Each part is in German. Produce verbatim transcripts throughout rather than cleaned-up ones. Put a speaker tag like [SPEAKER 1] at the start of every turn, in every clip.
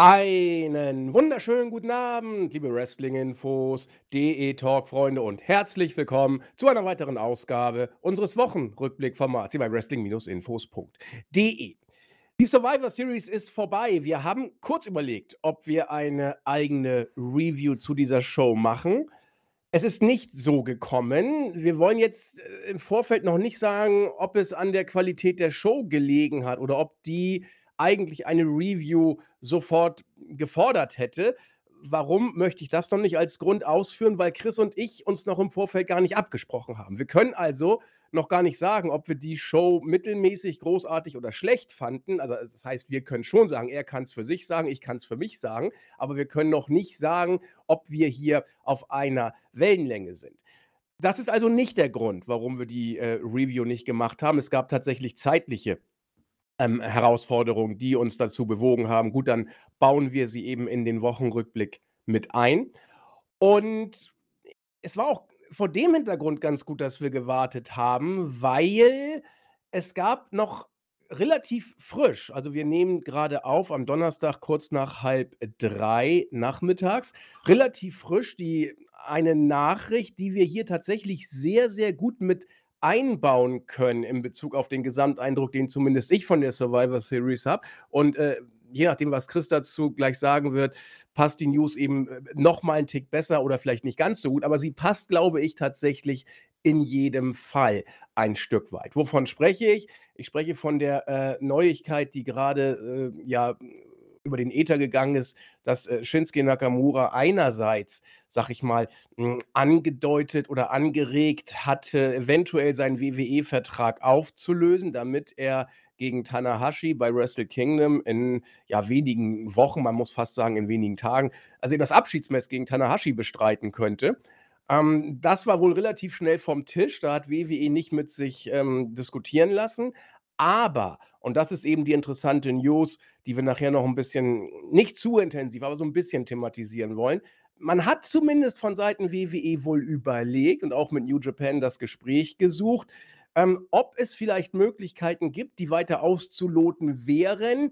[SPEAKER 1] Einen wunderschönen guten Abend, liebe Wrestling-Infos, D E-Talk-Freunde und herzlich willkommen zu einer weiteren Ausgabe unseres Wochenrückblick-Formats hier bei Wrestling-Infos punkt de. Die Survivor Series ist vorbei. Wir haben kurz überlegt, ob wir eine eigene Review zu dieser Show machen. Es ist nicht so gekommen. Wir wollen jetzt äh, im Vorfeld noch nicht sagen, ob es an der Qualität der Show gelegen hat oder ob die eigentlich eine Review sofort gefordert hätte. Warum möchte ich das noch nicht als Grund ausführen? Weil Chris und ich uns noch im Vorfeld gar nicht abgesprochen haben. Wir können also noch gar nicht sagen, ob wir die Show mittelmäßig, großartig oder schlecht fanden. Also das heißt, wir können schon sagen, er kann es für sich sagen, ich kann es für mich sagen, aber wir können noch nicht sagen, ob wir hier auf einer Wellenlänge sind. Das ist also nicht der Grund, warum wir die äh, Review nicht gemacht haben. Es gab tatsächlich zeitliche ähm, Herausforderungen, die uns dazu bewogen haben. Gut, dann bauen wir sie eben in den Wochenrückblick mit ein. Und es war auch vor dem Hintergrund ganz gut, dass wir gewartet haben, weil es gab noch relativ frisch, also wir nehmen gerade auf am Donnerstag kurz nach halb drei nachmittags, relativ frisch die eine Nachricht, die wir hier tatsächlich sehr, sehr gut mit einbauen können in Bezug auf den Gesamteindruck, den zumindest ich von der Survivor Series habe. Und äh, je nachdem, was Chris dazu gleich sagen wird, passt die News eben äh, noch mal einen Tick besser oder vielleicht nicht ganz so gut, aber sie passt, glaube ich, tatsächlich in jedem Fall ein Stück weit. Wovon spreche ich? Ich spreche von der äh, Neuigkeit, die gerade äh, ja über den Äther gegangen ist, dass äh, Shinsuke Nakamura einerseits, sag ich mal, mh, angedeutet oder angeregt hatte, eventuell seinen W W E-Vertrag aufzulösen, damit er gegen Tanahashi bei Wrestle Kingdom in ja, wenigen Wochen, man muss fast sagen in wenigen Tagen, also eben das Abschiedsmatch gegen Tanahashi bestreiten könnte. Ähm, das war wohl relativ schnell vom Tisch. Da hat W W E nicht mit sich ähm, diskutieren lassen. Aber, und das ist eben die interessante News, die wir nachher noch ein bisschen, nicht zu intensiv, aber so ein bisschen thematisieren wollen. Man hat zumindest von Seiten W W E wohl überlegt und auch mit New Japan das Gespräch gesucht, ähm, ob es vielleicht Möglichkeiten gibt, die weiter auszuloten wären,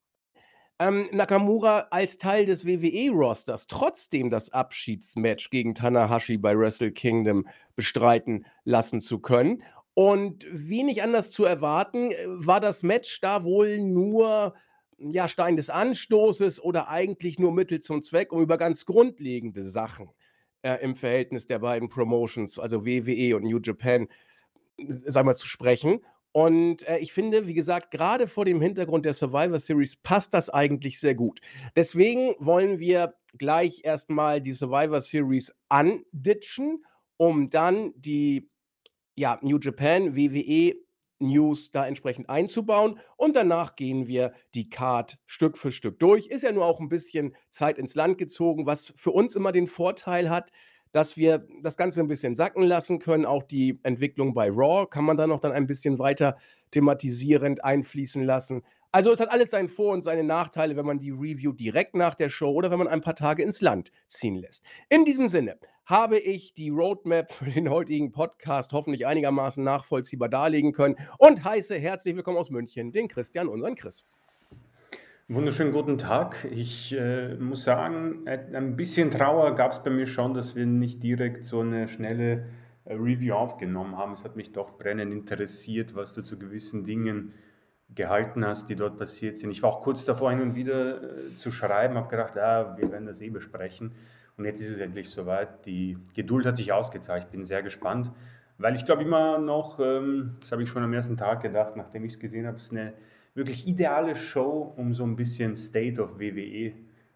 [SPEAKER 1] ähm, Nakamura als Teil des W W E-Rosters trotzdem das Abschiedsmatch gegen Tanahashi bei Wrestle Kingdom bestreiten lassen zu können. Und wie nicht anders zu erwarten, äh, war das Match da wohl nur ja, Stein des Anstoßes oder eigentlich nur Mittel zum Zweck, um über ganz grundlegende Sachen äh, im Verhältnis der beiden Promotions, also W W E und New Japan, sagen wir, zu sprechen. Und äh, ich finde, wie gesagt, gerade vor dem Hintergrund der Survivor Series passt das eigentlich sehr gut. Deswegen wollen wir gleich erstmal die Survivor Series anditschen, um dann die ja, New Japan, W W E News da entsprechend einzubauen. Und danach gehen wir die Card Stück für Stück durch. Ist ja nur auch ein bisschen Zeit ins Land gezogen, was für uns immer den Vorteil hat, dass wir das Ganze ein bisschen sacken lassen können. Auch die Entwicklung bei Raw kann man dann noch dann ein bisschen weiter thematisierend einfließen lassen. Also es hat alles seinen Vor- und seine Nachteile, wenn man die Review direkt nach der Show oder wenn man ein paar Tage ins Land ziehen lässt. In diesem Sinne habe ich die Roadmap für den heutigen Podcast hoffentlich einigermaßen nachvollziehbar darlegen können und heiße herzlich willkommen aus München den Christian, unseren Chris.
[SPEAKER 2] Wunderschönen guten Tag. Ich äh, muss sagen, äh, ein bisschen Trauer gab es bei mir schon, dass wir nicht direkt so eine schnelle äh, Review aufgenommen haben. Es hat mich doch brennend interessiert, was du zu gewissen Dingen gehalten hast, die dort passiert sind. Ich war auch kurz davor, hin und wieder äh, zu schreiben, habe gedacht, ah, wir werden das eh besprechen. Und jetzt ist es endlich soweit. Die Geduld hat sich ausgezahlt. Ich bin sehr gespannt, weil ich glaube immer noch, ähm, das habe ich schon am ersten Tag gedacht, nachdem ich es gesehen habe, es ist eine wirklich ideale Show, um so ein bisschen State of W W E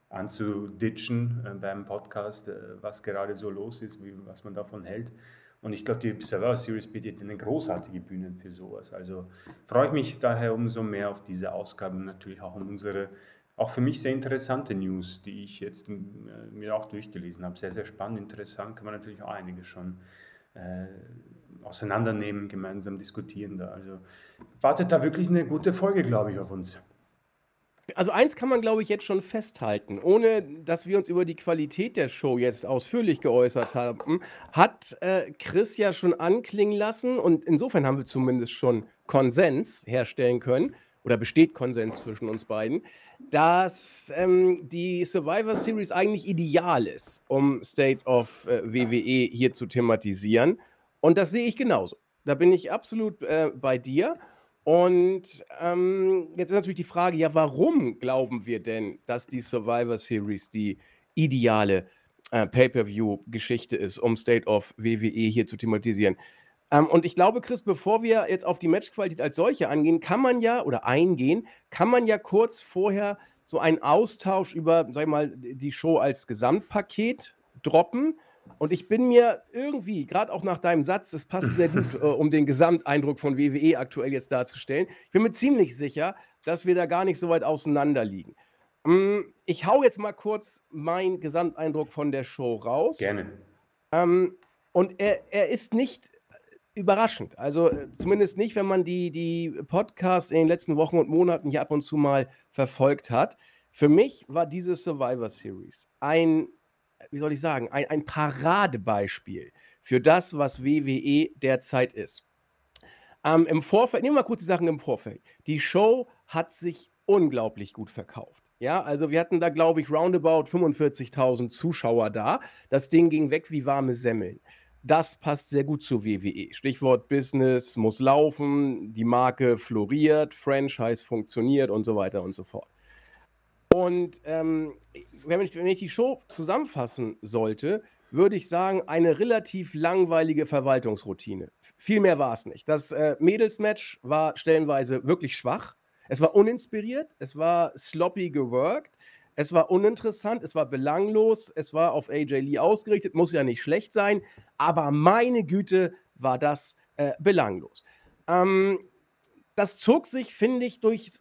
[SPEAKER 2] anzuditschen äh, beim Podcast, äh, was gerade so los ist, wie, was man davon hält. Und ich glaube, die Survivor Series bietet eine großartige Bühne für sowas. Also freue ich mich daher umso mehr auf diese Ausgabe und natürlich auch um unsere, auch für mich sehr interessante News, die ich jetzt äh, mir auch durchgelesen habe. Sehr, sehr spannend, interessant, kann man natürlich auch einiges schon äh, auseinandernehmen, gemeinsam diskutieren da. Also wartet da wirklich eine gute Folge, glaube ich, auf uns.
[SPEAKER 1] Also eins kann man, glaube ich, jetzt schon festhalten, ohne dass wir uns über die Qualität der Show jetzt ausführlich geäußert haben, hat äh, Chris ja schon anklingen lassen und insofern haben wir zumindest schon Konsens herstellen können. oder besteht Konsens zwischen uns beiden, dass ähm, die Survivor Series eigentlich ideal ist, um State of äh, W W E hier zu thematisieren. Und das sehe ich genauso. Da bin ich absolut äh, bei dir. Und ähm, jetzt ist natürlich die Frage, ja, warum glauben wir denn, dass die Survivor Series die ideale äh, Pay-per-view-Geschichte ist, um State of W W E hier zu thematisieren? Ähm, und ich glaube, Chris, bevor wir jetzt auf die Matchqualität als solche angehen, kann man ja, oder eingehen, kann man ja kurz vorher so einen Austausch über, sag ich mal, die Show als Gesamtpaket droppen. Und ich bin mir irgendwie, gerade auch nach deinem Satz, es passt sehr gut, äh, um den Gesamteindruck von W W E aktuell jetzt darzustellen. Ich bin mir ziemlich sicher, dass wir da gar nicht so weit auseinander liegen. Mm, Ich hau jetzt mal kurz meinen Gesamteindruck von der Show raus.
[SPEAKER 2] Gerne.
[SPEAKER 1] Ähm, und er, er ist nicht überraschend. Also äh, zumindest nicht, wenn man die, die Podcasts in den letzten Wochen und Monaten hier ab und zu mal verfolgt hat. Für mich war diese Survivor Series ein, wie soll ich sagen, ein, ein Paradebeispiel für das, was W W E derzeit ist. Ähm, Im Vorfeld, nehmen wir mal kurz die Sachen im Vorfeld. Die Show hat sich unglaublich gut verkauft. Ja, also wir hatten da, glaube ich, roundabout fünfundvierzigtausend Zuschauer da. Das Ding ging weg wie warme Semmeln. Das passt sehr gut zu W W E. Stichwort Business muss laufen, die Marke floriert, Franchise funktioniert und so weiter und so fort. Und ähm, wenn, ich, wenn ich die Show zusammenfassen sollte, würde ich sagen, eine relativ langweilige Verwaltungsroutine. Viel mehr war es nicht. Das äh, Mädelsmatch war stellenweise wirklich schwach. Es war uninspiriert, es war sloppy geworkt, es war uninteressant, es war belanglos, es war auf A J Lee ausgerichtet, muss ja nicht schlecht sein, aber meine Güte, war das äh, belanglos. Ähm, das zog sich, finde ich, durch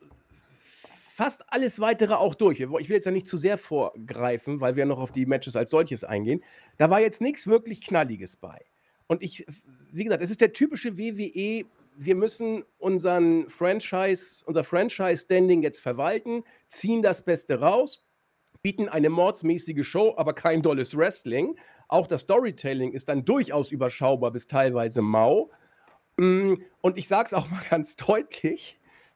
[SPEAKER 1] fast alles weitere auch durch. Ich will jetzt ja nicht zu sehr vorgreifen, weil wir noch auf die Matches als solches eingehen. Da war jetzt nichts wirklich Knalliges bei. Und ich, wie gesagt, es ist der typische W W E, wir müssen unseren Franchise, unser Franchise-Standing jetzt verwalten, ziehen das Beste raus, bieten eine mordsmäßige Show, aber kein dolles Wrestling. Auch das Storytelling ist dann durchaus überschaubar bis teilweise mau. Und ich sag's auch mal ganz deutlich,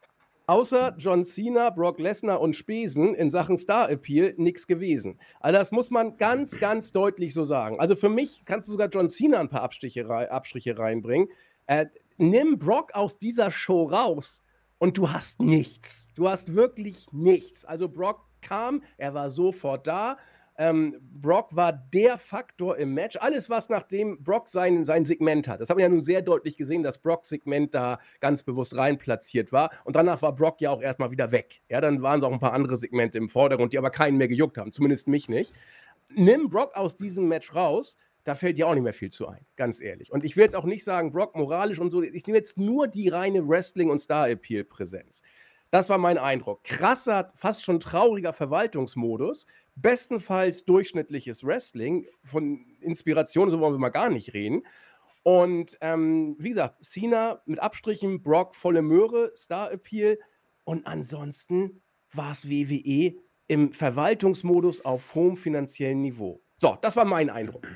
[SPEAKER 1] außer John Cena, Brock Lesnar und Spesen in Sachen Star Appeal nichts gewesen. Also das muss man ganz, ganz deutlich so sagen. Also für mich kannst du sogar John Cena ein paar Abstriche, Abstriche reinbringen. Äh, nimm Brock aus dieser Show raus und du hast nichts. Du hast wirklich nichts. Also Brock kam, er war sofort da. Ähm, Brock war der Faktor im Match. Alles, was nachdem Brock sein, sein Segment hat. Das haben wir ja nun sehr deutlich gesehen, dass Brocks Segment da ganz bewusst rein platziert war. Und danach war Brock ja auch erstmal wieder weg. Ja, dann waren es auch ein paar andere Segmente im Vordergrund, die aber keinen mehr gejuckt haben. Zumindest mich nicht. Nimm Brock aus diesem Match raus, da fällt dir auch nicht mehr viel zu ein, ganz ehrlich. Und ich will jetzt auch nicht sagen, Brock moralisch und so. Ich nehme jetzt nur die reine Wrestling- und Star-Appeal-Präsenz. Das war mein Eindruck. Krasser, fast schon trauriger Verwaltungsmodus. Bestenfalls durchschnittliches Wrestling. Von Inspiration, so wollen wir mal gar nicht reden. Und ähm, wie gesagt, Cena mit Abstrichen, Brock volle Möhre, Star-Appeal. Und ansonsten war es W W E im Verwaltungsmodus auf hohem finanziellen Niveau. So, das war mein Eindruck.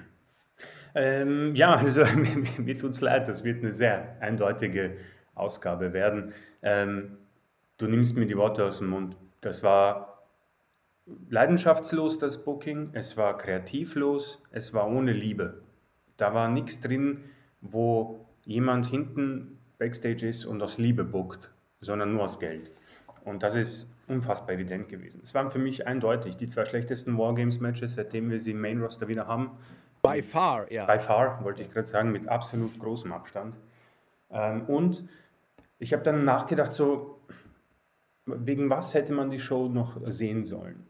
[SPEAKER 2] Ähm, ja, also mir, mir tut es leid, das wird eine sehr eindeutige Ausgabe werden. Ähm, du nimmst mir die Worte aus dem Mund. Das war leidenschaftslos, das Booking. Es war kreativlos. Es war ohne Liebe. Da war nichts drin, wo jemand hinten Backstage ist und aus Liebe bookt, sondern nur aus Geld. Und das ist unfassbar evident gewesen. Es waren für mich eindeutig die zwei schlechtesten Wargames-Matches, seitdem wir sie im Main-Roster wieder haben.
[SPEAKER 1] By far, ja.
[SPEAKER 2] By far, wollte ich gerade sagen, mit absolut großem Abstand. Ähm, und ich habe dann nachgedacht, so, wegen was hätte man die Show noch sehen sollen?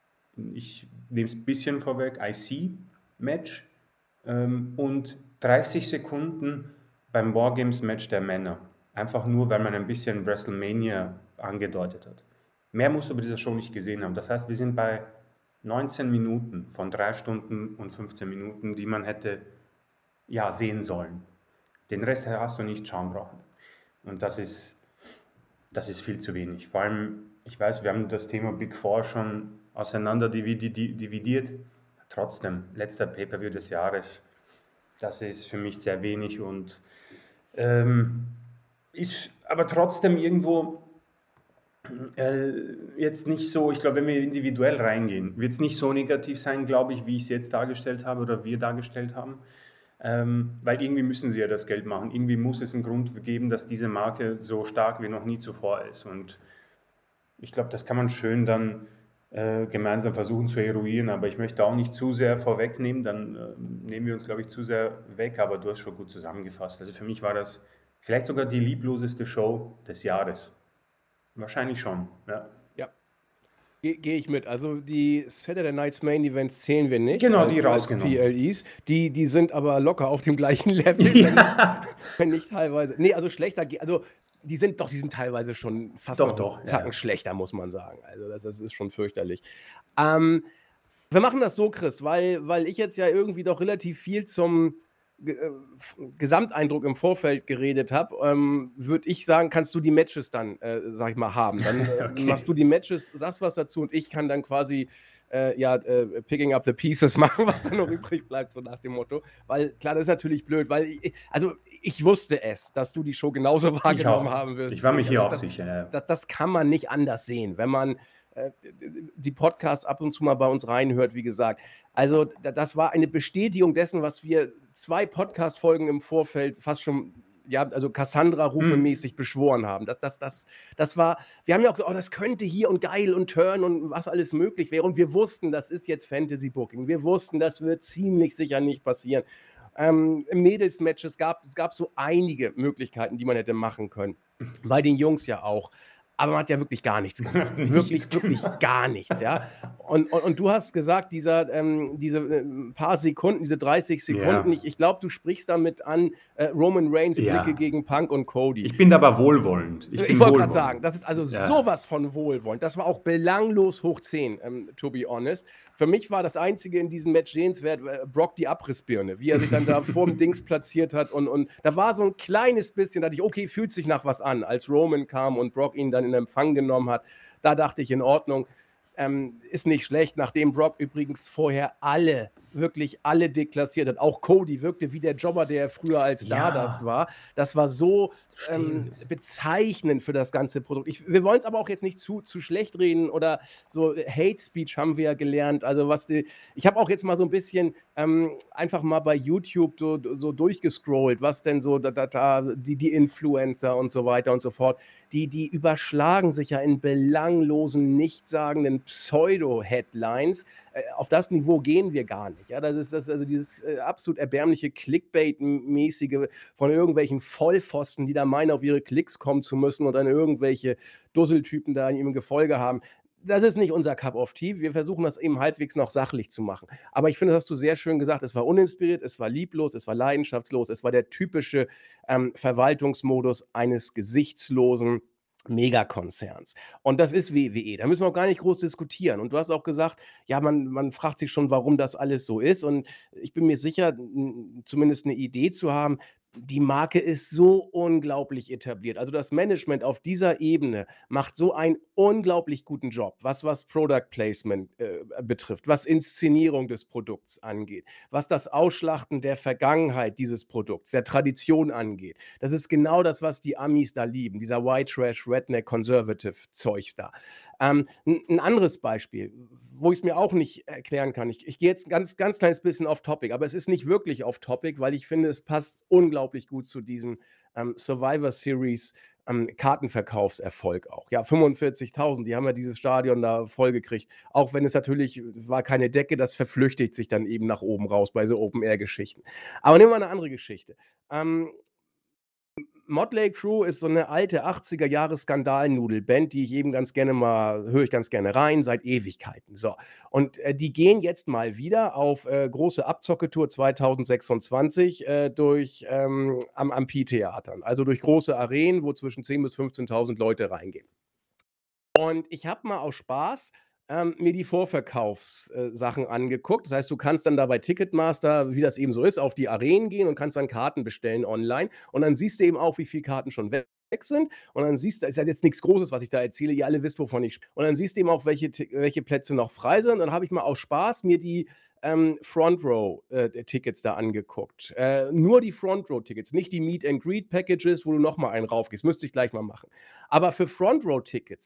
[SPEAKER 2] Ich nehme es ein bisschen vorweg, I C-Match ähm, und dreißig Sekunden beim Wargames-Match der Männer. Einfach nur, weil man ein bisschen WrestleMania angedeutet hat. Mehr musst du bei dieser Show nicht gesehen haben. Das heißt, wir sind bei neunzehn Minuten von drei Stunden und fünfzehn Minuten, die man hätte ja, sehen sollen. Den Rest hast du nicht schauen brauchen. Und das ist, das ist viel zu wenig. Vor allem, ich weiß, wir haben das Thema Big Four schon auseinander dividiert. Trotzdem, letzter Pay-Per-View des Jahres, das ist für mich sehr wenig und ähm, ist aber trotzdem irgendwo Äh, jetzt nicht so ich glaube, wenn wir individuell reingehen, wird es nicht so negativ sein, glaube ich, wie ich es jetzt dargestellt habe oder wir dargestellt haben. Ähm, weil irgendwie müssen sie ja das Geld machen. Irgendwie muss es einen Grund geben, dass diese Marke so stark wie noch nie zuvor ist. Und ich glaube, das kann man schön dann äh, gemeinsam versuchen zu eruieren, aber ich möchte auch nicht zu sehr vorwegnehmen, dann äh, nehmen wir uns, glaube ich, zu sehr weg, aber du hast schon gut zusammengefasst. Also für mich war das vielleicht sogar die liebloseste Show des Jahres. Wahrscheinlich schon, ja.
[SPEAKER 1] Ja, gehe geh ich mit. Also die Saturday Nights Main Events zählen wir nicht
[SPEAKER 2] Genau, die
[SPEAKER 1] als, als
[SPEAKER 2] rausgenommen.
[SPEAKER 1] P L Es. Die, die sind aber locker auf dem gleichen Level, wenn nicht,
[SPEAKER 2] Ja,
[SPEAKER 1] wenn nicht teilweise. Nee, also schlechter, ge- also die sind doch, die sind teilweise schon fast
[SPEAKER 2] doch,
[SPEAKER 1] noch einen
[SPEAKER 2] doch, ja,
[SPEAKER 1] Zacken
[SPEAKER 2] ja.
[SPEAKER 1] schlechter, muss man sagen. Also das, das ist schon fürchterlich. Ähm, Wir machen das so, Chris, weil, weil ich jetzt ja irgendwie doch relativ viel zum Ge- äh, F- Gesamteindruck im Vorfeld geredet habe, ähm, würde ich sagen, kannst du die Matches dann, äh, sag ich mal, haben. Dann äh, machst du
[SPEAKER 2] Okay.
[SPEAKER 1] die Matches, sagst was dazu und ich kann dann quasi äh, ja, äh, picking up the pieces machen, was dann noch übrig bleibt, so nach dem Motto. Weil klar, das ist natürlich blöd, weil ich, also ich wusste es, dass du die Show genauso
[SPEAKER 2] Ich
[SPEAKER 1] wahrgenommen
[SPEAKER 2] auch.
[SPEAKER 1] haben wirst
[SPEAKER 2] Ich war
[SPEAKER 1] wie
[SPEAKER 2] mir
[SPEAKER 1] ich. Also
[SPEAKER 2] hier
[SPEAKER 1] das,
[SPEAKER 2] auch
[SPEAKER 1] das,
[SPEAKER 2] sicher, ja.
[SPEAKER 1] das, das kann man nicht anders sehen, wenn man äh, die Podcasts ab und zu mal bei uns reinhört, wie gesagt. Also da- das war eine Bestätigung dessen, was wir zwei Podcast-Folgen im Vorfeld fast schon, ja, also Cassandra-Rufe
[SPEAKER 2] Hm.
[SPEAKER 1] mäßig beschworen haben. Das, das, das, das war, wir haben ja auch gesagt, oh, das könnte hier und geil und Turn und was alles möglich wäre. Und wir wussten, das ist jetzt Fantasy-Booking. Wir wussten, das wird ziemlich sicher nicht passieren. Ähm, Im Mädels-Match, es gab, es gab so einige Möglichkeiten, die man hätte machen können. Bei den Jungs ja auch. Aber man hat ja wirklich gar nichts gemacht.
[SPEAKER 2] Nichts
[SPEAKER 1] Wirklich, wirklich
[SPEAKER 2] gemacht.
[SPEAKER 1] gar nichts, ja. Und, und, und du hast gesagt, dieser, ähm, diese äh, paar Sekunden, diese dreißig Sekunden,
[SPEAKER 2] Ja,
[SPEAKER 1] ich, ich glaube, du sprichst damit an äh, Roman Reigns Blicke
[SPEAKER 2] ja.
[SPEAKER 1] gegen Punk und Cody.
[SPEAKER 2] Ich bin aber wohlwollend. Ich
[SPEAKER 1] Ich
[SPEAKER 2] bin
[SPEAKER 1] wollte gerade sagen,
[SPEAKER 2] wohlwollend.
[SPEAKER 1] das ist also
[SPEAKER 2] Ja.
[SPEAKER 1] sowas von wohlwollend. Das war auch belanglos hoch zehn, ähm, to be honest. Für mich war das Einzige in diesem Match sehenswert, äh, Brock die Abrissbirne, wie er sich dann da vorm Dings platziert hat. Und, und da war so ein kleines bisschen, da dachte ich, okay, fühlt sich nach was an. Als Roman kam und Brock ihn dann in Empfang genommen hat, da dachte ich, in Ordnung. Ähm, ist nicht schlecht, nachdem Brock übrigens vorher alle, wirklich alle deklassiert hat. Auch Cody wirkte wie der Jobber, der er früher als Stardust
[SPEAKER 2] Ja,
[SPEAKER 1] war. Das war so ähm,
[SPEAKER 2] stimmt.
[SPEAKER 1] bezeichnend für das ganze Produkt. Ich, wir wollen es aber auch jetzt nicht zu, zu schlecht reden oder so Hate Speech haben wir ja gelernt. Also was die, ich habe auch jetzt mal so ein bisschen ähm, einfach mal bei YouTube so, so durchgescrollt, was denn so da, da, da, die, die Influencer und so weiter und so fort, die, die überschlagen sich ja in belanglosen, nichtssagenden Pseudo-Headlines. Äh, auf das Niveau gehen wir gar nicht. Ja, das ist das, also dieses äh, absolut erbärmliche Clickbait-mäßige von irgendwelchen Vollpfosten, die da meinen, auf ihre Klicks kommen zu müssen und dann irgendwelche Dusseltypen da in ihrem Gefolge haben. Das ist nicht unser Cup of Tea. Wir versuchen das eben halbwegs noch sachlich zu machen. Aber ich finde, das hast du sehr schön gesagt. Es war uninspiriert, es war lieblos, es war leidenschaftslos, es war der typische ähm, Verwaltungsmodus eines gesichtslosen Megakonzerns. Und das ist W W E. Da müssen wir auch gar nicht groß diskutieren. Und du hast auch gesagt, ja, man, man fragt sich schon, warum das alles so ist. Und ich bin mir sicher, n- zumindest eine Idee zu haben, die Marke ist so unglaublich etabliert. Also das Management auf dieser Ebene macht so einen unglaublich guten Job, was, was Product Placement äh, betrifft, was Inszenierung des Produkts angeht, was das Ausschlachten der Vergangenheit dieses Produkts, der Tradition angeht. Das ist genau das, was die Amis da lieben, dieser White Trash, Redneck, Conservative Zeugs da. Ähm, ein, ein anderes Beispiel, wo ich es mir auch nicht erklären kann. Ich, ich gehe jetzt ein ganz, ganz kleines bisschen off-topic, aber es ist nicht wirklich off-topic, weil ich finde, es passt unglaublich gut zu diesem ähm, Survivor Series ähm, Kartenverkaufserfolg auch. Ja, fünfundvierzigtausend, die haben ja dieses Stadion da vollgekriegt. Auch wenn es natürlich war keine Decke, das verflüchtigt sich dann eben nach oben raus bei so Open-Air-Geschichten. Aber nehmen wir eine andere Geschichte. Ähm, Motley Crue ist so eine alte achtziger-Jahre-Skandalnudel-Band, die ich eben ganz gerne mal höre ich ganz gerne rein, seit Ewigkeiten. So. Und äh, die gehen jetzt mal wieder auf äh, große Abzocketour zwanzig sechsundzwanzig äh, durch ähm, am Amphitheatern, also durch große Arenen, wo zwischen zehntausend bis fünfzehntausend Leute reingehen. Und ich habe mal aus Spaß ähm, mir die Vorverkaufssachen äh, Sachen angeguckt. Das heißt, du kannst dann da bei Ticketmaster, wie das eben so ist, auf die Arenen gehen und kannst dann Karten bestellen online. Und dann siehst du eben auch, wie viele Karten schon weg sind. Und dann siehst du, ist ja jetzt nichts Großes, was ich da erzähle. Ihr alle wisst, wovon ich spreche. Und dann siehst du eben auch, welche, Ti- welche Plätze noch frei sind. Und dann habe ich mal aus Spaß mir die ähm, Front Row äh, Tickets da angeguckt. Äh, nur die Front Row Tickets, nicht die Meet and Greet Packages, wo du nochmal einen raufgehst. Müsste ich gleich mal machen. Aber für Front Row Tickets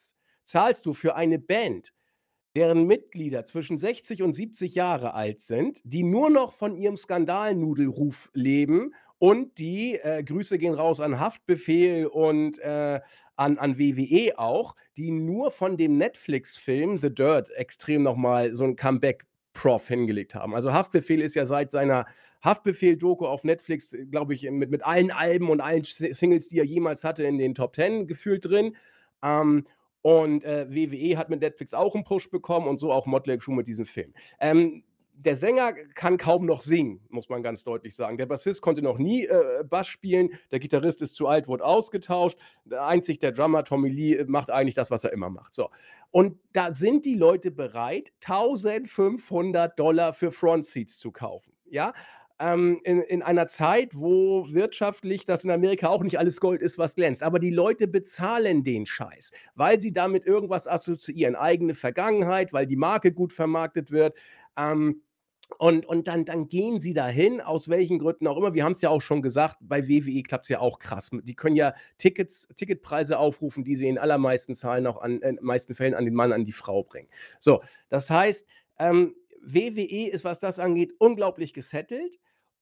[SPEAKER 1] zahlst du für eine Band, deren Mitglieder zwischen sechzig und siebzig Jahre alt sind, die nur noch von ihrem Skandalnudelruf leben und die, äh, Grüße gehen raus an Haftbefehl und, äh, an an W W E auch, die nur von dem Netflix-Film The Dirt extrem noch mal so 'n Comeback-Prof hingelegt haben. Also, Haftbefehl ist ja seit seiner Haftbefehl-Doku auf Netflix, glaube ich, mit mit allen Alben und allen Si Singles, die er jemals hatte, in den Top Ten gefühlt drin. Ähm, und, äh, W W E hat mit Netflix auch 'n Push bekommen und so auch Mötley Crüe mit diesem Film. Ähm, der Sänger kann kaum noch singen, muss man ganz deutlich sagen. Der Bassist konnte noch nie, äh, Bass spielen, der Gitarrist ist zu alt, wurde ausgetauscht. Einzig der Drummer Tommy Lee macht eigentlich das, was er immer macht, so. Und da sind die Leute bereit, tausendfünfhundert Dollar für Front-Seats zu kaufen, ja? Ähm, in in einer Zeit, wo wirtschaftlich das in Amerika auch nicht alles Gold ist, was glänzt. Aber die Leute bezahlen den Scheiß, weil sie damit irgendwas assoziieren, eigene Vergangenheit, weil die Marke gut vermarktet wird. Ähm, und und dann dann gehen sie dahin, aus welchen Gründen auch immer. Wir haben's ja auch schon gesagt, bei W W E klappt's ja auch krass. Die können ja Tickets Ticketpreise aufrufen, die sie in allermeisten Zahlen auch an in meisten Fällen an den Mann, an die Frau bringen. So, das heißt, ähm, W W E ist, was das angeht, unglaublich gesettelt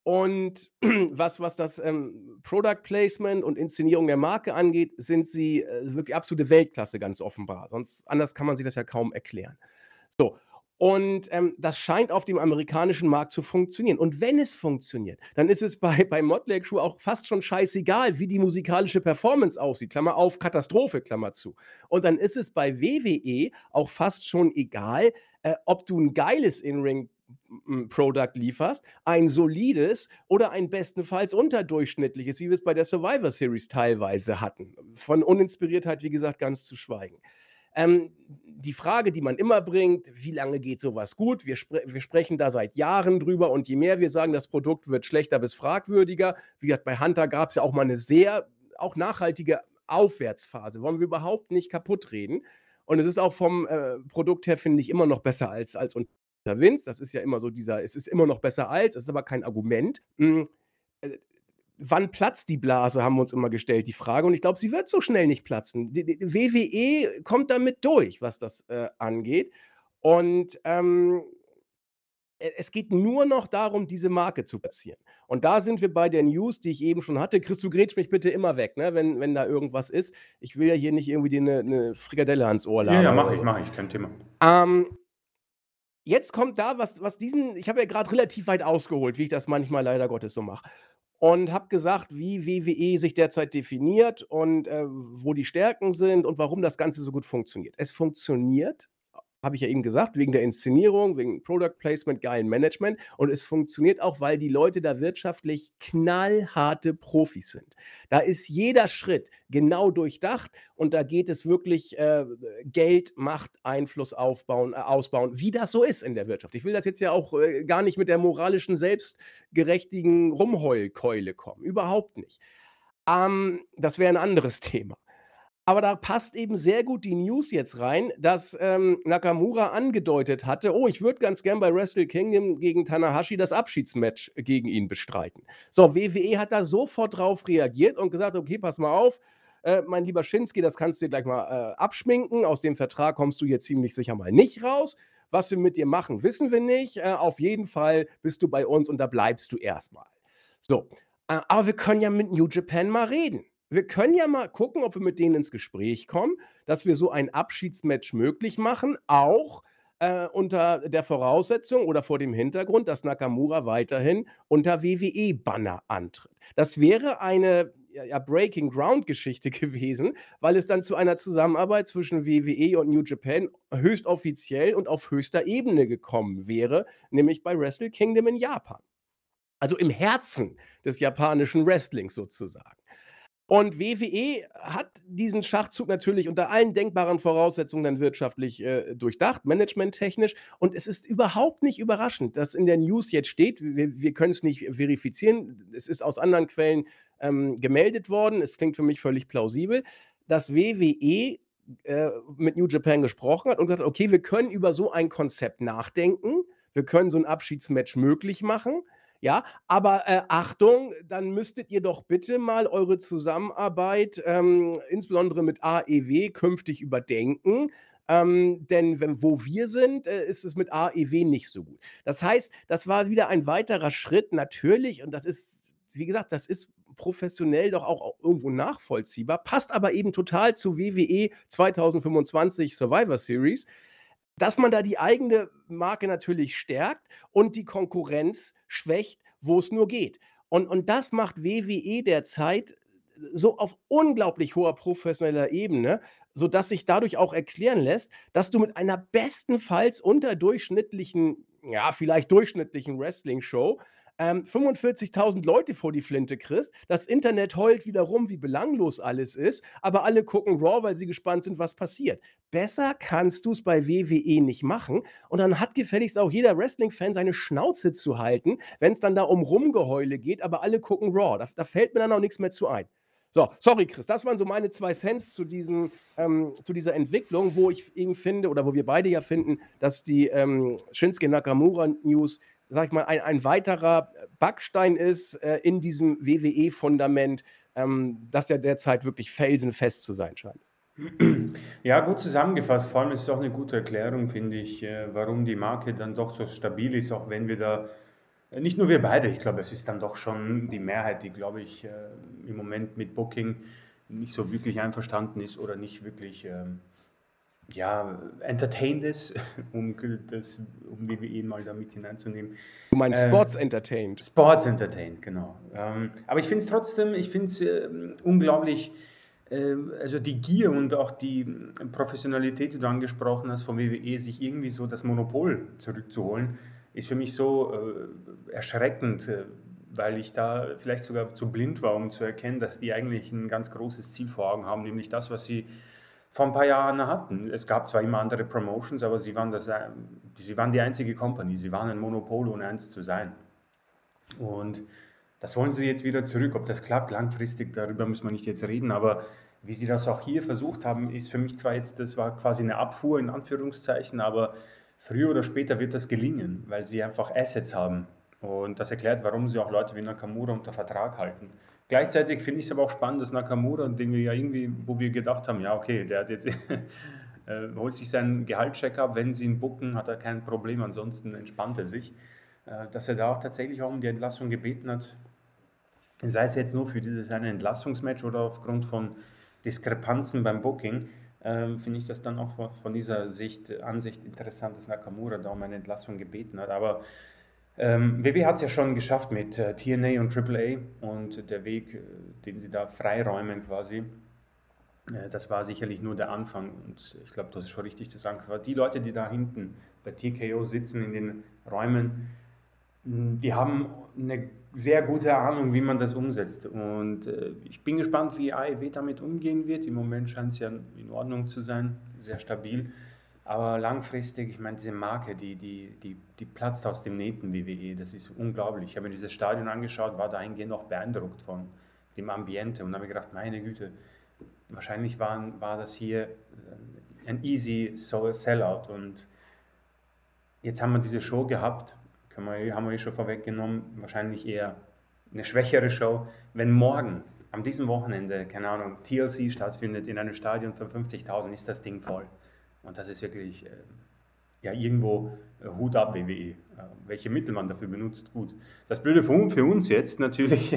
[SPEAKER 1] und was was das, ähm, Product Placement und Inszenierung der Marke angeht, sind sie, äh, wirklich absolute Weltklasse ganz offenbar. Sonst anders kann man sich das ja kaum erklären. So, und, ähm, das scheint auf dem amerikanischen Markt zu funktionieren. Und wenn es funktioniert, dann ist es bei bei Mötley Crüe auch fast schon scheißegal, wie die musikalische Performance aussieht, Klammer auf, Katastrophe, Klammer zu. Und dann ist es bei W W E auch fast schon egal, äh, ob du 'n geiles In-Ring m Product lieferst, ein solides oder ein bestenfalls unterdurchschnittliches, wie wir's bei der Survivor Series teilweise hatten. Von Uninspiriertheit, wie gesagt, ganz zu schweigen. Ähm, die Frage, die man immer bringt: „Wie lange geht so was gut?“ Wir spre wir sprechen da seit Jahren drüber und je mehr wir sagen, das Produkt wird schlechter bis fragwürdiger wie gesagt, bei Hunter gab's ja auch mal 'ne sehr auch nachhaltige Aufwärtsphase, wollen wir überhaupt nicht kaputtreden. Und es ist auch vom, äh, Produkt her, finde ich, immer noch besser als als unter Vince. Das ist ja immer so dieser es ist immer noch besser als, es ist aber kein Argument. Hm, äh, wann platzt die Blase, haben wir uns immer gestellt, die Frage. Und ich glaube, sie wird so schnell nicht platzen. D d W W E kommt damit durch, was das, äh, angeht. Und, ähm e es geht nur noch darum, diese Marke zu platzieren. Und da sind wir bei der News, die ich eben schon hatte. Chris, du grätsch mich bitte immer weg, ne, wenn wenn da irgendwas ist. Ich will ja hier nicht irgendwie dir 'ne 'ne Frikadelle ans Ohr
[SPEAKER 2] Ja, ja,
[SPEAKER 1] labern
[SPEAKER 2] mache
[SPEAKER 1] oder
[SPEAKER 2] ich,
[SPEAKER 1] so.
[SPEAKER 2] mache ich, kein Thema.
[SPEAKER 1] Ähm jetzt kommt da was was diesen ich habe ja grad relativ weit ausgeholt, wie ich das manchmal leider Gottes so mache. Und habe gesagt, wie W W E sich derzeit definiert und, äh, wo die Stärken sind und warum das Ganze so gut funktioniert. Es funktioniert, habe ich ja eben gesagt, wegen der Inszenierung, wegen Product Placement, geilem Management. Und es funktioniert auch, weil die Leute da wirtschaftlich knallharte Profis sind. Da ist jeder Schritt genau durchdacht und da geht es wirklich, äh, Geld, Macht, Einfluss aufbauen äh, ausbauen, wie das so ist in der Wirtschaft. Ich will das jetzt ja auch, äh, gar nicht mit der moralischen, selbstgerechtigen Rumheulkeule kommen, überhaupt nicht. Ähm, das wäre 'n anderes Thema. Aber da passt eben sehr gut die News jetzt rein, dass, ähm, Nakamura angedeutet hatte: „Oh, ich würde ganz gern bei Wrestle Kingdom gegen Tanahashi das Abschiedsmatch gegen ihn bestreiten.“ So, W W E hat da sofort drauf reagiert und gesagt: „Okay, pass mal auf, äh, mein lieber Shinsuke, das kannst du dir gleich mal, äh, abschminken. Aus dem Vertrag kommst du jetzt ziemlich sicher mal nicht raus. Was wir mit dir machen, wissen wir nicht. Äh, auf jeden Fall bist du bei uns und da bleibst du erst mal.“ So, äh, aber wir können ja mit New Japan mal reden. Wir können ja mal gucken, ob wir mit denen ins Gespräch kommen, dass wir so ein Abschiedsmatch möglich machen, auch, äh, unter der Voraussetzung oder vor dem Hintergrund, dass Nakamura weiterhin unter W W E-Banner antritt. Das wäre eine, ja ja, Breaking-Ground-Geschichte gewesen, weil es dann zu einer Zusammenarbeit zwischen W W E und New Japan höchst offiziell und auf höchster Ebene gekommen wäre, nämlich bei Wrestle Kingdom in Japan. Also, im Herzen des japanischen Wrestlings sozusagen. Und W W E hat diesen Schachzug natürlich unter allen denkbaren Voraussetzungen dann wirtschaftlich, äh, durchdacht, managementtechnisch. Und es ist überhaupt nicht überraschend, dass in der News jetzt steht, wir wir können's nicht verifizieren. Es ist aus anderen Quellen, ähm, gemeldet worden. Es klingt für mich völlig plausibel, dass W W E, äh, mit New Japan gesprochen hat und gesagt hat: „Okay, wir können über so ein Konzept nachdenken. Wir können so 'n Abschiedsmatch möglich machen. Ja, aber, äh, Achtung, dann müsstet ihr doch bitte mal eure Zusammenarbeit, ähm, insbesondere mit A E W künftig überdenken, ähm, denn wenn wo wir sind, äh, ist es mit A E W nicht so gut. Das heißt, das war wieder ein weiterer Schritt natürlich und das ist wie gesagt, das ist professionell doch auch au irgendwo nachvollziehbar, passt aber eben total zu W W E zweitausendfünfundzwanzig Survivor Series, dass man da die eigene Marke natürlich stärkt und die Konkurrenz schwächt, wo es nur geht. Und und das macht W W E derzeit so auf unglaublich hoher professioneller Ebene, sodass sich dadurch auch erklären lässt, dass du mit einer bestenfalls unterdurchschnittlichen, ja, vielleicht durchschnittlichen Wrestling-Show, ähm, fünfundvierzigtausend Leute vor die Flinte kriegst. Das Internet heult wieder rum, wie belanglos alles ist, aber alle gucken Raw, weil sie gespannt sind, was passiert. Besser kannst du's bei W W E nicht machen und dann hat gefälligst auch jeder Wrestling-Fan seine Schnauze zu halten, wenn's dann da um Rumgeheule geht, aber alle gucken Raw. Da da fällt mir dann auch nix mehr zu ein. So, sorry Chris, das waren so meine zwei Cents zu diesem ähm, zu dieser Entwicklung, wo ich eben finde oder wo wir beide ja finden, dass die, ähm, Shinsuke Nakamura News, sage ich mal, ein ein weiterer Backstein ist, äh, in diesem W W E-Fundament, ähm, das ja derzeit wirklich felsenfest zu sein scheint.
[SPEAKER 2] Ja, gut zusammengefasst. Vor allem ist es auch eine gute Erklärung, finde ich, äh, warum die Marke dann doch so stabil ist, auch wenn wir da äh, nicht nur wir beide, ich glaube, es ist dann doch schon die Mehrheit, die, glaube ich, äh, im Moment mit Booking nicht so wirklich einverstanden ist oder nicht wirklich, ähm, ja, entertained ist, um das um W W E mal da mit hineinzunehmen.
[SPEAKER 1] Du meinst
[SPEAKER 2] Äh,
[SPEAKER 1] Sports Entertained?
[SPEAKER 2] Sports entertained, genau. Ähm, aber ich finde es trotzdem ich finde es, ähm, unglaublich, äh, also die Gier und auch die ähm, Professionalität, die du angesprochen hast von W W E, sich irgendwie so das Monopol zurückzuholen, ist für mich so, äh, erschreckend, äh, weil ich da vielleicht sogar zu blind war, um zu erkennen, dass die eigentlich ein ganz großes Ziel vor Augen haben, nämlich das, was sie vor ein paar Jahren hatten. Es gab zwar immer andere Promotions, aber sie waren das, äh, sie waren die einzige Company. Sie waren ein Monopol, ohne eins zu sein. Und das wollen sie jetzt wieder zurück. Ob das klappt langfristig, darüber müssen wir nicht jetzt reden, aber wie sie das auch hier versucht haben, ist für mich zwar jetzt, das war quasi eine Abfuhr in Anführungszeichen, aber früher oder später wird das gelingen, weil sie einfach Assets haben. Und das erklärt, warum sie auch Leute wie Nakamura unter Vertrag halten. Gleichzeitig finde ich es aber auch spannend, dass Nakamura, den wir ja irgendwie, wo wir gedacht haben, ja okay, der hat jetzt, äh, holt sich seinen Gehaltscheck ab, wenn sie ihn booken, hat er kein Problem, ansonsten entspannt er sich. Äh, dass er da auch tatsächlich auch um die Entlassung gebeten hat, sei es jetzt nur für dieses eine Entlassungsmatch oder aufgrund von Diskrepanzen beim Booking, äh, finde ich das dann auch von, von dieser Sicht, Ansicht interessant, dass Nakamura da um eine Entlassung gebeten hat. Aber ähm, W W E hat es ja schon geschafft mit äh, T N A und Triple A und der Weg, äh, den sie da freiräumen quasi, äh, das war sicherlich nur der Anfang. Und ich glaube, das ist schon richtig zu sagen. Die Leute, die da hinten bei T K O sitzen in den Räumen, die haben eine sehr gute Ahnung, wie man das umsetzt. Und äh, ich bin gespannt, wie A E W damit umgehen wird. Im Moment scheint es ja in Ordnung zu sein, sehr stabil. Aber langfristig, ich meine, diese Marke, die, die, die, die platzt aus dem Nähten, W W E. Das ist unglaublich. Ich habe mir dieses Stadion angeschaut, war dahingehend auch beeindruckt von dem Ambiente und habe mir gedacht, meine Güte, wahrscheinlich waren, war das hier ein easy Sellout. Und jetzt haben wir diese Show gehabt, können wir, haben wir eh schon vorweggenommen, wahrscheinlich eher eine schwächere Show. Wenn morgen, an diesem Wochenende, keine Ahnung, T L C stattfindet in einem Stadion von fünfzigtausend, ist das Ding voll. Und das ist wirklich, äh, ja, irgendwo äh, Hut ab, W W E. Äh, welche Mittel man dafür benutzt, gut. Das Blöde für, für uns jetzt natürlich,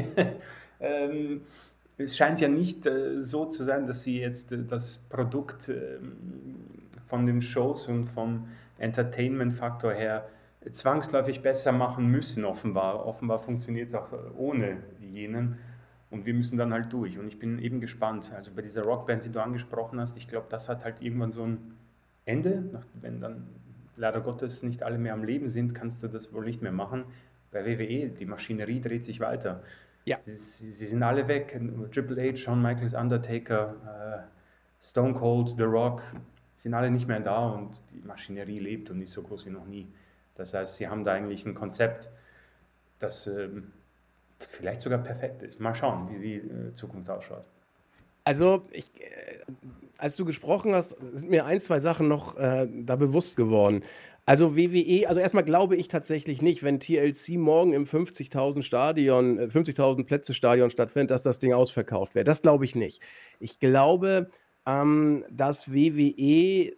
[SPEAKER 2] ähm, es scheint ja nicht äh, so zu sein, dass sie jetzt äh, das Produkt äh, von den Shows und vom Entertainment-Faktor her zwangsläufig besser machen müssen, offenbar. Offenbar funktioniert es auch ohne jenen und wir müssen dann halt durch. Und ich bin eben gespannt. Also bei dieser Rockband, die du angesprochen hast, ich glaube, das hat halt irgendwann so ein Ende. Wenn dann leider Gottes nicht alle mehr am Leben sind, kannst du das wohl nicht mehr machen. Bei W W E, die Maschinerie dreht sich weiter.
[SPEAKER 1] Ja.
[SPEAKER 2] Sie, sie, sie sind alle weg. Triple H, Shawn Michaels, Undertaker, äh, Stone Cold, The Rock, sind alle nicht mehr da und die Maschinerie lebt und ist so groß wie noch nie. Das heißt, sie haben da eigentlich ein Konzept, das ähm, vielleicht sogar perfekt ist. Mal schauen, wie die äh, Zukunft ausschaut.
[SPEAKER 1] Also, ich, äh, als du gesprochen hast, sind mir ein, zwei Sachen noch äh, da bewusst geworden. Also W W E, also erstmal glaube ich tatsächlich nicht, wenn T L C morgen im fünfzigtausend Stadion, äh, fünfzigtausend Plätze Stadion stattfindet, dass das Ding ausverkauft wäre. Das glaube ich nicht. Ich glaube, ähm, dass W W E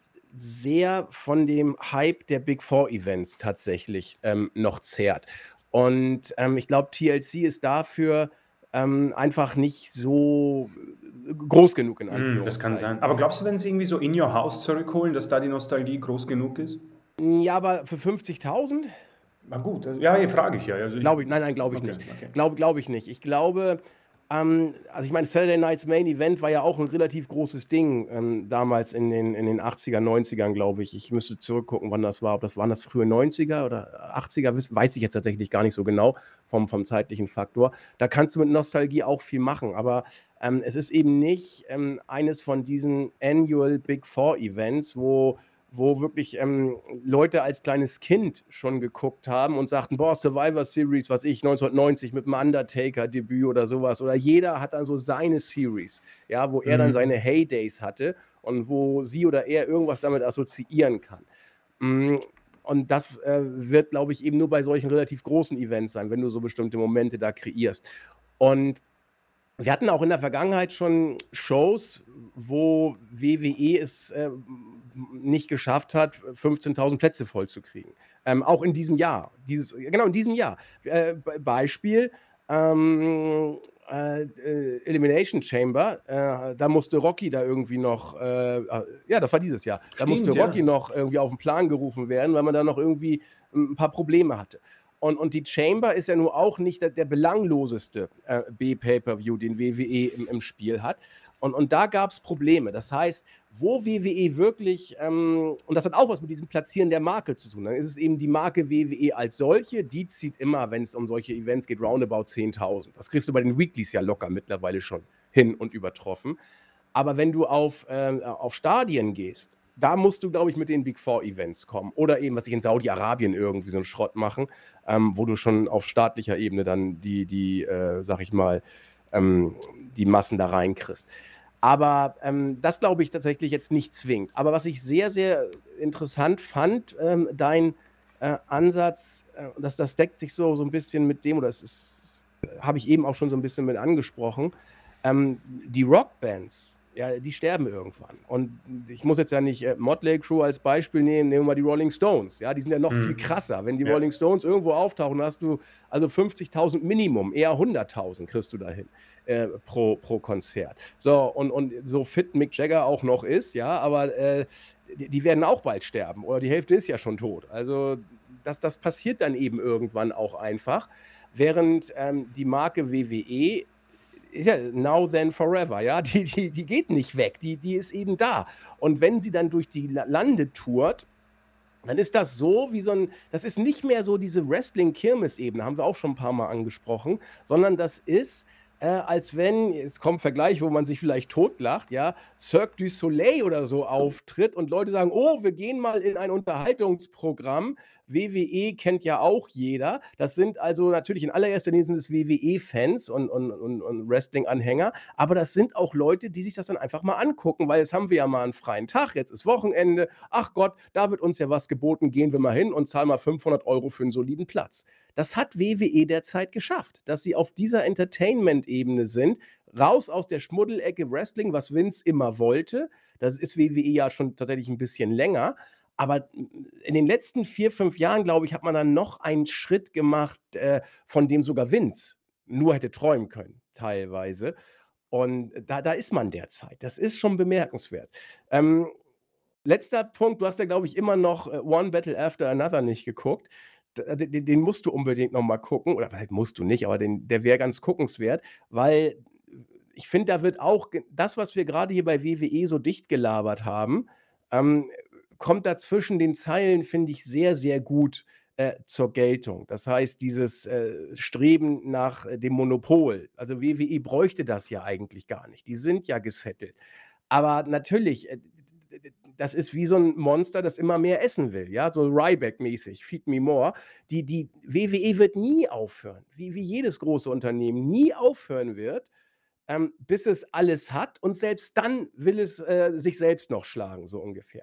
[SPEAKER 1] sehr von dem Hype der Big Four Events tatsächlich ähm, noch zehrt. Und ähm, ich glaube, T L C ist dafür ähm, einfach nicht so äh, groß genug, in
[SPEAKER 2] Hm, das kann
[SPEAKER 1] Anführungszeichen.
[SPEAKER 2] sein. Aber glaubst du, wenn sie irgendwie so In Your House zurückholen, dass da die Nostalgie groß genug ist?
[SPEAKER 1] Ja, aber für fünfzigtausend?
[SPEAKER 2] Na gut, also, ja, hier frage ich ja. Also ich,
[SPEAKER 1] Glaube ich, nein, nein, glaube ich
[SPEAKER 2] okay,
[SPEAKER 1] nicht.
[SPEAKER 2] okay.
[SPEAKER 1] Glaube glaube ich nicht. Ich glaube, ähm, also ich meine, Saturday Night's Main Event war ja auch ein relativ großes Ding ähm, damals in den, in den achtziger, neunzigern, glaube ich. Ich müsste zurückgucken, wann das war. Ob das waren das frühe neunziger oder achtziger, wiss- weiß ich jetzt tatsächlich gar nicht so genau vom, vom zeitlichen Faktor. Da kannst du mit Nostalgie auch viel machen, aber ähm, es ist eben nicht ähm, eines von diesen Annual Big Four Events, wo wo wirklich ähm, Leute als kleines Kind schon geguckt haben und sagten, boah, Survivor Series, was ich, neunzehnhundertneunzig mit dem Undertaker-Debüt oder sowas. Oder jeder hat dann so seine Series, ja, wo er dann
[SPEAKER 2] Mhm.
[SPEAKER 1] seine Heydays hatte und wo sie oder er irgendwas damit assoziieren kann. Mm, Und das äh, wird, glaube ich, eben nur bei solchen relativ großen Events sein, wenn du so bestimmte Momente da kreierst. Und wir hatten auch in der Vergangenheit schon Shows, wo W W E es äh, nicht geschafft hat, fünfzehntausend Plätze vollzukriegen. Ähm, auch in diesem Jahr. Dieses, genau, in diesem Jahr. Äh, Be- Beispiel: ähm, äh, äh, Elimination Chamber. Äh, da musste Rocky da irgendwie noch, äh, äh, ja, das war dieses Jahr. Da musste
[SPEAKER 2] Stimmt,
[SPEAKER 1] Rocky
[SPEAKER 2] ja.
[SPEAKER 1] noch irgendwie auf den Plan gerufen werden, weil man da noch irgendwie ein paar Probleme hatte. Und, und die Chamber ist ja nun auch nicht der, der belangloseste äh, B-Pay-Per-View, den W W E im, im Spiel hat. Und, und da gab es Probleme. Das heißt, wo W W E wirklich, ähm, und das hat auch was mit diesem Platzieren der Marke zu tun, dann ist es eben die Marke W W E als solche, die zieht immer, wenn es um solche Events geht, roundabout zehntausend. Das kriegst du bei den Weeklies ja locker mittlerweile schon hin und übertroffen. Aber wenn du auf, äh, auf Stadien gehst, da musst du, glaube ich, mit den Big Four Events kommen. Oder eben, was ich in Saudi-Arabien irgendwie so einen Schrott machen, ähm, wo du schon auf staatlicher Ebene dann die, die äh, sag ich mal, ähm, die Massen da reinkriegst. Aber ähm, das glaube ich tatsächlich jetzt nicht zwingend. Aber was ich sehr, sehr interessant fand, ähm, dein äh, Ansatz, äh, das, das deckt sich so, so ein bisschen mit dem, oder es ist, habe ich eben auch schon so ein bisschen mit angesprochen, ähm, die Rockbands, ja, die sterben irgendwann. Und ich muss jetzt ja nicht äh, Motley Crue als Beispiel nehmen, nehmen wir mal die Rolling Stones. Ja, die sind ja noch viel
[SPEAKER 2] Mhm.
[SPEAKER 1] krasser. Wenn die
[SPEAKER 2] Ja.
[SPEAKER 1] Rolling Stones irgendwo auftauchen, hast du also fünfzigtausend Minimum, eher hunderttausend kriegst du dahin äh, pro, pro Konzert. So, und, und so fit Mick Jagger auch noch ist, ja, aber äh, die, die werden auch bald sterben oder die Hälfte ist ja schon tot. Also das, das passiert dann eben irgendwann auch einfach. Während ähm, die Marke W W E ist ja now then forever, ja, die, die, die geht nicht weg, die, die ist eben da. Und wenn sie dann durch die La- Lande tourt, dann ist das so wie so ein, das ist nicht mehr so diese Wrestling-Kirmes-Ebene, haben wir auch schon ein paar Mal angesprochen, sondern das ist, äh, als wenn, es kommt ein Vergleich, wo man sich vielleicht totlacht, ja, Cirque du Soleil oder so auftritt und Leute sagen, oh, wir gehen mal in ein Unterhaltungsprogramm. W W E kennt ja auch jeder. Das sind also natürlich in allererster Linie sind es W W E-Fans und, und, und, und Wrestling-Anhänger, aber das sind auch Leute, die sich das dann einfach mal angucken, weil jetzt haben wir ja mal einen freien Tag, jetzt ist Wochenende, ach Gott, da wird uns ja was geboten, gehen wir mal hin und zahlen mal fünfhundert Euro für einen soliden Platz. Das hat W W E derzeit geschafft, dass sie auf dieser Entertainment-Ebene sind, raus aus der Schmuddelecke Wrestling, was Vince immer wollte. Das ist W W E ja schon tatsächlich ein bisschen länger. Aber in den letzten vier, fünf Jahren, glaube ich, hat man dann noch einen Schritt gemacht, äh, von dem sogar Vince nur hätte träumen können, teilweise. Und da, da ist man derzeit. Das ist schon bemerkenswert. Ähm, Letzter Punkt, du hast ja, glaube ich, immer noch äh, One Battle After Another nicht geguckt. D den den musst du unbedingt noch mal gucken oder halt musst du nicht, aber den der wäre ganz guckenswert, weil ich finde, da wird auch ge das, was wir gerade hier bei W W E so dicht gelabert haben, ähm, kommt da zwischen den Zeilen, finde ich, sehr, sehr gut, äh, zur Geltung. Das heißt, dieses, äh, Streben nach, äh, dem Monopol. Also, W W E bräuchte das ja eigentlich gar nicht. Die sind ja gesettelt. Aber natürlich, äh, d d das ist wie so 'n Monster, das immer mehr essen will, ja, so Ryback-mäßig, „Feed me more." Die die W W E wird nie aufhören, wie wie jedes große Unternehmen nie aufhören wird, ähm, bis es alles hat und selbst dann will es, äh, sich selbst noch schlagen, so ungefähr.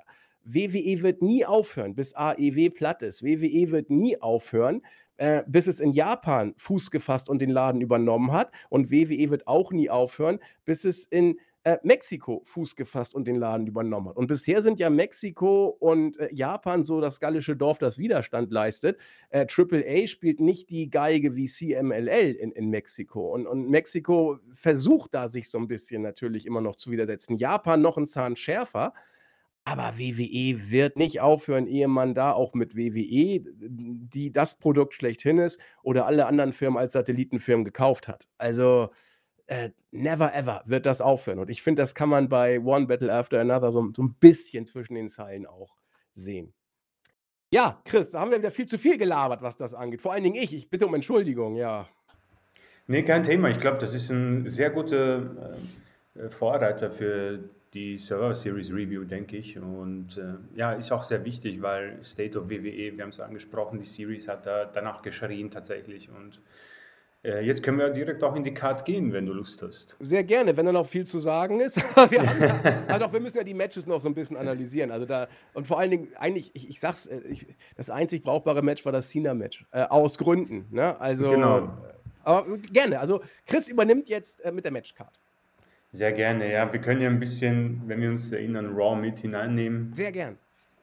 [SPEAKER 1] W W E wird nie aufhören, bis A E W platt ist. W W E wird nie aufhören, äh, bis es in Japan Fuß gefasst und den Laden übernommen hat. Und W W E wird auch nie aufhören, bis es in äh, Mexiko Fuß gefasst und den Laden übernommen hat. Und bisher sind ja Mexiko und äh, Japan so das gallische Dorf, das Widerstand leistet. Äh, Triple A spielt nicht die Geige wie C M L L in, in Mexiko. Und, und Mexiko versucht da sich so ein bisschen natürlich immer noch zu widersetzen. Japan noch einen Zahn schärfer. Aber W W E wird nicht aufhören, ehe man da auch mit W W E, die das Produkt schlechthin ist, oder alle anderen Firmen als Satellitenfirmen gekauft hat. Also äh, never ever wird das aufhören. Und ich finde, das kann man bei One Battle After Another so, so ein bisschen zwischen den Zeilen auch sehen. Ja, Chris, da haben wir wieder viel zu viel gelabert, was das angeht. Vor allen Dingen ich. Ich bitte um Entschuldigung, ja.
[SPEAKER 2] Nee, kein Thema. Ich glaube, das ist ein sehr guter äh, Vorreiter für die Survivor Series Review, denke ich. Und äh, ja, ist auch sehr wichtig, weil State of W W E, wir haben es angesprochen, die Series hat da danach geschrien tatsächlich. Und äh, jetzt können wir direkt auch in die Card gehen, wenn du Lust hast.
[SPEAKER 1] Sehr gerne, wenn da noch viel zu sagen ist. wir, haben ja, also wir müssen ja die Matches noch so ein bisschen analysieren. Also da, und vor allen Dingen, eigentlich, ich, ich sag's, äh, ich, das einzig brauchbare Match war das Cena-Match. Äh, aus Gründen. Ne? Also,
[SPEAKER 2] Genau.
[SPEAKER 1] aber gerne. Also Chris übernimmt jetzt äh, mit der Matchcard.
[SPEAKER 2] Sehr gerne, ja. Wir können ja ein bisschen, wenn wir uns erinnern, Raw mit hineinnehmen.
[SPEAKER 1] Sehr gern.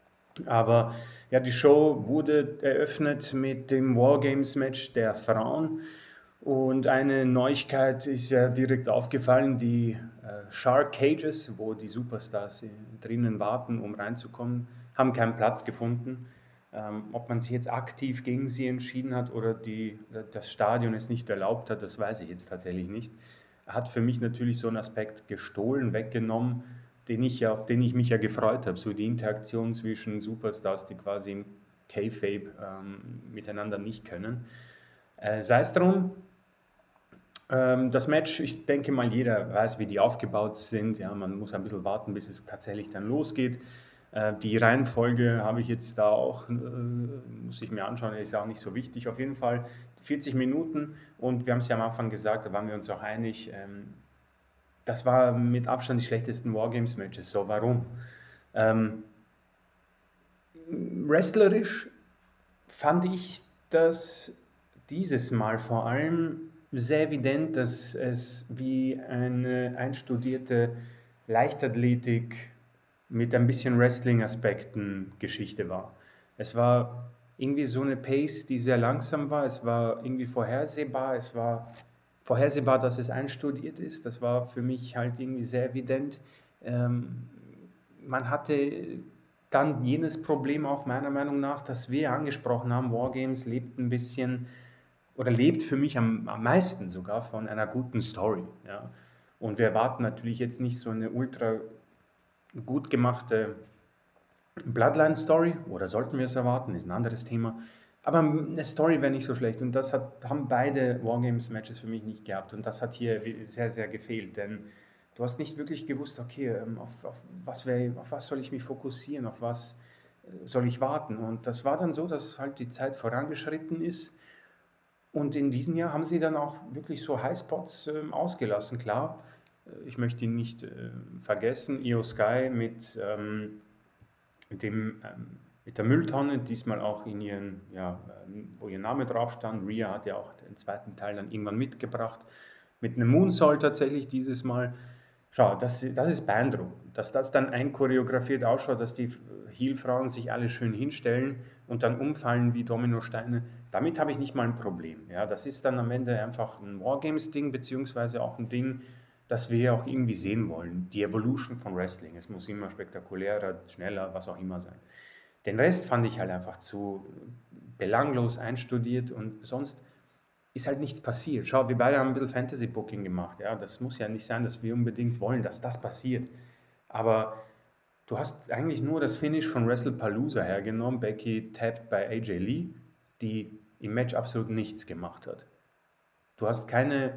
[SPEAKER 2] Aber ja, die Show wurde eröffnet mit dem Wargames-Match der Frauen. Und eine Neuigkeit ist ja direkt aufgefallen, die äh, Shark Cages, wo die Superstars drinnen warten, um reinzukommen, haben keinen Platz gefunden. Ähm, ob man sich jetzt aktiv gegen sie entschieden hat oder die, das Stadion es nicht erlaubt hat, das weiß ich jetzt tatsächlich nicht. Hat für mich natürlich so einen Aspekt gestohlen, weggenommen, den ich ja, auf den ich mich ja gefreut habe. So die Interaktion zwischen Superstars, die quasi im Kayfabe ähm, miteinander nicht können. Äh, sei es drum, ähm, das Match, ich denke mal, jeder weiß, wie die aufgebaut sind. Ja, man muss ein bisschen warten, bis es tatsächlich dann losgeht. Äh, die Reihenfolge habe ich jetzt da auch, äh, muss ich mir anschauen, ist auch nicht so wichtig. Auf jeden Fall vierzig Minuten und wir haben es ja am Anfang gesagt, da waren wir uns auch einig, ähm, das war mit Abstand die schlechtesten Wargames-Matches. So, warum? Ähm, wrestlerisch fand ich das dieses Mal vor allem sehr evident, dass es wie eine einstudierte Leichtathletik mit ein bisschen Wrestling-Aspekten Geschichte war. Es war irgendwie so eine Pace, die sehr langsam war. Es war irgendwie vorhersehbar. Es war vorhersehbar, dass es einstudiert ist. Das war für mich halt irgendwie sehr evident. Ähm, man hatte dann jenes Problem auch meiner Meinung nach, das wir angesprochen haben. Wargames lebt ein bisschen oder lebt für mich am, am meisten sogar von einer guten Story. Ja. Und wir erwarten natürlich jetzt nicht so eine ultra gut gemachte Bloodline-Story, oder sollten wir es erwarten, ist ein anderes Thema. Aber eine Story wäre nicht so schlecht und das hat, haben beide Wargames-Matches für mich nicht gehabt und das hat hier sehr, sehr gefehlt, denn du hast nicht wirklich gewusst, okay, auf, auf, was, wär, auf was soll ich mich fokussieren, auf was soll ich warten, und das war dann so, dass halt die Zeit vorangeschritten ist und in diesem Jahr haben sie dann auch wirklich so Highspots äh, ausgelassen, klar. Ich möchte ihn nicht äh, vergessen, Io Sky mit, ähm, dem, ähm, mit der Mülltonne, diesmal auch in ihren, ja, ähm, wo ihr Name drauf stand. Rhea hat ja auch den zweiten Teil dann irgendwann mitgebracht, mit einem Moonsault tatsächlich dieses Mal. Schau, das, das ist beeindruckend, dass das dann einchoreografiert ausschaut, dass die Heel-Frauen sich alle schön hinstellen und dann umfallen wie Dominosteine. Damit habe ich nicht mal ein Problem. Ja, das ist dann am Ende einfach ein Wargames-Ding, beziehungsweise auch ein Ding, das wir auch irgendwie sehen wollen. Die Evolution von Wrestling. Es muss immer spektakulärer, schneller, was auch immer sein. Den Rest fand ich halt einfach zu belanglos einstudiert und sonst ist halt nichts passiert. Schau, wir beide haben ein bisschen Fantasy-Booking gemacht. Ja, das muss ja nicht sein, dass wir unbedingt wollen, dass das passiert. Aber du hast eigentlich nur das Finish von WrestlePalooza hergenommen. Becky tappt bei A J Lee, die im Match absolut nichts gemacht hat. Du hast keine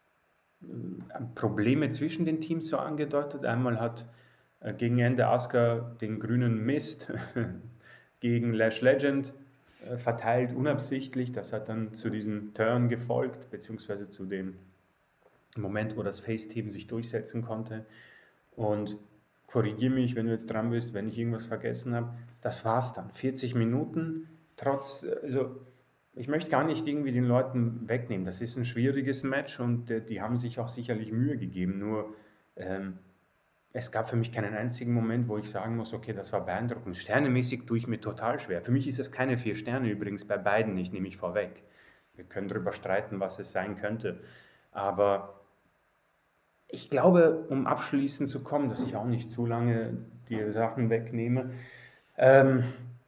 [SPEAKER 2] Probleme zwischen den Teams so angedeutet. Einmal hat äh, gegen Ende Asuka den grünen Mist gegen Lash Legend äh, verteilt, unabsichtlich. Das hat dann zu diesem Turn gefolgt, beziehungsweise zu dem Moment, wo das Face-Team sich durchsetzen konnte. Und Korrigiere mich, wenn du jetzt dran bist, wenn ich irgendwas vergessen habe. Das war's dann. vierzig Minuten, trotz, also ich möchte gar nicht irgendwie den Leuten wegnehmen. Das ist ein schwieriges Match und äh, die haben sich auch sicherlich Mühe gegeben. Nur ähm, es gab für mich keinen einzigen Moment, wo ich sagen muss, okay, das war beeindruckend. Sternemäßig tue ich mir total schwer. Für mich ist es keine vier Sterne übrigens, bei beiden nicht, nehme ich vorweg. Wir können darüber streiten, was es sein könnte. Aber ich glaube, um abschließend zu kommen, dass ich auch nicht zu lange die Sachen wegnehme, ähm,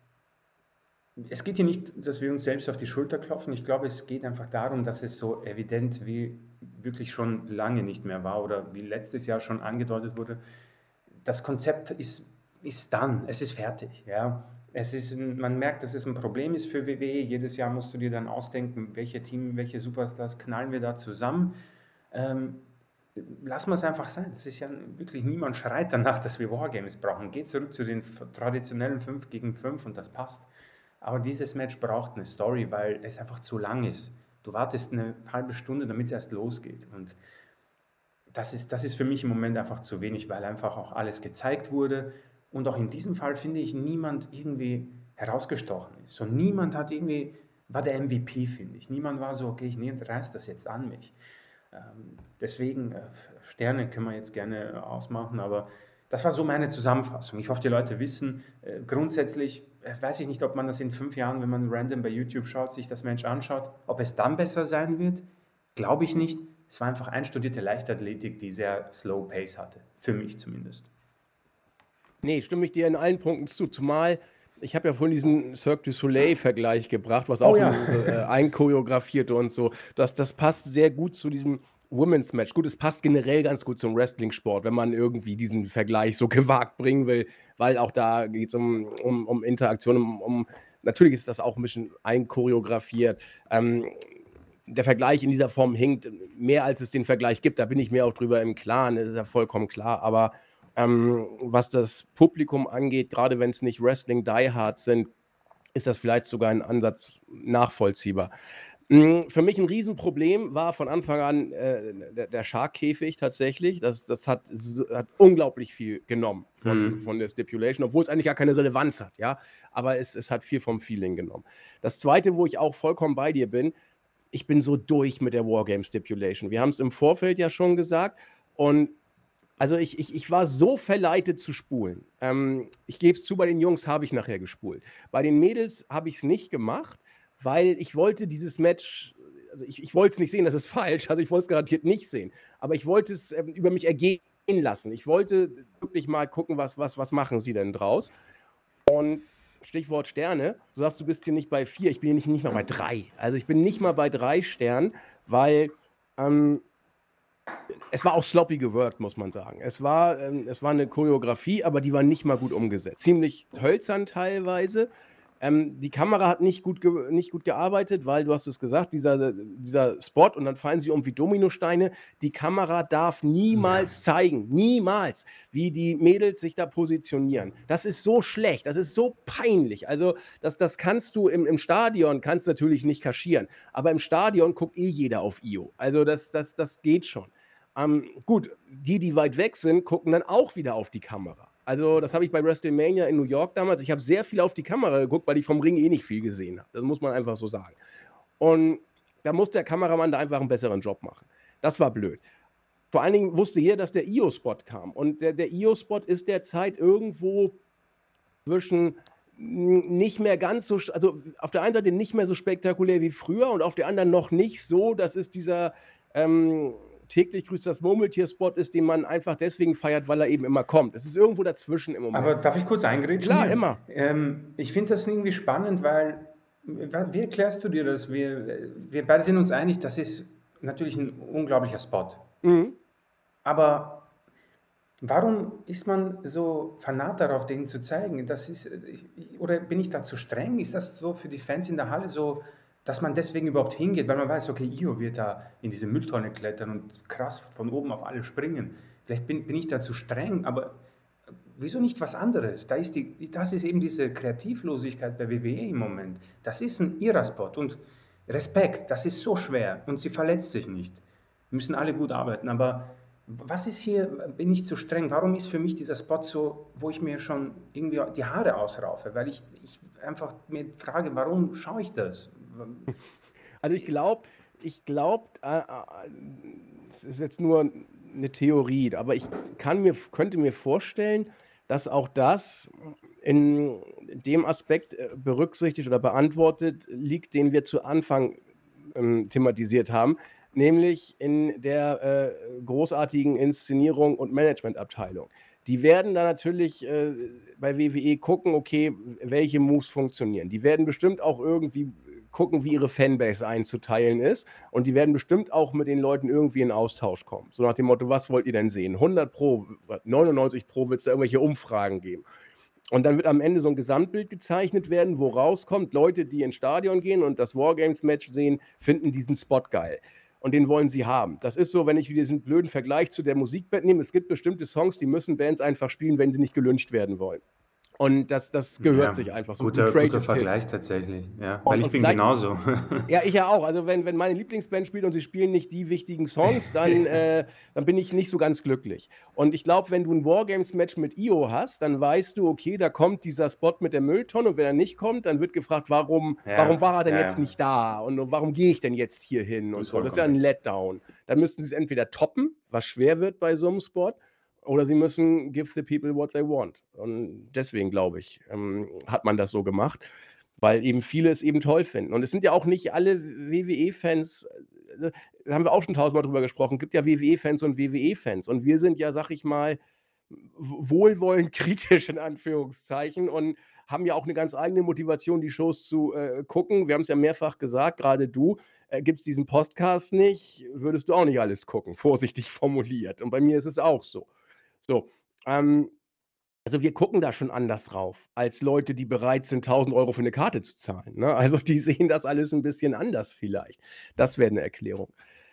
[SPEAKER 2] es geht hier nicht, dass wir uns selbst auf die Schulter klopfen. Ich glaube, es geht einfach darum, dass es so evident wie wirklich schon lange nicht mehr war oder wie letztes Jahr schon angedeutet wurde. Das Konzept ist, ist dann, es ist fertig. Ja. Es ist ein, man merkt, dass es ein Problem ist für W W E. Jedes Jahr musst du dir dann ausdenken, welche Team, welche Superstars knallen wir da zusammen. Ähm, lassen wir es einfach sein. Das ist ja wirklich, niemand schreit danach, dass wir Wargames brauchen. Geht zurück zu den traditionellen fünf gegen fünf und das passt. Aber dieses Match braucht eine Story, weil es einfach zu lang ist. Du wartest eine halbe Stunde, damit es erst losgeht. Und das ist, das ist für mich im Moment einfach zu wenig, weil einfach auch alles gezeigt wurde. Und auch in diesem Fall finde ich, niemand irgendwie herausgestochen ist. So niemand hat irgendwie, war der M V P, finde ich. Niemand war so, okay, ich reiß das jetzt an mich. Ähm, deswegen, äh, Sterne können wir jetzt gerne ausmachen, aber das war so meine Zusammenfassung. Ich hoffe, die Leute wissen, äh, grundsätzlich, äh, weiß ich nicht, ob man das in fünf Jahren, wenn man random bei YouTube schaut, sich das Match anschaut, ob es dann besser sein wird, glaube ich nicht. Es war einfach einstudierte Leichtathletik, die sehr slow pace hatte, für mich zumindest.
[SPEAKER 1] Nee, stimme ich dir in allen Punkten zu, zumal ich habe ja vorhin diesen Cirque du Soleil-Vergleich gebracht, was auch
[SPEAKER 2] Oh ja.
[SPEAKER 1] so äh, einchoreografierte und so. Das, das passt sehr gut zu diesem Women's Match. Gut, es passt generell ganz gut zum Wrestling-Sport, wenn man irgendwie diesen Vergleich so gewagt bringen will, weil auch da geht es um, um, um Interaktion, um, um natürlich ist das auch ein bisschen einchoreografiert. Ähm, der Vergleich in dieser Form hinkt mehr, als es den Vergleich gibt. Da bin ich mir auch drüber im Klaren, das ist ja vollkommen klar. Aber ähm, was das Publikum angeht, gerade wenn es nicht Wrestling-Diehards sind, ist das vielleicht sogar ein Ansatz nachvollziehbar. Mm, Für mich ein Riesenproblem war von Anfang an äh, der, der Shark-Käfig tatsächlich. Das, das hat, hat unglaublich viel genommen von,
[SPEAKER 2] Mhm.
[SPEAKER 1] von der Stipulation, obwohl es eigentlich gar keine Relevanz hat, ja. Aber es, es hat viel vom Feeling genommen. Das Zweite, wo ich auch vollkommen bei dir bin, ich bin so durch mit der Wargame Stipulation. Wir haben es im Vorfeld ja schon gesagt und also ich, ich, ich war so verleitet zu spulen. Ähm, ich gebe es zu, bei den Jungs habe ich nachher gespult. Bei den Mädels habe ich es nicht gemacht, weil ich wollte dieses Match, also ich, ich wollte es nicht sehen, das ist falsch, also ich wollte es garantiert nicht sehen, aber ich wollte es ähm, über mich ergehen lassen. Ich wollte wirklich mal gucken, was, was, was machen sie denn draus. Und Stichwort Sterne, du sagst, du bist hier nicht bei vier, ich bin hier nicht, nicht mal bei drei. Also ich bin nicht mal bei drei Sternen, weil ähm, es war auch sloppy geworkt, muss man sagen. Es war, ähm, es war eine Choreografie, aber die war nicht mal gut umgesetzt. Ziemlich hölzern teilweise. Ähm, die Kamera hat nicht gut, ge nicht gut gearbeitet, weil, du hast es gesagt, dieser, dieser Spot und dann fallen sie um wie Dominosteine. Die Kamera darf niemals
[SPEAKER 2] Ja.
[SPEAKER 1] zeigen, niemals, wie die Mädels sich da positionieren. Das ist so schlecht, das ist so peinlich. Also das, das kannst du im, im Stadion, kannst natürlich nicht kaschieren, aber im Stadion guckt eh jeder auf I O. Also das, das, das geht schon. Ähm, gut, die, die weit weg sind, gucken dann auch wieder auf die Kamera. Also das habe ich bei WrestleMania in New York damals, ich habe sehr viel auf die Kamera geguckt, weil ich vom Ring eh nicht viel gesehen habe. Das muss man einfach so sagen. Und da muss der Kameramann da einfach einen besseren Job machen. Das war blöd. Vor allen Dingen wusste jeder, dass der I O-Spot kam. Und der, der I O-Spot ist derzeit irgendwo zwischen nicht mehr ganz so, also auf der einen Seite nicht mehr so spektakulär wie früher und auf der anderen noch nicht so, dass es dieser ähm, täglich grüßt das Murmeltier-Spot ist, den man einfach deswegen feiert, weil er eben immer kommt. Es ist irgendwo dazwischen im Moment.
[SPEAKER 2] Aber darf ich kurz eingrätschen?
[SPEAKER 1] Klar,
[SPEAKER 2] hier?
[SPEAKER 1] immer.
[SPEAKER 2] Ähm, ich finde das irgendwie spannend, weil, wie erklärst du dir das? Wir, wir beide sind uns einig, das ist natürlich ein unglaublicher Spot.
[SPEAKER 1] Mhm.
[SPEAKER 2] Aber warum ist man so fanat darauf, den zu zeigen? Das ist, oder bin ich da zu streng? Ist das so für die Fans in der Halle so, dass man deswegen überhaupt hingeht? Weil man weiß, okay, I O wird da in diese Mülltonne klettern und krass von oben auf alle springen. Vielleicht bin, bin ich da zu streng, aber wieso nicht was anderes? Da ist die, das ist eben diese Kreativlosigkeit bei W W E im Moment. Das ist ein Ira-Spot und Respekt, das ist so schwer und sie verletzt sich nicht. Wir müssen alle gut arbeiten, aber Was ist hier, bin ich zu streng? Warum ist für mich dieser Spot so, wo ich mir schon irgendwie die Haare ausraufe? Weil ich, ich einfach mir frage, warum schaue ich das?
[SPEAKER 1] Also ich glaube, ich glaube, äh, äh, es ist jetzt nur eine Theorie, aber ich kann mir, könnte mir vorstellen, dass auch das in dem Aspekt äh, berücksichtigt oder beantwortet liegt, den wir zu Anfang ähm, thematisiert haben, nämlich in der äh, großartigen Inszenierung und Managementabteilung. Die werden da natürlich äh, bei W W E gucken, okay, welche Moves funktionieren. Die werden bestimmt auch irgendwie gucken, wie ihre Fanbase einzuteilen ist. Und die werden bestimmt auch mit den Leuten irgendwie in Austausch kommen. So nach dem Motto, was wollt ihr denn sehen? hundert Pro, neunundneunzig Pro wird es da irgendwelche Umfragen geben. Und dann wird am Ende so ein Gesamtbild gezeichnet werden, wo rauskommt, Leute, die ins Stadion gehen und das Wargames-Match sehen, finden diesen Spot geil. Und den wollen sie haben. Das ist so, wenn ich wieder diesen blöden Vergleich zu der Musikband nehme, es gibt bestimmte Songs, die müssen Bands einfach spielen, wenn sie nicht gelyncht werden wollen. Und das, das gehört
[SPEAKER 2] Ja,
[SPEAKER 1] sich einfach so. Die
[SPEAKER 2] guter, guter
[SPEAKER 1] Greatest
[SPEAKER 2] Vergleich
[SPEAKER 1] Hits.
[SPEAKER 2] tatsächlich. Ja, weil
[SPEAKER 1] Und,
[SPEAKER 2] ich
[SPEAKER 1] und
[SPEAKER 2] bin
[SPEAKER 1] vielleicht,
[SPEAKER 2] genauso.
[SPEAKER 1] ja, ich ja auch. Also wenn, wenn meine Lieblingsband spielt und sie spielen nicht die wichtigen Songs, dann, äh, dann bin ich nicht so ganz glücklich. Und ich glaube, wenn du ein Wargames-Match mit Io hast, dann weißt du, okay, da kommt dieser Spot mit der Mülltonne und wenn er nicht kommt, dann wird gefragt, warum, warum
[SPEAKER 2] Ja,
[SPEAKER 1] war er denn
[SPEAKER 2] ja,
[SPEAKER 1] jetzt
[SPEAKER 2] ja.
[SPEAKER 1] nicht da und warum gehe ich denn jetzt hier hin
[SPEAKER 2] Du
[SPEAKER 1] und
[SPEAKER 2] hast
[SPEAKER 1] so. Das ist ja
[SPEAKER 2] vollkommen
[SPEAKER 1] ein
[SPEAKER 2] recht.
[SPEAKER 1] Letdown. Dann müssten sie es entweder toppen, was schwer wird bei so einem Spot, oder sie müssen give the people what they want. Und deswegen, glaube ich, ähm, hat man das so gemacht, weil eben viele es eben toll finden. Und es sind ja auch nicht alle W W E-Fans, äh, da haben wir auch schon tausendmal drüber gesprochen, gibt ja W W E-Fans und W W E-Fans. Und wir sind ja, sag ich mal, wohlwollend kritisch in Anführungszeichen und haben ja auch eine ganz eigene Motivation, die Shows zu äh, gucken. Wir haben es ja mehrfach gesagt, gerade du, äh, gibt es diesen Podcast nicht, würdest du auch nicht alles gucken, vorsichtig formuliert. Und bei mir ist es auch so. So, ähm, also wir gucken da schon anders rauf, als Leute, die bereit sind, tausend Euro für eine Karte zu zahlen, ne? Also, die sehen das alles ein bisschen anders vielleicht. Das wäre eine Erklärung.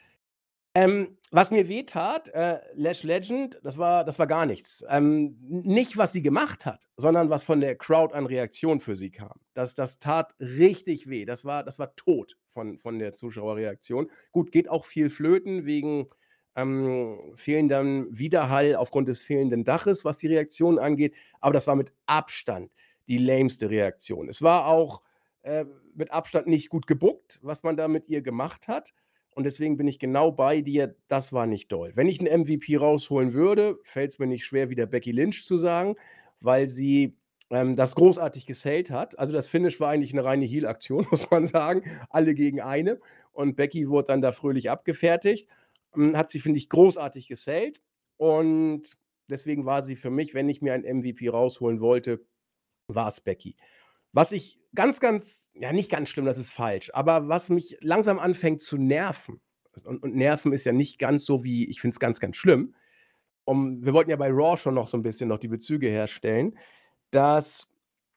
[SPEAKER 1] Ähm, was mir wehtat, äh, Lash Legend, das war das war gar nichts. Ähm, n nicht, was sie gemacht hat, sondern was von der Crowd an Reaktion für sie kam. Das das tat richtig weh. Das war das war tot von von der Zuschauerreaktion. Gut, geht auch viel flöten wegen, ähm, fehlendem Widerhall aufgrund des fehlenden Daches, was die Reaktion angeht, aber das war mit Abstand die lameste Reaktion. Es war auch, äh, mit Abstand nicht gut gebookt, was man da mit ihr gemacht hat. Und deswegen bin ich genau bei dir, das war nicht doll. Wenn ich 'n M V P rausholen würde, fällt es mir nicht schwer, wieder Becky Lynch zu sagen, weil sie, ähm, das großartig gesellt hat. Also, das Finish war eigentlich eine reine Heel-Aktion, muss man sagen, alle gegen eine. Und Becky wurde dann da fröhlich abgefertigt. Hm, hat sie, finde ich, großartig gesellt und deswegen war sie für mich, wenn ich mir ein M V P rausholen wollte, war es Becky. Was ich ganz, ganz ja, nicht ganz schlimm, das ist falsch, aber was mich langsam anfängt zu nerven und und nerven ist ja nicht ganz so wie ich finde es ganz, ganz schlimm. Um wir wollten ja bei Raw schon noch so 'n bisschen noch die Bezüge herstellen, das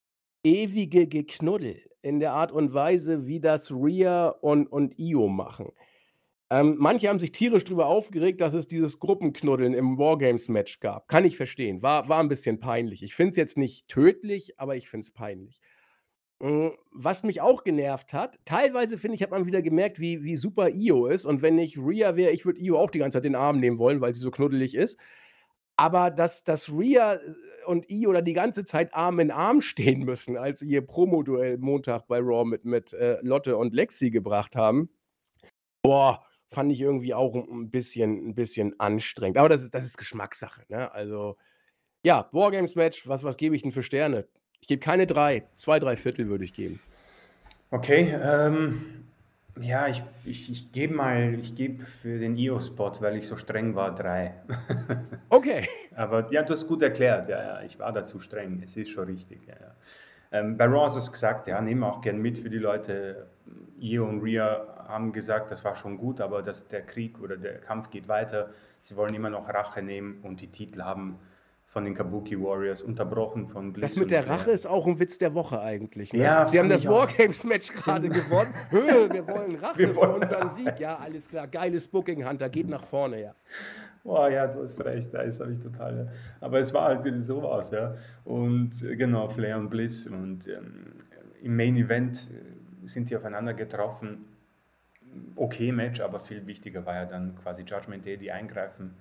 [SPEAKER 1] ewige Geknuddel in der Art und Weise, wie das Rhea und und Io machen. Ähm, manche haben sich tierisch drüber aufgeregt, dass es dieses Gruppenknuddeln im Wargames-Match gab. Kann ich verstehen, war war 'n bisschen peinlich. Ich finde es jetzt nicht tödlich, aber ich finde es peinlich. Hm, was mich auch genervt hat, teilweise finde ich, hat man wieder gemerkt, wie wie super Io ist und wenn ich Rhea wäre, ich würde Io auch die ganze Zeit in den Arm nehmen wollen, weil sie so knuddelig ist. Aber dass dass Rhea, äh, und Io da die ganze Zeit Arm in Arm stehen müssen, als sie ihr Promoduell Montag bei Raw mit mit, äh, Lotte und Lexi gebracht haben, boah, fand ich irgendwie auch 'n 'n bisschen 'n bisschen anstrengend. Aber das ist das ist Geschmackssache, ne? Also, ja, Wargames-Match, was was gebe ich denn für Sterne? Ich gebe keine drei, zwei, drei Viertel würde ich geben.
[SPEAKER 2] Okay, ähm, ja, ich, ich, ich gebe mal, ich gebe für den I O-Spot, weil ich so streng war, drei.
[SPEAKER 1] Okay.
[SPEAKER 2] Aber ja, du hast gut erklärt, ja, ja, ich war da zu streng, es ist schon richtig, ja, ja. Ähm, bei Raw hast du es gesagt, ja, nehmen wir auch gern mit für die Leute. Io und Rhea haben gesagt, das war schon gut, aber dass der Krieg oder der Kampf geht weiter. Sie wollen immer noch Rache nehmen und die Titel haben von den Kabuki Warriors unterbrochen von
[SPEAKER 1] Das
[SPEAKER 2] Bliss
[SPEAKER 1] mit
[SPEAKER 2] und
[SPEAKER 1] der Rache
[SPEAKER 2] Flair.
[SPEAKER 1] ist auch 'n Witz der Woche eigentlich, ne?
[SPEAKER 2] Ja,
[SPEAKER 1] Sie haben
[SPEAKER 2] fand
[SPEAKER 1] das
[SPEAKER 2] ich auch.
[SPEAKER 1] Wargames-Match
[SPEAKER 2] Sie
[SPEAKER 1] grade
[SPEAKER 2] haben,
[SPEAKER 1] gewonnen. „Hö, wir wollen
[SPEAKER 2] wir
[SPEAKER 1] Rache für
[SPEAKER 2] wollen
[SPEAKER 1] unseren Sieg.“ Ja, alles klar. Geiles Booking, Hunter, geht nach vorne, ja.
[SPEAKER 2] Boah, ja, du hast recht, das habe ich total. Ja. Aber es war halt sowas, ja. Und äh, genau, Flair und Bliss. Und ähm, im Main Event äh, sind die aufeinander getroffen. Okay, Match, aber viel wichtiger war ja dann quasi Judgment Day, die eingreifen,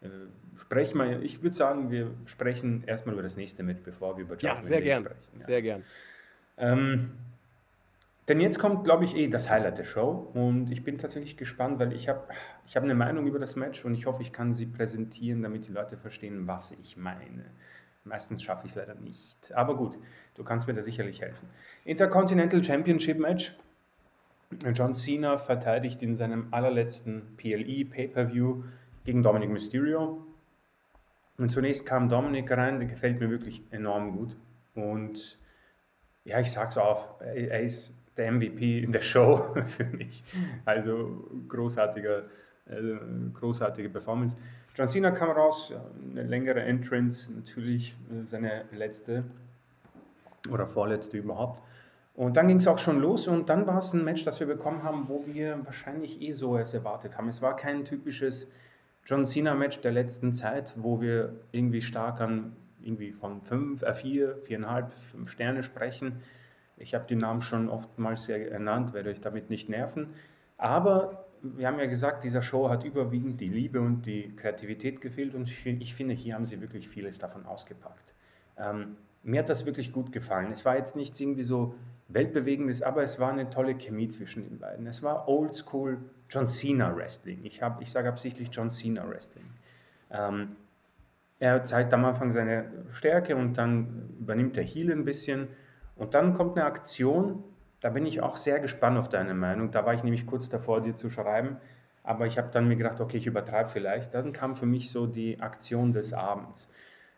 [SPEAKER 2] äh, sprechen wir, ich würde sagen, wir sprechen erstmal über das nächste Match, bevor wir über
[SPEAKER 1] Ja,
[SPEAKER 2] Judgment
[SPEAKER 1] sehr
[SPEAKER 2] Day
[SPEAKER 1] gern.
[SPEAKER 2] sprechen. Ja.
[SPEAKER 1] Sehr gern.
[SPEAKER 2] Ähm, denn jetzt kommt, glaube ich, eh das Highlight der Show und ich bin tatsächlich gespannt, weil ich habe ich hab eine Meinung über das Match und ich hoffe, ich kann sie präsentieren, damit die Leute verstehen, was ich meine. Meistens schaffe ich es leider nicht. Aber gut, du kannst mir da sicherlich helfen. Intercontinental Championship Match. John Cena verteidigt in seinem allerletzten P L E Pay-Per-View gegen Dominic Mysterio. Und zunächst kam Dominic rein, der gefällt mir wirklich enorm gut. Und ja, ich sag's auch, er ist der M V P in der Show für mich. Also großartiger, äh, großartige Performance. John Cena kam raus, eine längere Entrance, natürlich seine letzte oder vorletzte überhaupt. Und dann ging es auch schon los und dann war es ein Match, das wir bekommen haben, wo wir wahrscheinlich eh so es erwartet haben. Es war kein typisches John Cena-Match der letzten Zeit, wo wir irgendwie stark an irgendwie von fünf, äh vier, viereinhalb, fünf Sterne sprechen. Ich habe die Namen schon oftmals ernannt, werde euch damit nicht nerven. Aber wir haben ja gesagt, dieser Show hat überwiegend die Liebe und die Kreativität gefehlt und ich finde, hier haben sie wirklich vieles davon ausgepackt. Ähm, mir hat das wirklich gut gefallen. Es war jetzt nichts irgendwie so weltbewegendes, aber es war eine tolle Chemie zwischen den beiden. Es war Oldschool John Cena Wrestling. Ich, hab, ich sage absichtlich John Cena Wrestling. Ähm, er zeigt am Anfang seine Stärke und dann übernimmt der Heel ein bisschen. Und dann kommt eine Aktion, da bin ich auch sehr gespannt auf deine Meinung. Da war ich nämlich kurz davor, dir zu schreiben, aber ich habe dann mir gedacht, okay, ich übertreibe vielleicht. Dann kam für mich so die Aktion des Abends.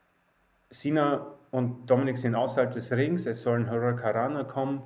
[SPEAKER 2] Cena und Dominic sind außerhalb des Rings, es soll ein Hurricanrana kommen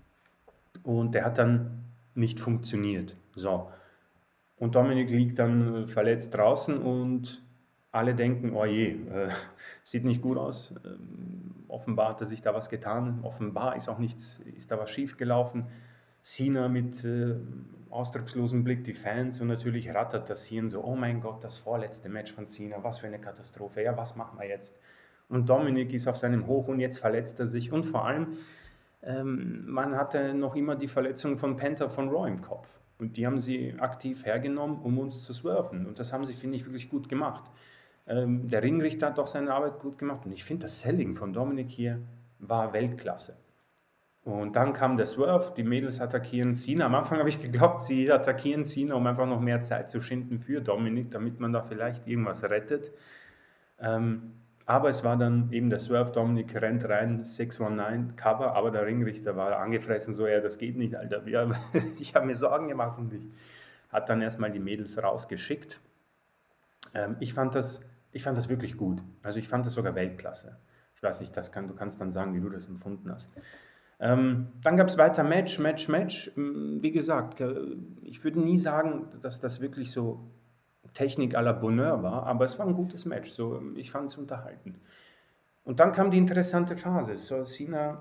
[SPEAKER 2] und der hat dann nicht funktioniert. So. Und Dominic liegt dann verletzt draußen und alle denken, oh je, äh, sieht nicht gut aus. Ähm, offenbar hat er sich da was getan. Offenbar ist auch nichts, ist da was schief gelaufen. Cena mit äh, ausdruckslosem Blick, die Fans und natürlich rattert das Hirn so, oh mein Gott, das vorletzte Match von Cena, was für eine Katastrophe. Ja, was machen wir jetzt? Und Dominic ist auf seinem Hoch und jetzt verletzt er sich. Und vor allem, ähm, man hatte noch immer die Verletzung von Penta von Raw im Kopf. Und die haben sie aktiv hergenommen, um uns zu swerven. Und das haben sie, finde ich, wirklich gut gemacht. Ähm, der Ringrichter hat auch seine Arbeit gut gemacht. Und ich finde, das Selling von Dominic hier war Weltklasse. Und dann kam der Swerve, die Mädels attackieren Cena. Am Anfang habe ich geglaubt, sie attackieren Cena, um einfach noch mehr Zeit zu schinden für Dominic, damit man da vielleicht irgendwas rettet. Ähm, aber es war dann eben der Swerve, Dominic rennt rein, sechs neunzehn Cover, aber der Ringrichter war angefressen, so, ja, das geht nicht, Alter. Ja, ich habe mir Sorgen gemacht und ich hat dann erstmal die Mädels rausgeschickt. Ähm, ich, fand das, ich fand das wirklich gut. Also ich fand das sogar Weltklasse. Ich weiß nicht, das kann, du kannst dann sagen, wie du das empfunden hast. Ähm, dann gab es weiter Match, Match, Match. Wie gesagt, ich würde nie sagen, dass das wirklich so Technik à la Bonheur war, aber es war ein gutes Match. So, ich fand es unterhaltend. Und dann kam die interessante Phase. So Cena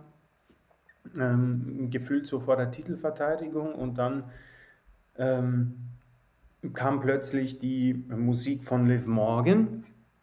[SPEAKER 2] ähm, gefühlt so vor der Titelverteidigung und dann ähm, kam plötzlich die Musik von Liv Morgan.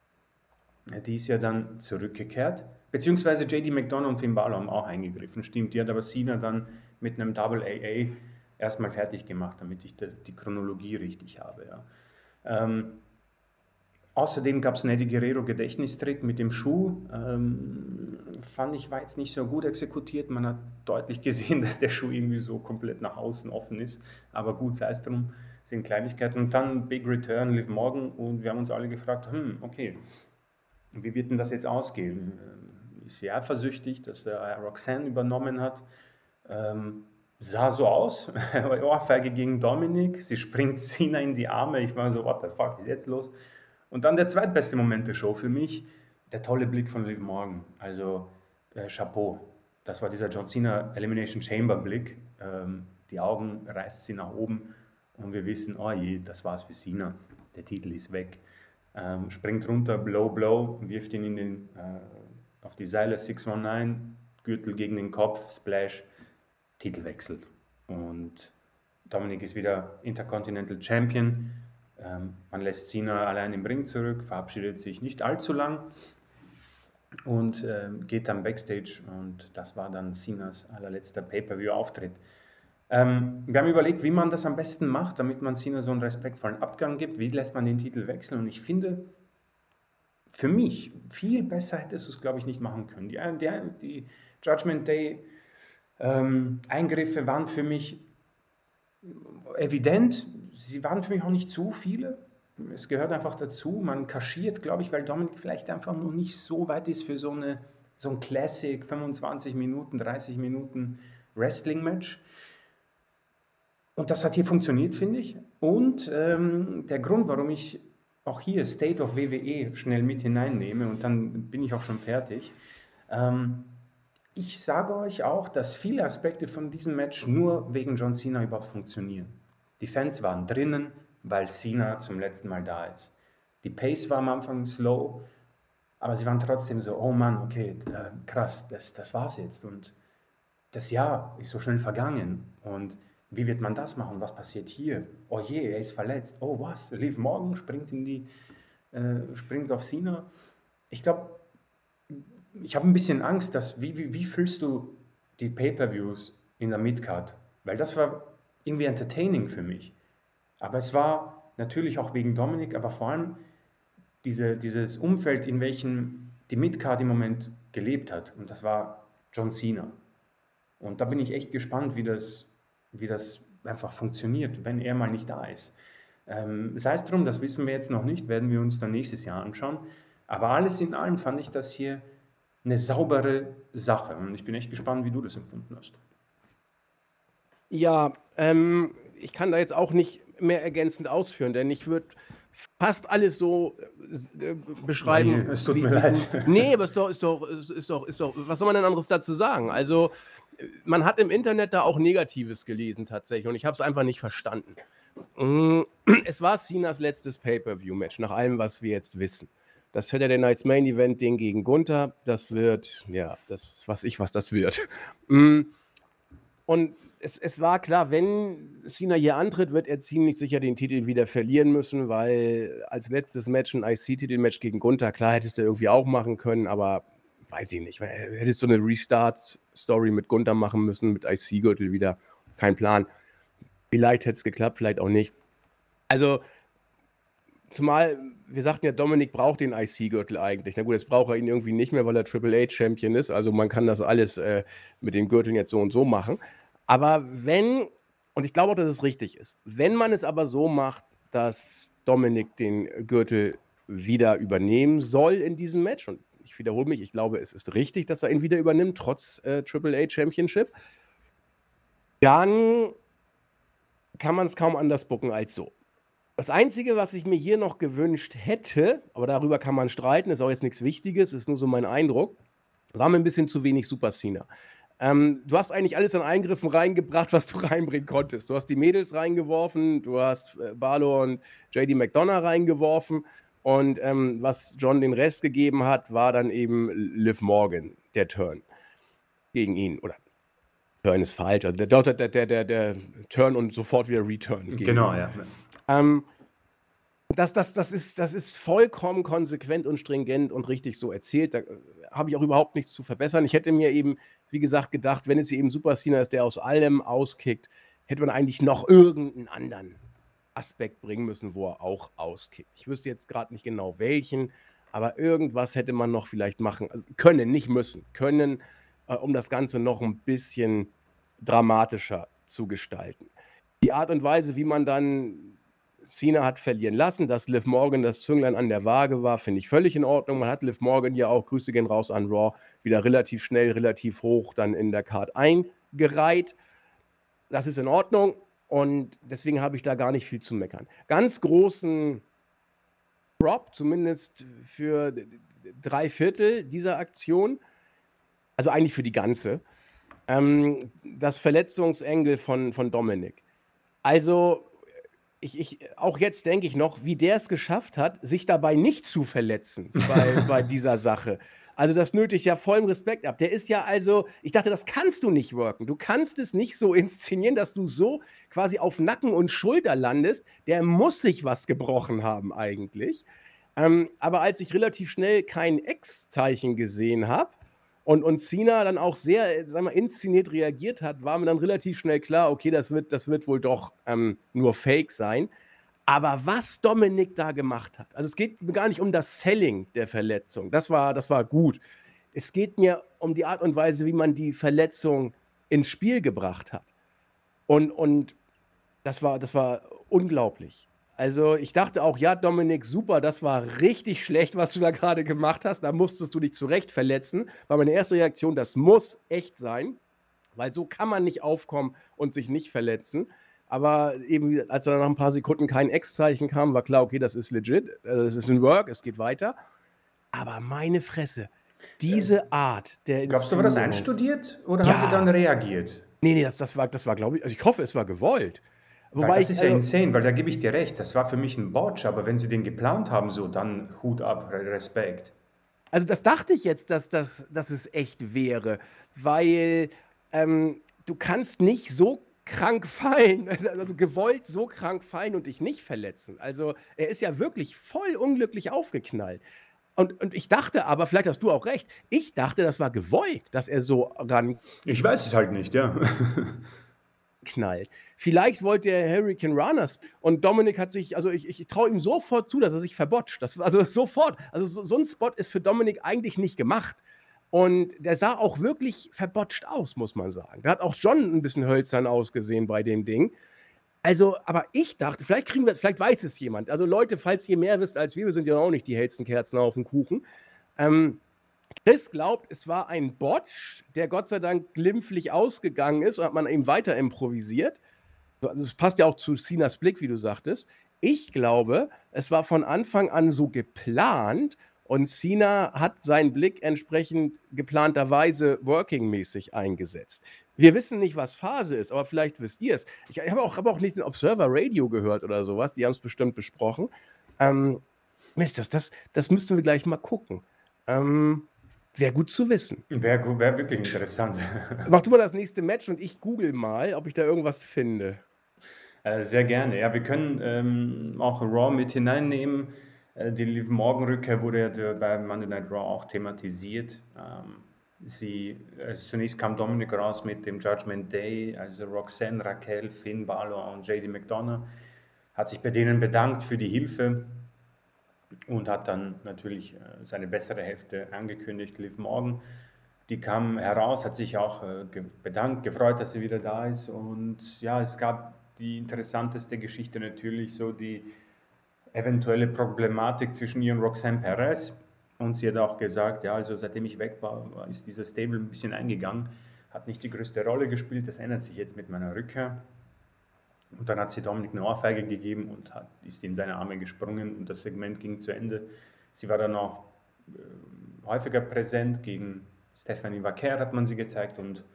[SPEAKER 2] Die ist ja dann zurückgekehrt. Beziehungsweise J D McDonough und Finn Balor haben auch eingegriffen, stimmt. Die hat aber Cena dann mit einem Double A A erstmal fertig gemacht, damit ich die Chronologie richtig habe. Ja. Ähm, außerdem gab es einen Eddie Guerrero Gedächtnistrick mit dem Schuh. Ähm, fand ich, war jetzt nicht so gut exekutiert. Man hat deutlich gesehen, dass der Schuh irgendwie so komplett nach außen offen ist. Aber gut, sei es drum, sind Kleinigkeiten. Und dann Big Return, Liv Morgan. Und wir haben uns alle gefragt, hm, okay, wie wird denn das jetzt ausgehen? Ist sie eifersüchtig, dass er Roxanne übernommen hat? Ähm, sah so aus. Ohrfeige gegen Dominic. Sie springt Cena in die Arme. Ich war so, what the fuck ist jetzt los? Und dann der zweitbeste Moment der Show für mich, der tolle Blick von Liv Morgan. Also äh, Chapeau. Das war dieser John Cena Elimination Chamber Blick. Ähm, die Augen reißt sie nach oben und wir wissen, oh je, das war's für Cena. Der Titel ist weg. Ähm, springt runter, Blow, Blow, wirft ihn in den, äh, auf die Seile, sechs neunzehn, Gürtel gegen den Kopf, Splash, Titelwechsel. Und Dominic ist wieder Intercontinental Champion. Ähm, man lässt Cena allein im Ring zurück, verabschiedet sich nicht allzu lang und äh, geht dann Backstage und das war dann Cenas allerletzter Pay-Per-View-Auftritt. Ähm, wir haben überlegt, wie man das am besten macht, damit man Cena so einen respektvollen Abgang gibt. Wie lässt man den Titel wechseln? Und ich finde, für mich, viel besser hättest du es, glaube ich, nicht machen können. Die, die, die Judgment Day ähm, Eingriffe waren für mich evident, sie waren für mich auch nicht zu viele. Es gehört einfach dazu, man kaschiert, glaube ich, weil Dominik vielleicht einfach noch nicht so weit ist für so, eine, so ein Classic fünfundzwanzig Minuten, dreißig Minuten Wrestling-Match. Und das hat hier funktioniert, finde ich. Und ähm, der Grund, warum ich auch hier State of W W E schnell mit hineinnehme, und dann bin ich auch schon fertig, ähm, ich sage euch auch, dass viele Aspekte von diesem Match nur wegen John Cena überhaupt funktionieren. Die Fans waren drinnen, weil Cena zum letzten Mal da ist. Die Pace war am Anfang slow, aber sie waren trotzdem so, oh Mann, okay, äh, krass, das, das war's jetzt. Und das Jahr ist so schnell vergangen. Und wie wird man das machen? Was passiert hier? Oh je, er ist verletzt. Oh was? Liv Morgan springt in die, äh, springt auf Cena. Ich glaube, ich habe ein bisschen Angst, dass, wie, wie, wie fühlst du die Pay-Per-Views in der Midcard? Weil das war irgendwie entertaining für mich. Aber es war natürlich auch wegen Dominik, aber vor allem diese, dieses Umfeld, in welchem die Midcard im Moment gelebt hat. Und das war John Cena. Und da bin ich echt gespannt, wie das, wie das einfach funktioniert, wenn er mal nicht da ist. Ähm, sei es drum, das wissen wir jetzt noch nicht, werden wir uns dann nächstes Jahr anschauen. Aber alles in allem fand ich das hier eine saubere Sache. Und ich bin echt gespannt, wie du das empfunden hast.
[SPEAKER 1] Ja, ähm, ich kann da jetzt auch nicht mehr ergänzend ausführen, denn ich würde fast alles so äh, beschreiben.
[SPEAKER 2] Nee, es tut
[SPEAKER 1] wie,
[SPEAKER 2] mir
[SPEAKER 1] wie
[SPEAKER 2] leid.
[SPEAKER 1] Du. Nee, aber ist doch, ist doch, ist, ist doch, ist doch, was soll man denn anderes dazu sagen? Also, man hat im Internet da auch Negatives gelesen tatsächlich und ich habe es einfach nicht verstanden. Es war Cenas letztes Pay-Per-View-Match, nach allem, was wir jetzt wissen. Das Saturday Night's Main Event, Ding gegen Gunther, das wird, ja, das weiß ich, was das wird. Und es, es war klar, wenn Cena hier antritt, wird er ziemlich sicher den Titel wieder verlieren müssen, weil als letztes Match ein I C-Titel-Match gegen Gunther, klar hättest du irgendwie auch machen können, aber weiß ich nicht. Hättest du so eine Restart-Story mit Gunther machen müssen, mit I C-Gürtel wieder, kein Plan. Vielleicht hätte es geklappt, vielleicht auch nicht. Also, zumal, wir sagten ja, Dominik braucht den I C-Gürtel eigentlich. Na gut, jetzt braucht er ihn irgendwie nicht mehr, weil er Triple H-Champion ist. Also man kann das alles äh, mit den Gürteln jetzt so und so machen. Aber wenn, und ich glaube auch, dass es richtig ist, wenn man es aber so macht, dass Dominik den Gürtel wieder übernehmen soll in diesem Match, und ich wiederhole mich, ich glaube, es ist richtig, dass er ihn wieder übernimmt, trotz äh, Triple H-Championship, dann kann man es kaum anders bucken als so. Das Einzige, was ich mir hier noch gewünscht hätte, aber darüber kann man streiten, ist auch jetzt nichts Wichtiges, ist nur so mein Eindruck, war mir ein bisschen zu wenig Super Cena. Ähm, du hast eigentlich alles an Eingriffen reingebracht, was du reinbringen konntest. Du hast die Mädels reingeworfen, du hast äh, Barlow und J D McDonough reingeworfen und ähm, was John den Rest gegeben hat, war dann eben Liv Morgan, der Turn gegen ihn. Oder Turn ist falsch, also der, der, der, der, der Turn und sofort wieder Return. Gegen
[SPEAKER 2] Genau,
[SPEAKER 1] ihn.
[SPEAKER 2] ja.
[SPEAKER 1] Ähm, das, das, das, ist, das ist vollkommen konsequent und stringent und richtig so erzählt. Da habe ich auch überhaupt nichts zu verbessern. Ich hätte mir eben, wie gesagt, gedacht, wenn es eben Super Cena ist, der aus allem auskickt, hätte man eigentlich noch irgendeinen anderen Aspekt bringen müssen, wo er auch auskickt. Ich wüsste jetzt gerade nicht genau welchen, aber irgendwas hätte man noch vielleicht machen also können, nicht müssen, können, äh, um das Ganze noch ein bisschen dramatischer zu gestalten. Die Art und Weise, wie man dann Cena hat verlieren lassen, dass Liv Morgan das Zünglein an der Waage war, finde ich völlig in Ordnung. Man hat Liv Morgan ja auch, Grüße gehen raus an Raw, wieder relativ schnell, relativ hoch dann in der Card eingereiht. Das ist in Ordnung und deswegen habe ich da gar nicht viel zu meckern. Ganz großen Prop, zumindest für drei Viertel dieser Aktion, also eigentlich für die ganze, ähm, das Verletzungsengel von, von Dominik. Also Ich, ich, auch jetzt denke ich noch, wie der es geschafft hat, sich dabei nicht zu verletzen bei, bei dieser Sache. Also das nötigt ja vollen Respekt ab. Der ist ja also, ich dachte, das kannst du nicht worken. Du kannst es nicht so inszenieren, dass du so quasi auf Nacken und Schulter landest. Der muss sich was gebrochen haben eigentlich. Ähm, aber als ich relativ schnell kein X-Zeichen gesehen habe, und, und Cena dann auch sehr, sagen wir, inszeniert reagiert hat, war mir dann relativ schnell klar, okay, das wird, das wird wohl doch ähm, nur Fake sein. Aber was Dominik da gemacht hat, also es geht mir gar nicht um das Selling der Verletzung, das war das war gut. Es geht mir um die Art und Weise, wie man die Verletzung ins Spiel gebracht hat. Und und das war das war unglaublich. Also, ich dachte auch: „Ja, Dominik, super, das war richtig schlecht, was du da grade gemacht hast. Da musstest du dich zu Recht verletzen.“ War meine erste Reaktion, das muss echt sein, weil so kann man nicht aufkommen und sich nicht verletzen. Aber eben, als dann nach 'n paar Sekunden kein X-Zeichen kam, war klar: „Okay, das ist legit, äh, das ist 'n Work, es geht weiter.“ Aber meine Fresse,
[SPEAKER 2] Äh,
[SPEAKER 1] diese Art der
[SPEAKER 2] glaubst du, war das
[SPEAKER 1] Inszenierung
[SPEAKER 2] einstudiert oder haben sie dann
[SPEAKER 1] ja,
[SPEAKER 2] reagiert?
[SPEAKER 1] ne, ne, das das war das war, glaube ich also, ich hoffe, es war gewollt.
[SPEAKER 2] Weil
[SPEAKER 1] Wobei
[SPEAKER 2] das
[SPEAKER 1] ich
[SPEAKER 2] ist ja
[SPEAKER 1] also
[SPEAKER 2] insane, weil da gebe ich dir recht, das war für mich 'n Botch, aber wenn sie den geplant haben so, dann Hut ab, Re Respekt.
[SPEAKER 1] Also, das dachte ich jetzt, dass das dass es echt wäre, weil, ähm, du kannst nicht so krank fallen, also, gewollt so krank fallen und dich nicht verletzen. Also, er ist ja wirklich voll unglücklich aufgeknallt. Und und ich dachte aber, vielleicht hast du auch recht, ich dachte, das war gewollt, dass er so ran
[SPEAKER 2] Ich weiß es halt nicht, ja.
[SPEAKER 1] knallt. Vielleicht wollte er Hurricane Runners und Dominik hat sich also, ich ich traue ihm sofort zu, dass er sich verbotscht. Das also, sofort. Also, so so 'n Spot ist für Dominik eigentlich nicht gemacht. Und der sah auch wirklich verbotscht aus, muss man sagen. Der hat auch John 'n bisschen hölzern ausgesehen bei dem Ding. Also, aber ich dachte, vielleicht kriegen wir vielleicht weiß es jemand. Also, Leute, falls ihr mehr wisst als wir, wir sind ja auch nicht die hellsten Kerzen aufm Kuchen. Ähm, Chris glaubt, es war ein Botch, der Gott sei Dank glimpflich ausgegangen ist und hat man eben weiter improvisiert. So, also, es passt ja auch zu Cenas Blick, wie du sagtest. Ich glaube, es war von Anfang an so geplant und Cena hat seinen Blick entsprechend geplanterweise working-mäßig eingesetzt. Wir wissen nicht, was Phase ist, aber vielleicht wisst ihr's. Ich habe auch habe auch nicht den Observer Radio gehört oder so was, die haben's bestimmt besprochen. Ähm, Mist, das das das müssten wir gleich mal gucken. Ähm, wäre gut zu wissen.
[SPEAKER 2] Wäre gu wäre wirklich interessant.
[SPEAKER 1] Mach du mal das nächste Match und ich google mal, ob ich da irgendwas finde.
[SPEAKER 2] Äh, sehr gerne. Ja, wir können, ähm, auch Raw mit hineinnehmen. Äh, die Liv Morgan-Rückkehr wurde ja d bei Monday Night Raw auch thematisiert. Ähm, sie also, zunächst kam Dominik raus mit dem Judgment Day, also Roxanne, Raquel, Finn Balor und J D McDonagh, hat sich bei denen bedankt für die Hilfe und hat dann natürlich, äh, seine bessere Hälfte angekündigt, Liv Morgan. Die kam heraus, hat sich auch, äh, ge bedankt, gefreut, dass sie wieder da ist und ja, es gab die interessanteste Geschichte natürlich so die eventuelle Problematik zwischen ihr und Roxanne Perez und sie hat auch gesagt: „Ja, also seitdem ich weg war, ist dieser Stable 'n bisschen eingegangen, hat nicht die größte Rolle gespielt. Das ändert sich jetzt mit meiner Rückkehr.“ Und dann hat sie Dominik 'ne Ohrfeige gegeben und hat ist in seine Arme gesprungen und das Segment ging zu Ende. Sie war dann auch, ähm, häufiger präsent. Gegen Stephanie Vaquer hat man sie gezeigt und,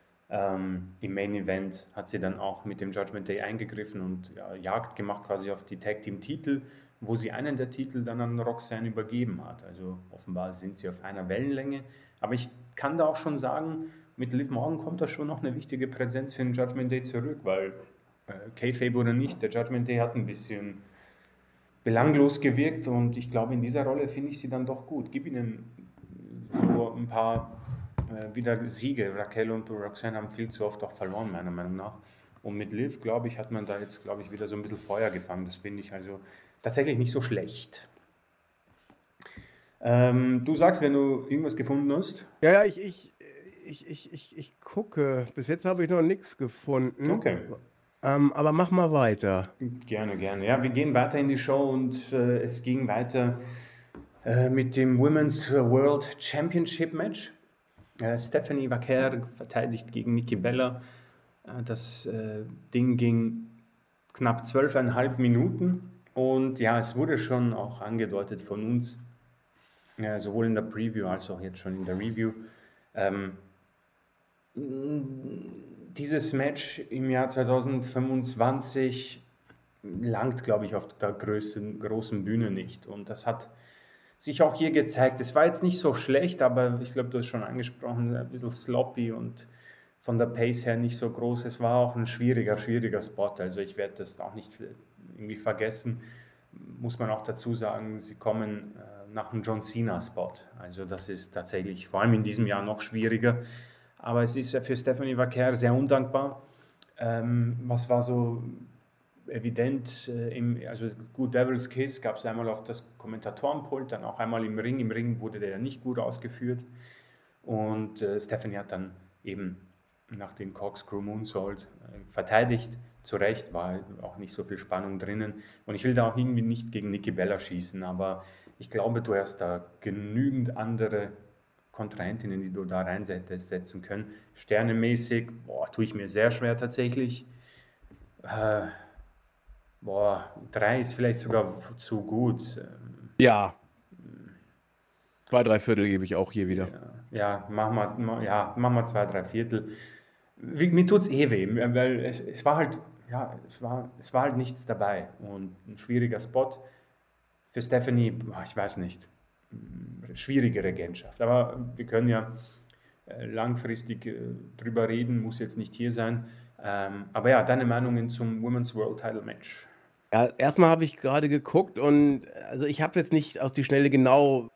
[SPEAKER 2] ähm, im Main Event hat sie dann auch mit dem Judgment Day eingegriffen und, ja, Jagd gemacht quasi auf die Tag-Team-Titel, wo sie einen der Titel dann an Roxanne übergeben hat. Also, offenbar sind sie auf einer Wellenlänge. Aber ich kann da auch schon sagen, mit Liv Morgan kommt da schon noch 'ne wichtige Präsenz für 'n Judgment Day zurück, weil, äh, Kayfabe oder nicht, der Judgment Day hat 'n bisschen belanglos gewirkt und ich glaube, in dieser Rolle finde ich sie dann doch gut. Gib ihnen so 'n paar, äh, wieder Siege. Raquel und Roxanne haben viel zu oft auch verloren, meiner Meinung nach. Und mit Liv, glaube ich, hat man da jetzt, glaube ich, wieder so 'n bisschen Feuer gefangen. Das finde ich also tatsächlich nicht so schlecht. Ähm, du sagst, wenn du irgendwas gefunden hast.
[SPEAKER 1] Ja, ja, ich ich ich ich ich ich gucke. Bis jetzt habe ich noch nix gefunden.
[SPEAKER 2] Okay.
[SPEAKER 1] Ähm, aber mach mal weiter.
[SPEAKER 2] Gerne, gerne. Ja, wir gehen weiter in die Show und, äh, es ging weiter, äh, mit dem Women's World Championship Match. Äh, Stephanie Vaquer verteidigt gegen Nikki Bella. Äh, das, äh, Ding ging knapp zwölfeinhalb Minuten und ja, es wurde schon auch angedeutet von uns, äh, sowohl in der Preview als auch jetzt schon in der Review. Ähm hm, dieses Match im Jahr zweitausendfünfundzwanzig langt, glaube ich, auf der größen großen Bühne nicht und das hat sich auch hier gezeigt. Es war jetzt nicht so schlecht, aber ich glaube, du hast schon angesprochen, ein bisschen sloppy und von der Pace her nicht so groß. Es war auch 'n schwieriger, schwieriger Spot. Also, ich werde das auch nicht irgendwie vergessen. Muss man auch dazu sagen, sie kommen, äh, nach 'm John Cena Spot. Also, das ist tatsächlich vor allem in diesem Jahr noch schwieriger. Aber es ist ja für Stephanie Vaquer sehr undankbar. Ähm, was war so evident, äh, im, also gut, Devil's Kiss gab es einmal auf das Kommentatorenpult, dann auch einmal im Ring. Im Ring wurde der ja nicht gut ausgeführt. Und äh, Stephanie hat dann eben nach dem Corkscrew Moonsault äh, verteidigt. Zu Recht war auch nicht so viel Spannung drinnen. Und ich will da auch irgendwie nicht gegen Nikki Bella schießen, aber ich glaube, du hast da genügend andere Kontrahentinnen, die du da reinsetzen können. Sternemäßig, boah, tue ich mir sehr schwer tatsächlich. Äh, boah, drei ist vielleicht sogar zu gut. Ähm,
[SPEAKER 1] Ja. Zwei, drei Viertel gebe ich auch hier wieder.
[SPEAKER 2] Ja, ja mach mal, ja, mach mal zwei, drei Viertel. Wie, mir tut es eh weh, weil es, es war halt, ja, es war, es war halt nichts dabei. Und ein schwieriger Spot für Stephanie, boah, ich weiß nicht, schwierige Regentschaft. Aber wir können ja äh, langfristig äh, drüber reden, muss jetzt nicht hier sein. Ähm, aber ja, deine Meinungen zum Women's World Title Match?
[SPEAKER 1] Ja, erstmal habe ich gerade geguckt und also ich habe jetzt nicht auf die Schnelle genau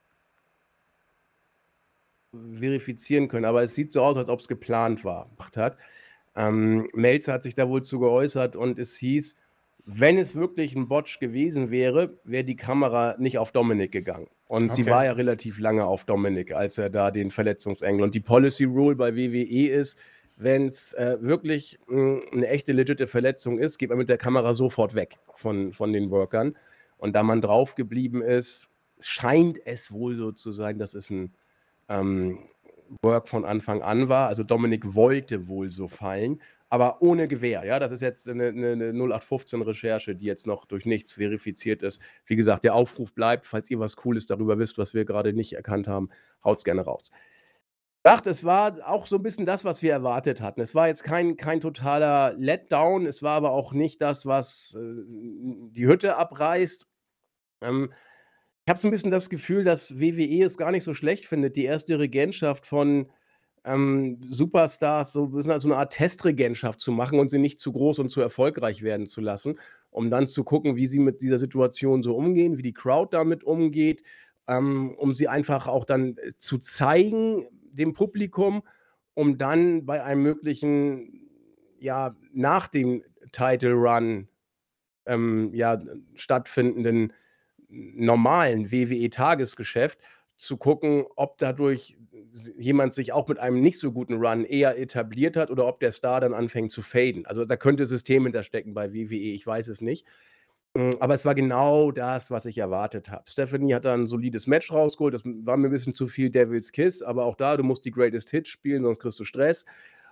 [SPEAKER 1] verifizieren können, aber es sieht so aus, als ob es geplant war. Hat. Ähm, Meltzer hat sich da wohl zu geäußert und es hieß, wenn es wirklich ein Botch gewesen wäre, wäre die Kamera nicht auf Dominik gegangen. Und okay. Sie war ja relativ lange auf Dominik, als er da den Verletzungsengel. Und die Policy Rule bei W W E ist, wenn es äh, wirklich mh, eine echte, legitime Verletzung ist, geht man mit der Kamera sofort weg von, von den Workern. Und da man drauf geblieben ist, scheint es wohl so zu sein, dass es ein ähm, Work von Anfang an war. Also Dominik wollte wohl so fallen, aber ohne Gewehr. Ja, das ist jetzt eine, eine, eine null acht fünfzehn Recherche, die jetzt noch durch nichts verifiziert ist. Wie gesagt, der Aufruf bleibt, falls ihr was Cooles darüber wisst, was wir gerade nicht erkannt haben, haut's gerne raus. Ich dachte, es war auch so ein bisschen das, was wir erwartet hatten. Es war jetzt kein, kein totaler Letdown, es war aber auch nicht das, was äh, die Hütte abreißt. Ähm, ich habe so ein bisschen das Gefühl, dass W W E es gar nicht so schlecht findet, die erste Regentschaft von ähm, Superstars so ein bisschen als so eine Art Testregentschaft zu machen und sie nicht zu groß und zu erfolgreich werden zu lassen, um dann zu gucken, wie sie mit dieser Situation so umgehen, wie die Crowd damit umgeht, ähm, um sie einfach auch dann äh, zu zeigen dem Publikum, um dann bei einem möglichen, ja, nach dem Title Run ähm, ja, stattfindenden normalen W W E-Tagesgeschäft zu gucken, ob dadurch jemand sich auch mit einem nicht so guten Run eher etabliert hat oder ob der Star dann anfängt zu faden. Also da könnte System hinterstecken bei W W E, ich weiß es nicht. Aber es war genau das, was ich erwartet habe. Stephanie hat da ein solides Match rausgeholt, das war mir ein bisschen zu viel Devil's Kiss, aber auch da, du musst die Greatest Hits spielen, sonst kriegst du Stress.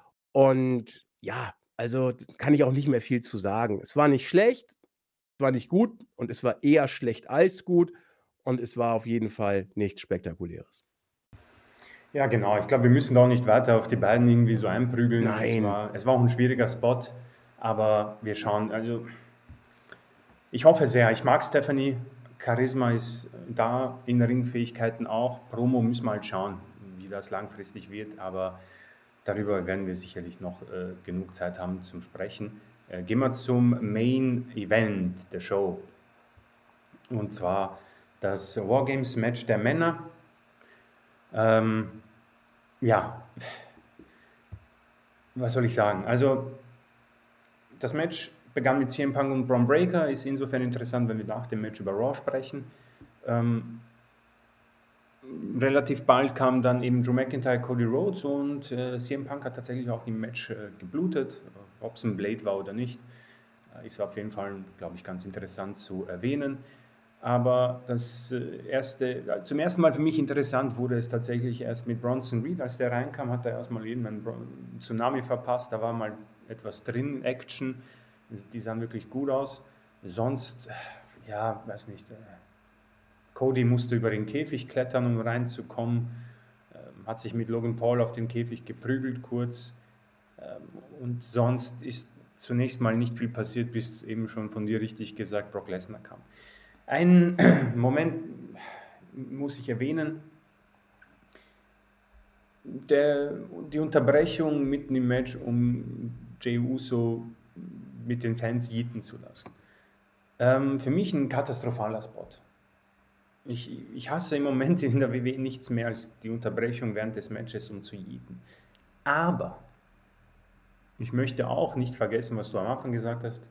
[SPEAKER 1] Und ja, also kann ich auch nicht mehr viel zu sagen. Es war nicht schlecht, es war nicht gut und es war eher schlecht als gut und es war auf jeden Fall nichts Spektakuläres.
[SPEAKER 2] Ja, genau. Ich glaube, wir müssen da auch nicht weiter auf die beiden irgendwie so einprügeln.
[SPEAKER 1] Nein.
[SPEAKER 2] Es war, es war auch ein schwieriger Spot, aber wir schauen, also ich hoffe sehr. Ich mag Stephanie. Charisma ist da, Ringfähigkeiten auch. Promo müssen wir halt schauen, wie das langfristig wird, aber darüber werden wir sicherlich noch äh, genug Zeit haben zum Sprechen. Äh, gehen wir zum Main Event der Show. Und zwar das Wargames-Match der Männer. Ähm, ja, was soll ich sagen? Also, das Match begann mit C M Punk und Bron Breakker, ist insofern interessant, wenn wir nach dem Match über Raw sprechen. Ähm, relativ bald kam dann eben Drew McIntyre, Cody Rhodes und äh, C M Punk hat tatsächlich auch im Match äh, geblutet, ob es ein Blade war oder nicht. Äh, ist auf jeden Fall, glaube ich, ganz interessant zu erwähnen. Aber das äh, erste, zum ersten Mal für mich interessant wurde es tatsächlich erst mit Bronson Reed. Als der reinkam, hat er erstmal eben einen Tsunami verpasst. Da war mal etwas drin, Action. Die sahen wirklich gut aus. Sonst, ja, weiß nicht. Äh, Cody musste über den Käfig klettern, um reinzukommen. Ähm, hat sich mit Logan Paul auf den Käfig geprügelt kurz. Ähm, und sonst ist zunächst mal nicht viel passiert, bis eben schon von dir richtig gesagt Brock Lesnar kam. Ein Moment muss ich erwähnen, der, die Unterbrechung mitten im Match, um Jey Uso mit den Fans jieten zu lassen. Ähm, für mich ein katastrophaler Spot. Ich, ich hasse im Moment in der W W E nichts mehr als die Unterbrechung während des Matches, um zu jieten. Aber ich möchte auch nicht vergessen, was du am Anfang gesagt hast,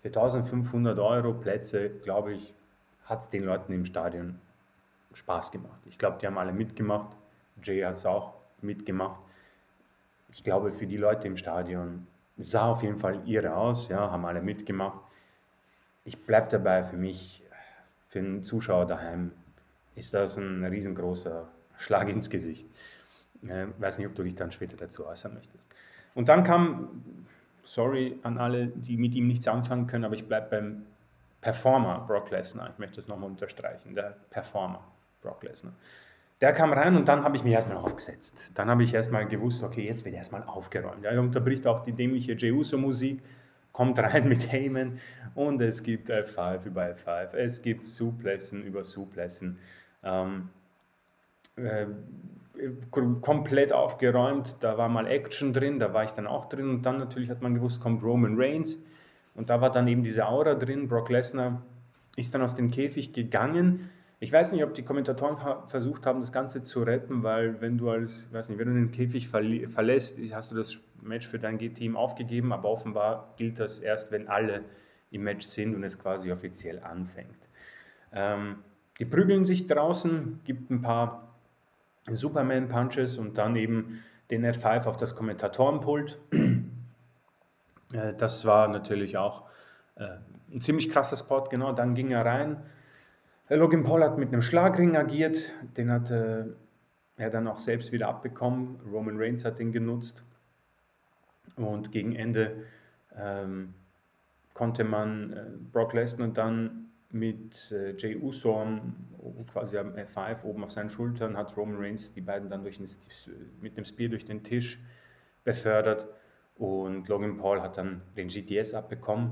[SPEAKER 2] für eintausendfünfhundert Euro Plätze, glaube ich, hat es den Leuten im Stadion Spaß gemacht. Ich glaube, die haben alle mitgemacht. Jay hat es auch mitgemacht. Ich glaube, für die Leute im Stadion sah auf jeden Fall irre aus, ja, haben alle mitgemacht. Ich bleibe dabei, für mich, für einen Zuschauer daheim, ist das ein riesengroßer Schlag ins Gesicht. Ich äh, weiß nicht, ob du dich dann später dazu äußern möchtest. Und dann kam, sorry an alle, die mit ihm nichts anfangen können, aber ich bleibe beim Performer Brock Lesnar. Ich möchte das nochmal unterstreichen, der Performer Brock Lesnar. Der kam rein und dann habe ich mich erstmal aufgesetzt. Dann habe ich erstmal gewusst, okay, jetzt wird erstmal aufgeräumt. Ja, er unterbricht auch die dämliche Jey Uso-Musik, kommt rein mit Heyman und es gibt F fünf über F fünf, es gibt Suplessen über Suplessen. Ähm, äh, komplett aufgeräumt, da war mal Action drin, da war ich dann auch drin und dann natürlich hat man gewusst, kommt Roman Reigns und da war dann eben diese Aura drin. Brock Lesnar ist dann aus dem Käfig gegangen. Ich weiß nicht, ob die Kommentatoren ver- versucht haben, das Ganze zu retten, weil wenn du als, weiß nicht, wenn du den Käfig verli- verlässt, hast du das Match für dein Team aufgegeben, aber offenbar gilt das erst, wenn alle im Match sind und es quasi offiziell anfängt. Ähm, die prügeln sich draußen, gibt ein paar Superman-Punches und dann eben den F fünf auf das Kommentatorenpult. Äh, das war natürlich auch äh, ein ziemlich krasser Spot, genau. Dann ging er rein. Logan Paul hat mit einem Schlagring agiert, den hat äh, er dann auch selbst wieder abbekommen. Roman Reigns hat den genutzt und gegen Ende ähm, konnte man äh, Brock Lesnar dann mit äh, Jey Uso am- quasi am F fünf oben auf seinen Schultern, hat Roman Reigns die beiden dann durch den, mit dem Spear durch den Tisch befördert und Logan Paul hat dann den G T S abbekommen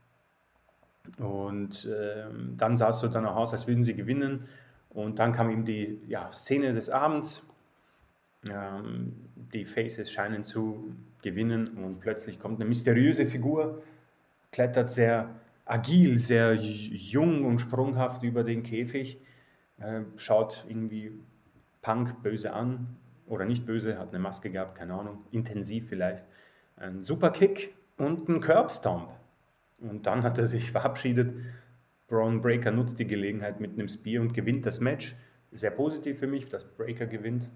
[SPEAKER 2] und ähm, dann sah es so dann auch aus, als würden sie gewinnen und dann kam eben die ja, Szene des Abends. Ähm, die Faces scheinen zu gewinnen und plötzlich kommt eine mysteriöse Figur, klettert sehr agil, sehr jung und sprunghaft über den Käfig, äh, schaut irgendwie Punk böse an oder nicht böse, hat eine Maske gehabt, keine Ahnung, intensiv vielleicht. Ein Superkick und ein Curbstomp. Und dann hat er sich verabschiedet. Braun Breaker nutzt die Gelegenheit mit einem Spear und gewinnt das Match. Sehr positiv für mich, dass Breaker gewinnt.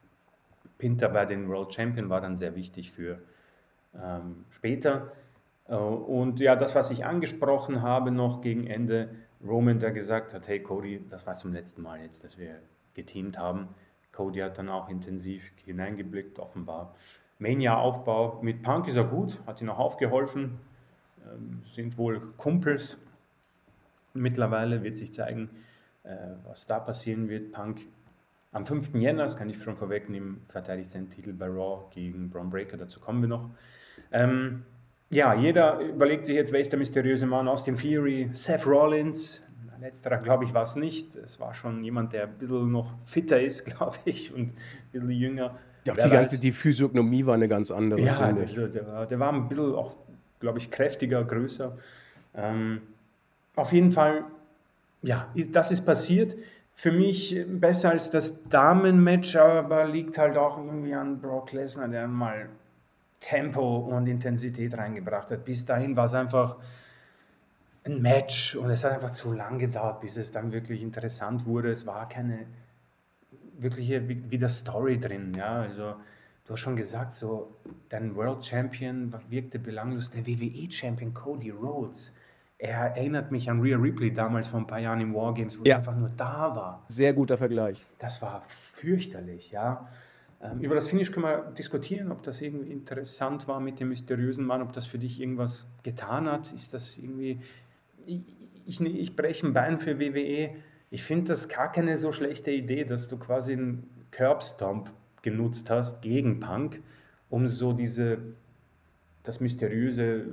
[SPEAKER 2] Pinter bei den World Champion war dann sehr wichtig für ähm, später. Äh, Und ja, das, was ich angesprochen habe noch gegen Ende, Roman, der gesagt hat, hey Cody, das war zum letzten Mal jetzt, dass wir geteamt haben. Cody hat dann auch intensiv hineingeblickt, offenbar. Mania-Aufbau mit Punk ist er gut, hat ihn auch aufgeholfen, ähm, sind wohl Kumpels. Mittlerweile wird sich zeigen, äh, was da passieren wird. Punk am fünften Jänner, das kann ich schon vorwegnehmen, verteidigt seinen Titel bei Raw gegen Braun Breaker, dazu kommen wir noch. Ähm, ja, jeder überlegt sich jetzt, wer ist der mysteriöse Mann? Austin Theory, Seth Rollins. Letzterer, glaube ich, war es nicht. Es war schon jemand, der ein bisschen noch fitter ist, glaube ich, und ein bisschen jünger.
[SPEAKER 1] Ja, auch
[SPEAKER 2] Wer
[SPEAKER 1] die ganze,
[SPEAKER 2] weiß.
[SPEAKER 1] die Physiognomie war eine ganz andere,
[SPEAKER 2] Ja,
[SPEAKER 1] finde
[SPEAKER 2] der,
[SPEAKER 1] ich.
[SPEAKER 2] der, der war- der war ein bisschen auch, glaube ich, kräftiger, größer. Ähm, auf jeden Fall, ja, ist- das ist passiert. Für mich äh, besser als das Damenmatch, aber liegt halt auch irgendwie an Brock Lesnar, der mal Tempo und Intensität reingebracht hat. Bis dahin war es einfach ein Match und es hat einfach zu lang gedauert, bis es dann wirklich interessant wurde. Es war keine wirkliche wie- wieder Story drin, ja. Also du hast schon gesagt, so dein World Champion wirkte belanglos, der W W E-Champion Cody Rhodes. Er erinnert mich an Rhea Ripley damals vor ein paar Jahren im Wargames, wo es
[SPEAKER 1] Ja,
[SPEAKER 2] einfach nur da war.
[SPEAKER 1] sehr guter Vergleich.
[SPEAKER 2] Das war fürchterlich, ja. Ähm, über das Finish können wir diskutieren, ob das irgendwie interessant war mit dem mysteriösen Mann, ob das für dich irgendwas getan hat. Ist das irgendwie. Ich, ich, ich breche ein Bein für W W E. Ich finde das gar keine so schlechte Idee, dass du quasi einen Curbstomp genutzt hast gegen Punk, um so diese, das Mysteriöse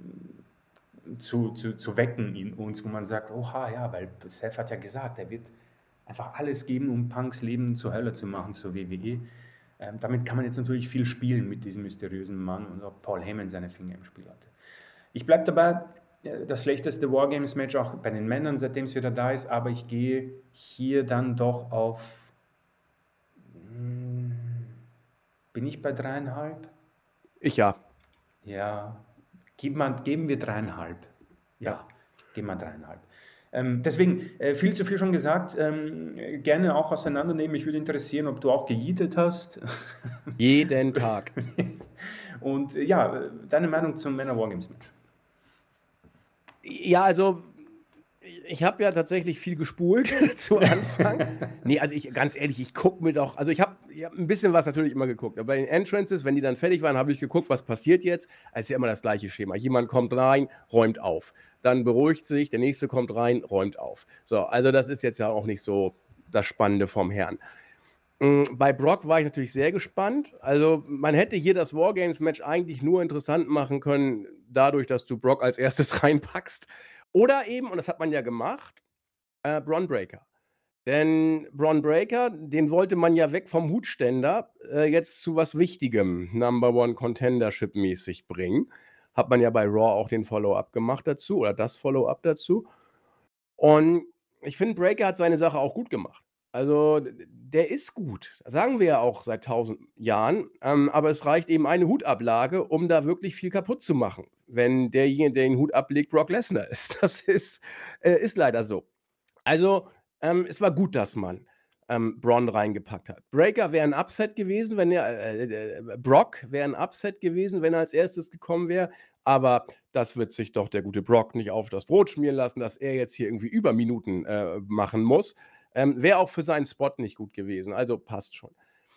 [SPEAKER 2] zu, zu, zu wecken in uns, wo man sagt, oha, ja, weil Seth hat ja gesagt, er wird einfach alles geben, um Punks Leben zur Hölle zu machen, zur W W E. Ähm, damit kann man jetzt natürlich viel spielen mit diesem mysteriösen Mann und ob Paul Heyman seine Finger im Spiel hatte. Ich bleibe dabei, äh, das schlechteste Wargames-Match auch bei den Männern, seitdem es wieder da ist, aber ich gehe hier dann doch auf, hm, bin ich bei dreieinhalb?
[SPEAKER 1] Ich ja.
[SPEAKER 2] Ja, gib mal, geben wir dreieinhalb. Ja,
[SPEAKER 1] Ja.
[SPEAKER 2] gehen wir dreieinhalb. Ähm, deswegen, äh, viel zu viel schon gesagt. Ähm, gerne auch auseinandernehmen. Mich würde interessieren, ob du auch gejietet hast.
[SPEAKER 1] Jeden Tag.
[SPEAKER 2] Und äh, ja, äh, deine Meinung zum Männer Wargames Match.
[SPEAKER 1] Ja, also ich habe ja tatsächlich viel gespult zu Anfang. Ne, also ich ganz ehrlich, ich gucke mir doch also ich habe ich habe 'n bisschen was natürlich immer geguckt. Aber bei den Entrances, wenn die dann fertig waren, habe ich geguckt, was passiert jetzt? Es ist ja immer das gleiche Schema. Jemand kommt rein, räumt auf. Dann beruhigt sich, der Nächste kommt rein, räumt auf. So, also das ist jetzt ja auch nicht so das Spannende vom Herrn. Hm, bei Brock war ich natürlich sehr gespannt. Also, man hätte hier das Wargames-Match eigentlich nur interessant machen können, dadurch, dass du Brock als Erstes reinpackst. Oder eben, und das hat man ja gemacht, äh, Bron Breakker. Denn Bron Breakker, den wollte man ja weg vom Hutständer, äh, jetzt zu was Wichtigem, Number One Contendership-mäßig bringen. Hat man ja bei Raw auch den Follow-up gemacht dazu oder das Follow-up dazu. Und ich finde, Breakker hat seine Sache auch gut gemacht. Also, d d der ist gut. Sagen wir ja auch seit tausend Jahren. Ähm, aber es reicht eben eine Hutablage, um da wirklich viel kaputt zu machen, wenn derjenige, der den Hut ablegt, Brock Lesnar ist. Das ist äh, ist leider so. Also, ähm, es war gut, dass man, ähm, Bron reingepackt hat. Breakker wäre 'n Upset gewesen, wenn er äh, äh, äh, Brock wäre 'n Upset gewesen, wenn er als Erstes gekommen wäre. Aber das wird sich doch der gute Brock nicht auf das Brot schmieren lassen, dass er jetzt hier irgendwie Überminuten, äh, machen muss. Ähm, wäre auch für seinen Spot nicht gut gewesen, also passt schon.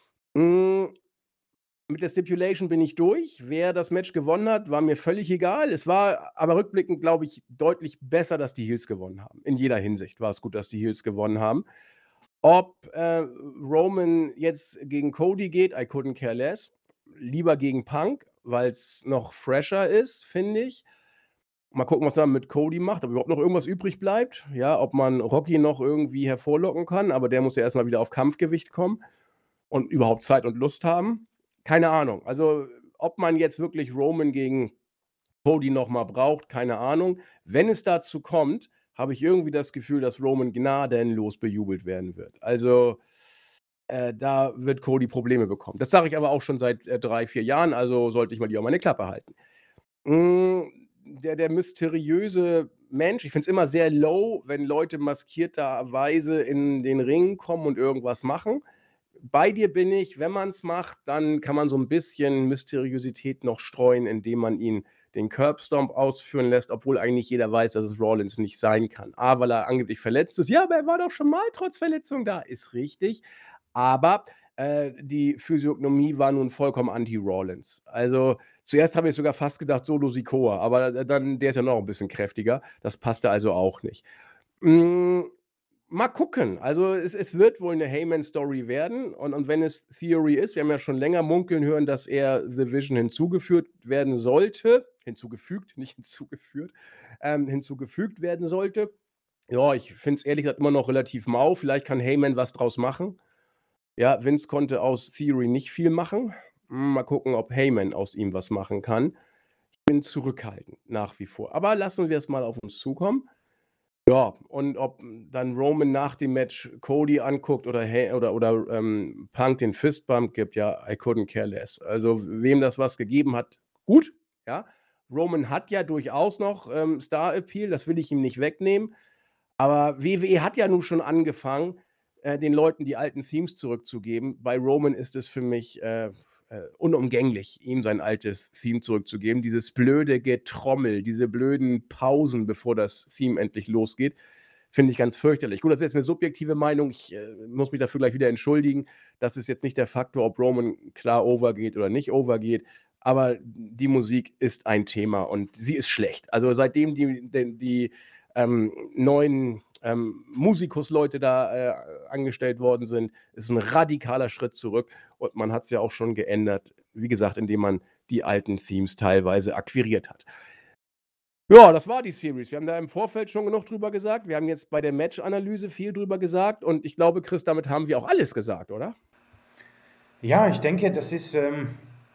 [SPEAKER 1] Hm, mit der Stipulation bin ich durch. Wer das Match gewonnen hat, war mir völlig egal. Es war aber rückblickend, glaube ich, deutlich besser, dass die Heels gewonnen haben. In jeder Hinsicht war es gut, dass die Heels gewonnen haben. Ob, äh, Roman jetzt gegen Cody geht, I couldn't care less. Lieber gegen Punk, weil's noch fresher ist, finde ich. Mal gucken, was er mit Cody macht, ob überhaupt noch irgendwas übrig bleibt. Ja, ob man Rocky noch irgendwie hervorlocken kann, aber der muss ja erst mal wieder auf Kampfgewicht kommen und überhaupt Zeit und Lust haben. Keine Ahnung. Also, ob man jetzt wirklich Roman gegen Cody noch mal braucht, keine Ahnung. Wenn es dazu kommt, habe ich irgendwie das Gefühl, dass Roman gnadenlos bejubelt werden wird. Also, äh, da wird Cody Probleme bekommen. Das sage ich aber auch schon seit, äh, drei, vier Jahren, also sollte ich mal lieber meine Klappe halten. Hm, der der mysteriöse Mensch, ich finde es immer sehr low, wenn Leute maskierterweise in den Ring kommen und irgendwas machen. Bei dir bin ich, wenn man's macht, dann kann man so 'n bisschen Mysteriosität noch streuen, indem man ihn den Curb Stomp ausführen lässt, obwohl eigentlich jeder weiß, dass es Rollins nicht sein kann. A, weil er angeblich verletzt ist. Ja, aber er war doch schon mal trotz Verletzung da. Ist richtig. Aber, äh, die Physiognomie war nun vollkommen anti-Rollins. Also, zuerst habe ich sogar fast gedacht Solo Sikoa, aber d dann der ist ja noch 'n bisschen kräftiger. Das passte also auch nicht. Hm, mal gucken. Also, es es wird wohl 'ne Heyman-Story werden und und wenn es Theory ist, wir haben ja schon länger munkeln hören, dass er The Vision hinzugeführt werden sollte hinzugefügt, nicht hinzugeführt, ähm, hinzugefügt werden sollte. Ja, ich finde es ehrlich gesagt immer noch relativ mau. Vielleicht kann Heyman was draus machen. Ja, Vince konnte aus Theory nicht viel machen. Hm, mal gucken, ob Heyman aus ihm was machen kann. Ich bin zurückhaltend nach wie vor. Aber lassen wir es mal auf uns zukommen. Ja, und ob dann Roman nach dem Match Cody anguckt oder Hey oder oder, ähm, Punk den Fistbump gibt, ja, I couldn't care less. Also, wem das was gegeben hat, gut, ja. Roman hat ja durchaus noch, ähm, Star Appeal, das will ich ihm nicht wegnehmen. Aber W W E hat ja nun schon angefangen, äh, den Leuten die alten Themes zurückzugeben. Bei Roman ist es für mich, äh, äh, unumgänglich, ihm sein altes Theme zurückzugeben. Dieses blöde Getrommel, diese blöden Pausen, bevor das Theme endlich losgeht, finde ich ganz fürchterlich. Gut, das ist jetzt 'ne subjektive Meinung. Ich, äh, muss mich dafür gleich wieder entschuldigen. Das ist jetzt nicht der Faktor, ob Roman klar over geht oder nicht over geht. Aber die Musik ist ein Thema und sie ist schlecht. Also, seitdem die den die, ähm, neuen, ähm, Musikus-Leute da, äh, angestellt worden sind, ist 'n radikaler Schritt zurück und man hat's ja auch schon geändert, wie gesagt, indem man die alten Themes teilweise akquiriert hat. Ja, das war die Series. Wir haben da im Vorfeld schon genug drüber gesagt. Wir haben jetzt bei der Matchanalyse viel drüber gesagt und ich glaube, Chris, damit haben wir auch alles gesagt, oder?
[SPEAKER 2] Ja, ich denke, das ist, ähm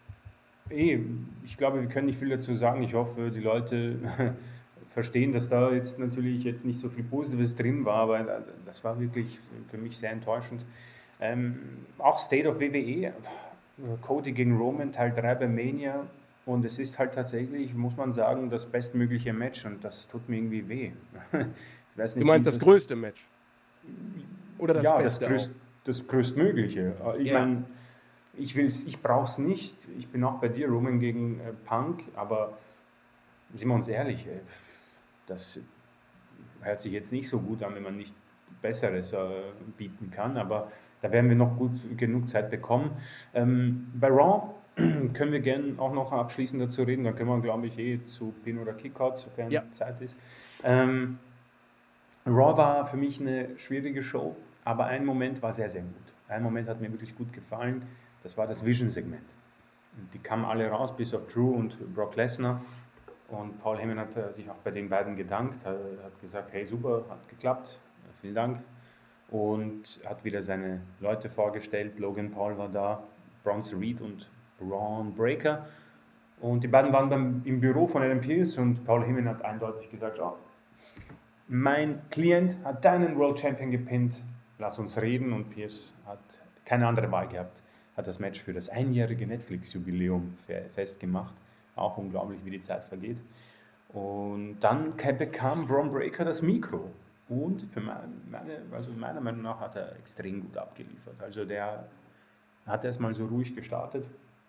[SPEAKER 2] eh, ich glaube, wir können nicht viel dazu sagen. Ich hoffe, die Leute verstehen, dass da jetzt natürlich jetzt nicht so viel Positives drin war, aber da das war wirklich für mich sehr enttäuschend. Ähm, auch State of W W E, Cody gegen Roman Teil drei bei Mania, Und es ist halt tatsächlich, muss man sagen, das bestmögliche Match und das tut mir irgendwie weh. Ich weiß
[SPEAKER 1] Du
[SPEAKER 2] nicht,
[SPEAKER 1] meinst
[SPEAKER 2] wie
[SPEAKER 1] das
[SPEAKER 2] das.
[SPEAKER 1] größte Match oder das
[SPEAKER 2] Ja, das
[SPEAKER 1] Beste auch?
[SPEAKER 2] größt, das größtmögliche. Äh, Ich
[SPEAKER 1] Ja.
[SPEAKER 2] meine, ich will's, ich brauche es nicht. Ich bin auch bei dir, Roman gegen äh, Punk, aber sind wir uns ehrlich, ey, das hört sich jetzt nicht so gut an, wenn man nicht Besseres äh, bieten kann, aber da werden wir noch gut genug Zeit bekommen. Ähm, bei Raw können wir gerne auch noch abschließend dazu reden, dann können wir, glaube ich, eh zu Pin oder Kickout, sofern
[SPEAKER 1] Ja.
[SPEAKER 2] Zeit ist. Ähm, Raw war für mich eine schwierige Show, aber ein Moment war sehr, sehr gut. Ein Moment hat mir wirklich gut gefallen, das war das Vision-Segment. Die kamen alle raus, bis auf Drew und Brock Lesnar. Und Paul Heyman hat äh, sich auch bei den beiden gedankt, hat, hat gesagt, hey super, hat geklappt, vielen Dank. Und hat wieder seine Leute vorgestellt. Logan Paul war da, Bronson Reed und Braun Breaker. Und die beiden waren dann im Büro von Adam Pearce und Paul Heyman hat eindeutig gesagt, oh, mein Klient hat deinen World Champion gepinnt, lass uns reden. Und Pearce hat keine andere Wahl gehabt, hat das Match für das einjährige Netflix-Jubiläum festgemacht. Auch unglaublich, wie die Zeit vergeht. Und dann bekam Braun Breaker das Mikro. Und für meine, also meiner Meinung nach hat er extrem gut abgeliefert. Also der hat erstmal so ruhig gestartet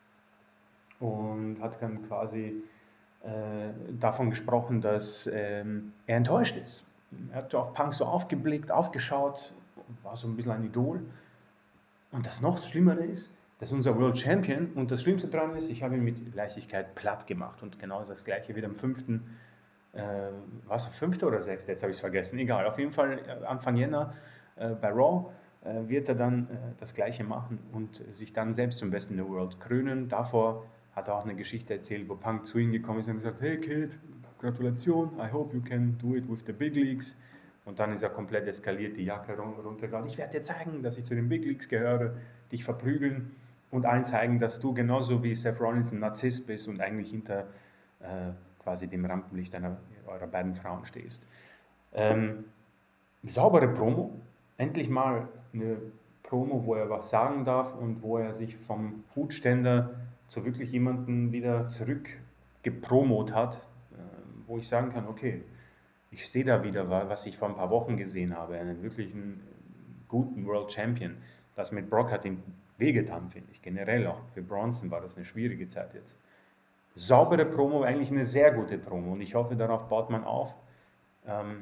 [SPEAKER 2] und hat dann quasi äh, davon gesprochen, dass ähm, er enttäuscht ist. Er hat auf Punk so aufgeblickt, aufgeschaut, war so ein bisschen ein Idol. Und das noch Schlimmere ist, dass unser World Champion, und das Schlimmste daran ist, ich habe ihn mit Leichtigkeit platt gemacht. Und genau das gleiche wieder am fünften Äh, was, fünfte oder sechste? Jetzt habe ich es vergessen. Egal, auf jeden Fall äh, Anfang Jänner äh, bei Raw äh, wird er dann äh, das Gleiche machen und äh, sich dann selbst zum Besten in der World krönen. Davor hat er auch eine Geschichte erzählt, wo Punk zu ihm gekommen ist und gesagt, hey Kid, Gratulation, I hope you can do it with the big leagues. Und dann ist er komplett eskaliert, die Jacke runtergegangen. Ich werde dir zeigen, dass ich zu den Big Leagues gehöre, dich verprügeln und allen zeigen, dass du genauso wie Seth Rollins ein Narzisst bist und eigentlich hinter äh, quasi dem Rampenlicht einer, eurer beiden Frauen stehst. Ähm, saubere Promo, endlich mal eine Promo, wo er was sagen darf und wo er sich vom Hutständer zu wirklich jemandem wieder zurückgepromot hat, äh, wo ich sagen kann, okay, ich sehe da wieder, was ich vor ein paar Wochen gesehen habe, einen wirklichen guten World Champion. Das mit Brock hat ihm wehgetan, finde ich. Generell auch für Bronson war das eine schwierige Zeit jetzt. Saubere Promo, eigentlich eine sehr gute Promo und ich hoffe, darauf baut man auf. Ähm,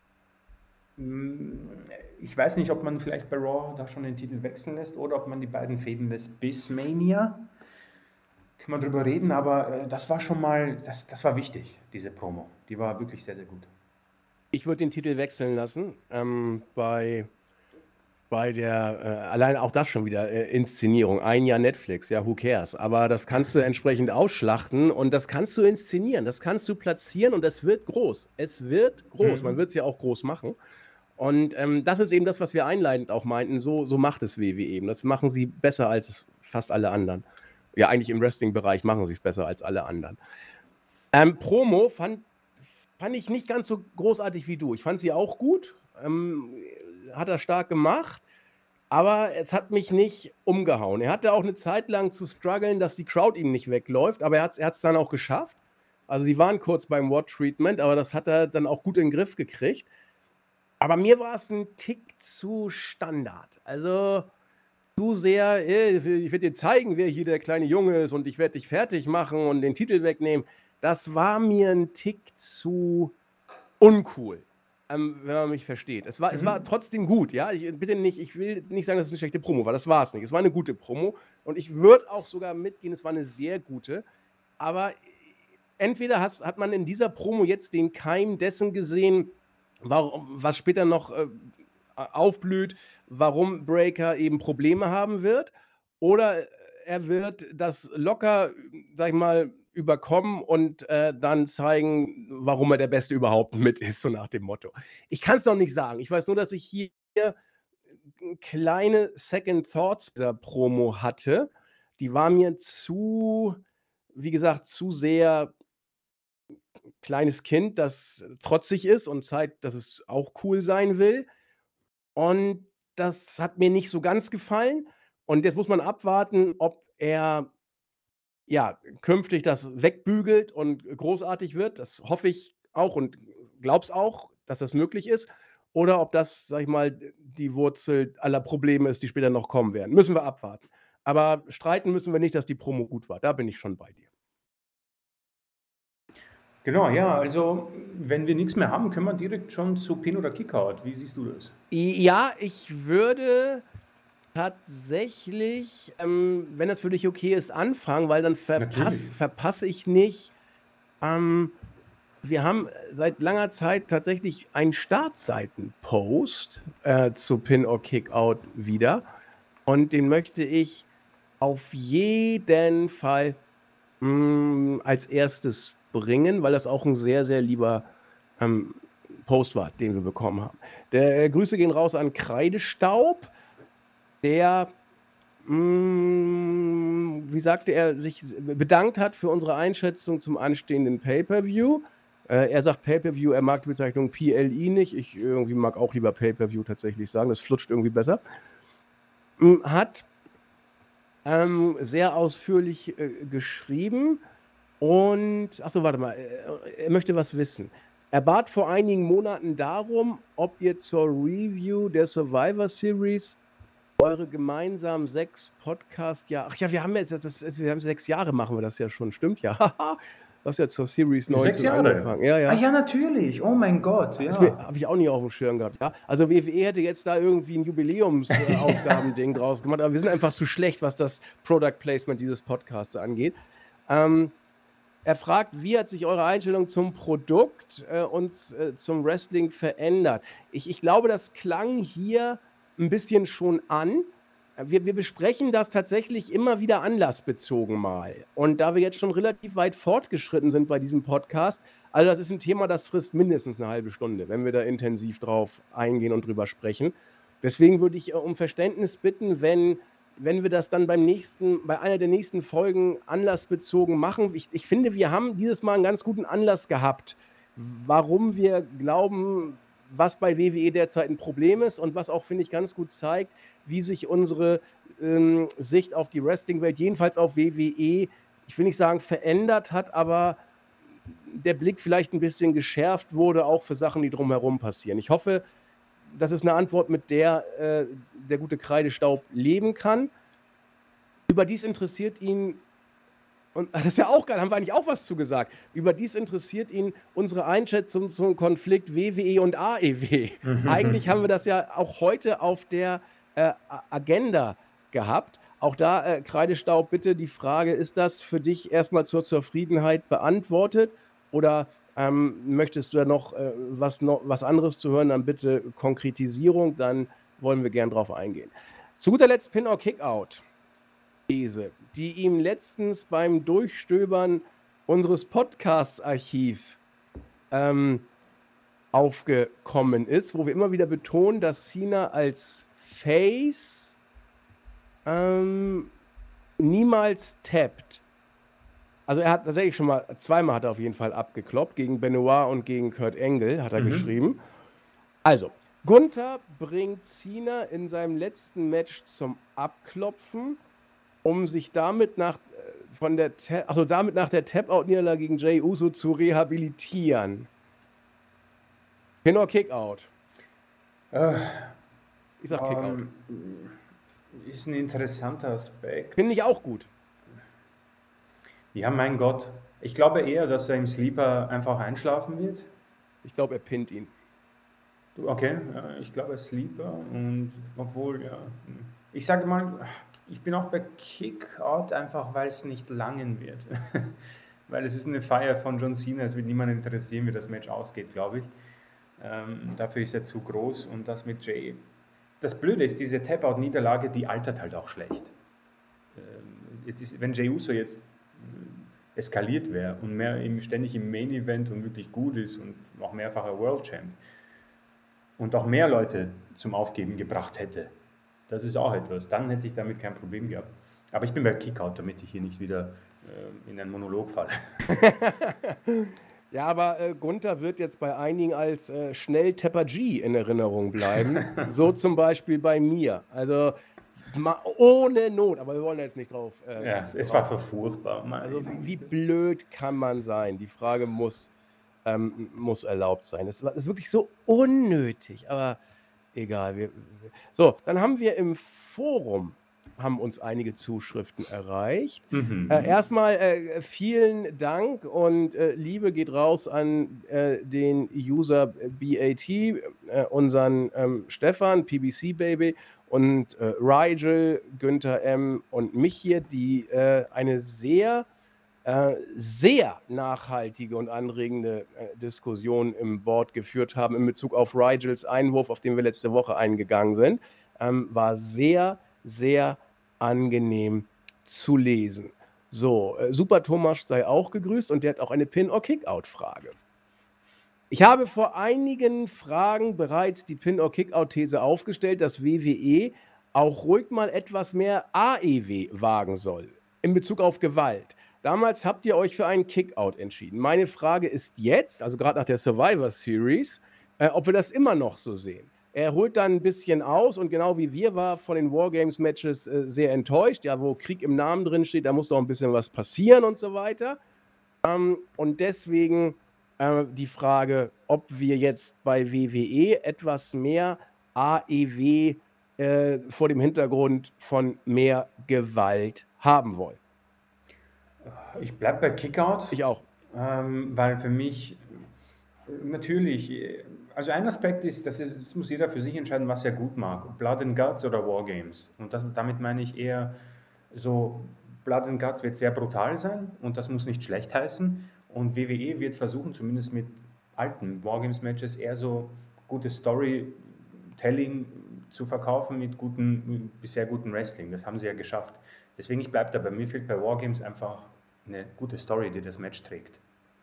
[SPEAKER 2] ich weiß nicht, ob man vielleicht bei Raw da schon den Titel wechseln lässt oder ob man die beiden fäden lässt bis Mania. Kann man drüber reden, aber äh, das war schon mal, das, das war wichtig, diese Promo. Die war wirklich sehr, sehr gut.
[SPEAKER 1] Ich würde den Titel wechseln lassen. Ähm, bei, bei der, äh, allein auch das schon wieder, äh, Inszenierung. Ein Jahr Netflix, ja, who cares? Aber das kannst du entsprechend ausschlachten und das kannst du inszenieren, das kannst du platzieren und es wird groß. Es wird groß.
[SPEAKER 2] Mhm.
[SPEAKER 1] Man wird es ja auch groß machen. Und ähm, das ist eben das, was wir einleitend auch meinten. So, so macht es W W E eben. Das machen sie besser als fast alle anderen. Ja, eigentlich im Wrestling-Bereich machen sie es besser als alle anderen. Ähm, Promo fand, fand ich nicht ganz so großartig wie du. Ich fand sie auch gut. Ähm, hat er stark gemacht. Aber es hat mich nicht umgehauen. Er hatte auch eine Zeit lang zu strugglen, dass die Crowd ihm nicht wegläuft. Aber er hat es dann auch geschafft. Also sie waren kurz beim Watch-Treatment, aber das hat er dann auch gut in den Griff gekriegt. Aber mir war es ein Tick zu Standard. Also zu sehr, äh, ich werde dir zeigen, wer hier der kleine Junge ist und ich werde dich fertig machen und den Titel wegnehmen. Das war mir ein Tick zu uncool, ähm, wenn man mich versteht. Es war, mhm. es war trotzdem gut, ja. Ich, bitte nicht, ich will nicht sagen, dass es eine schlechte Promo war. Das war es nicht. Es war eine gute Promo und ich würde auch sogar mitgehen, es war eine sehr gute. Aber entweder hast, hat man in dieser Promo jetzt den Keim dessen gesehen, warum, was später noch äh, aufblüht, warum Breaker eben Probleme haben wird, oder er wird das locker, sag ich mal, überkommen und äh, dann zeigen, warum er der Beste überhaupt mit ist, so nach dem Motto. Ich kann es noch nicht sagen. Ich weiß nur, dass ich hier kleine Second Thoughts dieser Promo hatte. Die war mir zu, wie gesagt, zu sehr kleines Kind, das trotzig ist und zeigt, dass es auch cool sein will. Und das hat mir nicht so ganz gefallen. Und jetzt muss man abwarten, ob er ja, künftig das wegbügelt und großartig wird. Das hoffe ich auch und glaube es auch, dass das möglich ist. Oder ob das, sage ich mal, die Wurzel aller Probleme ist, die später noch kommen werden. Müssen wir abwarten. Aber streiten müssen wir nicht, dass die Promo gut war. Da bin ich schon bei dir.
[SPEAKER 2] Genau, ja, also wenn wir nichts mehr haben, können wir direkt schon zu Pin oder Kickout. Wie siehst du das?
[SPEAKER 1] Ja, ich würde tatsächlich, ähm, wenn das für dich okay ist, anfangen, weil dann verpass,
[SPEAKER 2] Natürlich.
[SPEAKER 1] verpasse ich nicht. Ähm, wir haben seit langer Zeit tatsächlich einen Startseiten-Post äh, zu Pin or Kickout wieder. Und den möchte ich auf jeden Fall mh, als erstes bringen, weil das auch ein sehr, sehr lieber ähm, Post war, den wir bekommen haben. Der, äh, Grüße gehen raus an Kreidestaub, der, mh, wie sagte er, sich bedankt hat für unsere Einschätzung zum anstehenden Pay-Per-View. Äh, er sagt Pay-Per-View, er mag die Bezeichnung P L I nicht. Ich irgendwie mag auch lieber Pay-Per-View tatsächlich sagen. Das flutscht irgendwie besser. Mh, Hat ähm, sehr ausführlich äh, geschrieben und, achso, warte mal, äh, er möchte was wissen. Er bat vor einigen Monaten darum, ob ihr zur Review der Survivor Series eure gemeinsamen sechs Podcast, ja, ach ja, wir haben jetzt, das, das, wir haben sechs Jahre, machen wir das ja schon, stimmt ja. Du hast ja zur Series
[SPEAKER 2] Sechs
[SPEAKER 1] neunzehn
[SPEAKER 2] Jahre.
[SPEAKER 1] angefangen. Ja,
[SPEAKER 2] Ah
[SPEAKER 1] ja.
[SPEAKER 2] ja, natürlich. Oh mein Gott,
[SPEAKER 1] Das
[SPEAKER 2] ja.
[SPEAKER 1] habe ich auch nie auf dem Schirm gehabt, ja. Also W W E hätte jetzt da irgendwie ein Jubiläumsausgabending draus gemacht, aber wir sind einfach zu schlecht, was das Product Placement dieses Podcasts angeht. Ähm, er fragt, wie hat sich eure Einstellung zum Produkt äh, und äh, zum Wrestling verändert? Ich, ich glaube, das klang hier ein bisschen schon an. Wir, wir besprechen das tatsächlich immer wieder anlassbezogen mal. Und da wir jetzt schon relativ weit fortgeschritten sind bei diesem Podcast, also das ist ein Thema, das frisst mindestens eine halbe Stunde, wenn wir da intensiv drauf eingehen und drüber sprechen. Deswegen würde ich äh, um Verständnis bitten, wenn, wenn wir das dann beim nächsten, bei einer der nächsten Folgen anlassbezogen machen. Ich, ich finde, wir haben dieses Mal einen ganz guten Anlass gehabt, warum wir glauben, was bei W W E derzeit ein Problem ist und was auch, finde ich, ganz gut zeigt, wie sich unsere ähm, Sicht auf die Wrestling-Welt, jedenfalls auf W W E, ich will nicht sagen verändert hat, aber der Blick vielleicht ein bisschen geschärft wurde, auch für Sachen, die drumherum passieren. Ich hoffe, das ist eine Antwort, mit der äh, der gute Kreidestaub leben kann. Überdies interessiert ihn, und das ist ja auch geil, haben wir eigentlich auch was zu gesagt. Überdies interessiert ihn unsere Einschätzung zum Konflikt W W E und A E W. Eigentlich haben wir das ja auch heute auf der äh, Agenda gehabt. Auch da, äh, Kreidestaub, bitte die Frage, ist das für dich erstmal zur Zufriedenheit beantwortet oder ähm, möchtest du da noch, äh, was, noch was anderes zu hören, dann bitte Konkretisierung, dann wollen wir gern drauf eingehen. Zu guter Letzt Pin or Kickout. These, die ihm letztens beim Durchstöbern unseres Podcasts-Archiv ähm, aufgekommen ist, wo wir immer wieder betonen, dass Cena als Face ähm, niemals tappt. Also er hat tatsächlich schon mal, zweimal hat er auf jeden Fall abgekloppt, gegen Benoit und gegen Kurt Angle hat er
[SPEAKER 2] Mhm.
[SPEAKER 1] geschrieben. Also, Gunther bringt Cena in seinem letzten Match zum Abklopfen, um sich damit nach, äh, von der Ta- also damit nach der Tap-Out-Niederlage gegen Jey Uso zu rehabilitieren. Pin or Kick-Out?
[SPEAKER 2] Äh,
[SPEAKER 1] Ich sag Kick-Out.
[SPEAKER 2] ähm, ist ein interessanter Aspekt.
[SPEAKER 1] Finde ich auch gut.
[SPEAKER 2] Ja, mein Gott. Ich glaube eher, dass er im Sleeper einfach einschlafen wird.
[SPEAKER 1] Ich glaube, er pinnt ihn.
[SPEAKER 2] Du, Okay, ja, ich glaube Sleeper und obwohl, ja. Ich sage mal, ich bin auch bei Kickout einfach, weil es nicht langen wird. Weil es ist eine Feier von John Cena, es wird niemanden interessieren, wie das Match ausgeht, glaube ich. Ähm, dafür ist er zu groß und das mit Jay. Das Blöde ist, diese Tap-Out-Niederlage, die altert halt auch schlecht. Ähm, jetzt ist, wenn Jey Uso jetzt äh, eskaliert wäre und mehr im, ständig im Main-Event und wirklich gut ist und auch mehrfacher World Champ und auch mehr Leute zum Aufgeben gebracht hätte, das ist auch etwas. Dann hätte ich damit kein Problem gehabt. Aber ich bin bei Kickout, damit ich hier nicht wieder äh, in einen Monolog falle.
[SPEAKER 1] Ja, aber äh, Gunther wird jetzt bei einigen als äh, Schnell-Tepper G in Erinnerung bleiben. So zum Beispiel bei mir. Also Ma ohne Not, aber wir wollen da jetzt nicht drauf, äh,
[SPEAKER 2] Ja, es, es war
[SPEAKER 1] drauf.
[SPEAKER 2] so furchtbar.
[SPEAKER 1] Also
[SPEAKER 2] Meine
[SPEAKER 1] wie, wie
[SPEAKER 2] Güte.
[SPEAKER 1] blöd kann man sein? Die Frage muss, ähm, muss erlaubt sein. Es war- ist wirklich so unnötig, aber egal. Wir, wir. So, dann haben wir im Forum haben uns einige Zuschriften erreicht. Äh,
[SPEAKER 2] Mhm.
[SPEAKER 1] erstmal äh, vielen Dank und äh, Liebe geht raus an äh, den User B A T, äh, unseren ähm, Stefan, P B C Baby und äh, Rigel, Günther M. und mich hier, die äh, eine sehr äh, sehr nachhaltige und anregende äh, Diskussion im Board geführt haben in Bezug auf Rigels Einwurf, auf den wir letzte Woche eingegangen sind. Ähm, war sehr, sehr angenehm zu lesen. So, äh, Super Thomas sei auch gegrüßt und der hat auch eine Pin-or-Kick-Out-Frage. Ich habe vor einigen Fragen bereits die Pin-or-Kick-Out-These aufgestellt, dass W W E auch ruhig mal etwas mehr A E W wagen soll in Bezug auf Gewalt. Damals habt ihr euch für einen Kick-Out entschieden. Meine Frage ist jetzt, also gerade nach der Survivor Series, äh, ob wir das immer noch so sehen. Er holt dann ein bisschen aus und genau wie wir war von den Wargames-Matches äh, sehr enttäuscht. Ja, wo Krieg im Namen drin steht, da muss doch ein bisschen was passieren und so weiter. Ähm, und deswegen äh, die Frage, ob wir jetzt bei W W E etwas mehr A E W äh, vor dem Hintergrund von mehr Gewalt haben wollen.
[SPEAKER 2] Ich bleibe bei Kickout,
[SPEAKER 1] Ich auch.
[SPEAKER 2] ähm, weil für mich äh, natürlich, äh, also ein Aspekt ist, dass es, das muss jeder für sich entscheiden, was er gut mag. Blood and Guts oder Wargames. Und das, damit meine ich eher so, Blood and Guts wird sehr brutal sein und das muss nicht schlecht heißen. Und W W E wird versuchen, zumindest mit alten Wargames-Matches, eher so gutes Storytelling zu verkaufen mit guten, bisher guten Wrestling. Das haben sie ja geschafft. Deswegen, ich bleibe dabei. Mir fehlt bei Wargames einfach eine gute Story, die das Match trägt.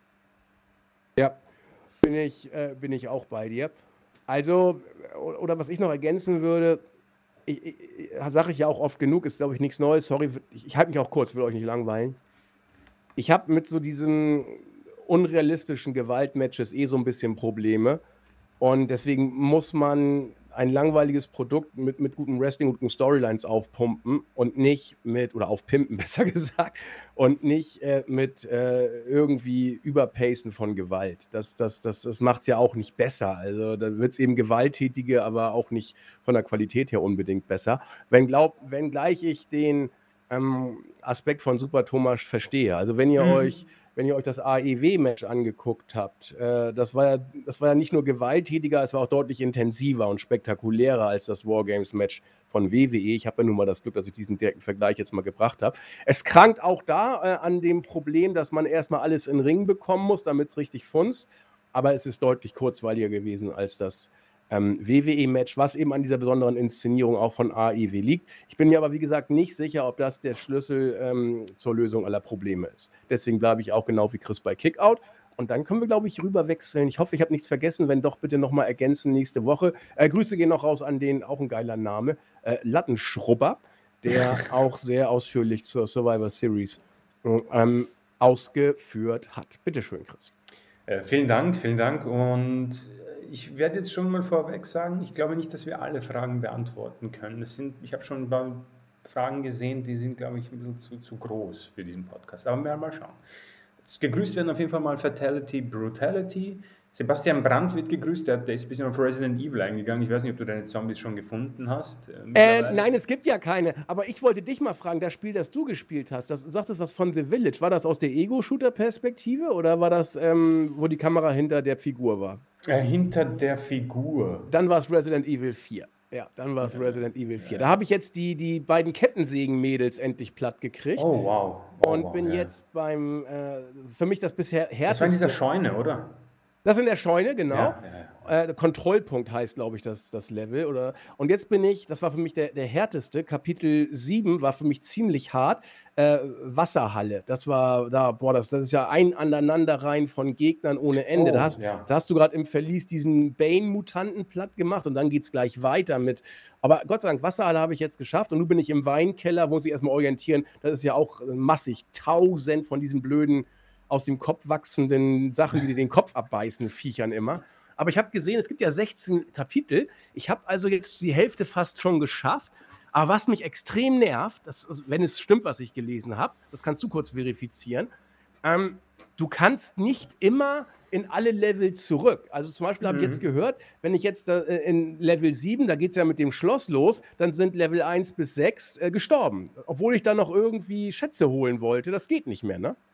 [SPEAKER 1] Ja, bin ich, äh, bin ich auch bei dir. Also, oder was ich noch ergänzen würde, ich, ich, sage ich ja auch oft genug, ist glaube ich nichts Neues, sorry, ich, ich halte mich auch kurz, will euch nicht langweilen. Ich habe mit so diesen unrealistischen Gewaltmatches eh so ein bisschen Probleme und deswegen muss man ein langweiliges Produkt mit, mit gutem Wrestling und guten Storylines aufpumpen und nicht mit, oder aufpimpen besser gesagt, und nicht äh, mit äh, irgendwie Überpacen von Gewalt. Das, das, das, das macht es ja auch nicht besser. Also da wird es eben gewalttätige, aber auch nicht von der Qualität her unbedingt besser. Wenn glaub, wenngleich ich den ähm, Aspekt von Super Thomas verstehe. Also wenn ihr
[SPEAKER 2] Mhm.
[SPEAKER 1] euch wenn ihr euch das A E W-Match angeguckt habt, äh, das, war ja, das war ja nicht nur gewalttätiger, es war auch deutlich intensiver und spektakulärer als das Wargames-Match von W W E. Ich habe ja nun mal das Glück, dass ich diesen direkten Vergleich jetzt mal gebracht habe. Es krankt auch da äh, an dem Problem, dass man erstmal alles in den Ring bekommen muss, damit es richtig funzt. Aber es ist deutlich kurzweiliger gewesen als das ähm, W W E-Match, was eben an dieser besonderen Inszenierung auch von A E W liegt. Ich bin mir aber, wie gesagt, nicht sicher, ob das der Schlüssel ähm, zur Lösung aller Probleme ist. Deswegen bleibe ich auch genau wie Chris bei Kickout. Und dann können wir, glaube ich, rüberwechseln. Ich hoffe, ich habe nichts vergessen. Wenn doch, bitte nochmal ergänzen nächste Woche. Äh, Grüße gehen noch raus an den, auch ein geiler Name, äh, Lattenschrubber, der auch sehr ausführlich zur Survivor Series ähm, ausgeführt hat. Bitte schön, Chris.
[SPEAKER 2] Äh, vielen Dank, vielen Dank. Und ich werde jetzt schon mal vorweg sagen, ich glaube nicht, dass wir alle Fragen beantworten können. Das sind, ich habe schon ein paar Fragen gesehen, die sind, glaube ich, ein bisschen zu, zu groß für diesen Podcast. Aber wir werden mal schauen. Gegrüßt werden auf jeden Fall mal Fatality, Brutality. Sebastian Brandt wird gegrüßt, der, der ist ein bisschen auf Resident Evil eingegangen. Ich weiß nicht, ob du deine Zombies schon gefunden hast.
[SPEAKER 1] Äh, äh, nein, es gibt ja keine. Aber ich wollte dich mal fragen, das Spiel, das du gespielt hast, das, du sagtest was von The Village. War das aus der Ego-Shooter-Perspektive oder war das, ähm, wo die Kamera hinter der Figur war?
[SPEAKER 2] Äh, hinter der Figur.
[SPEAKER 1] Dann war es Resident Evil vier. Ja, dann war es
[SPEAKER 2] Ja.
[SPEAKER 1] Resident Evil vier.
[SPEAKER 2] Ja.
[SPEAKER 1] Da habe ich jetzt die, die beiden Kettensägen-Mädels endlich platt gekriegt.
[SPEAKER 2] Oh, wow. Oh,
[SPEAKER 1] und
[SPEAKER 2] wow,
[SPEAKER 1] bin
[SPEAKER 2] ja.
[SPEAKER 1] jetzt beim, äh, für mich das bisher härteste.
[SPEAKER 2] Das war in dieser Scheune, oder?
[SPEAKER 1] Das in der Scheune, genau.
[SPEAKER 2] Ja, ja,
[SPEAKER 1] Äh, Kontrollpunkt heißt, glaube ich, das, das Level. Oder, und jetzt bin ich, das war für mich der, der härteste, Kapitel sieben war für mich ziemlich hart. Äh, Wasserhalle, das war da, boah, das, das ist ja ein Aneinanderreihen von Gegnern ohne Ende.
[SPEAKER 2] Oh,
[SPEAKER 1] da, hast,
[SPEAKER 2] ja.
[SPEAKER 1] da hast du gerade im Verlies diesen Bane-Mutanten platt gemacht und dann geht es gleich weiter mit. Aber Gott sei Dank, Wasserhalle habe ich jetzt geschafft und nun bin ich im Weinkeller, muss ich erstmal orientieren. Das ist ja auch massig. Tausend von diesen blöden, aus dem Kopf wachsenden Sachen, die dir den Kopf abbeißen, Viechern immer. Aber ich habe gesehen, es gibt ja sechzehn Kapitel. Ich habe also jetzt die Hälfte fast schon geschafft. Aber was mich extrem nervt, das, also wenn es stimmt, was ich gelesen habe, das kannst du kurz verifizieren, ähm, du kannst nicht immer in alle Level zurück. Also zum Beispiel habe ich jetzt
[SPEAKER 2] Mhm.
[SPEAKER 1] gehört, wenn ich jetzt da, äh, in Level sieben, da geht es ja mit dem Schloss los, dann sind Level eins bis sechs äh, gestorben. Obwohl ich dann noch irgendwie Schätze holen wollte. Das geht nicht mehr, ne?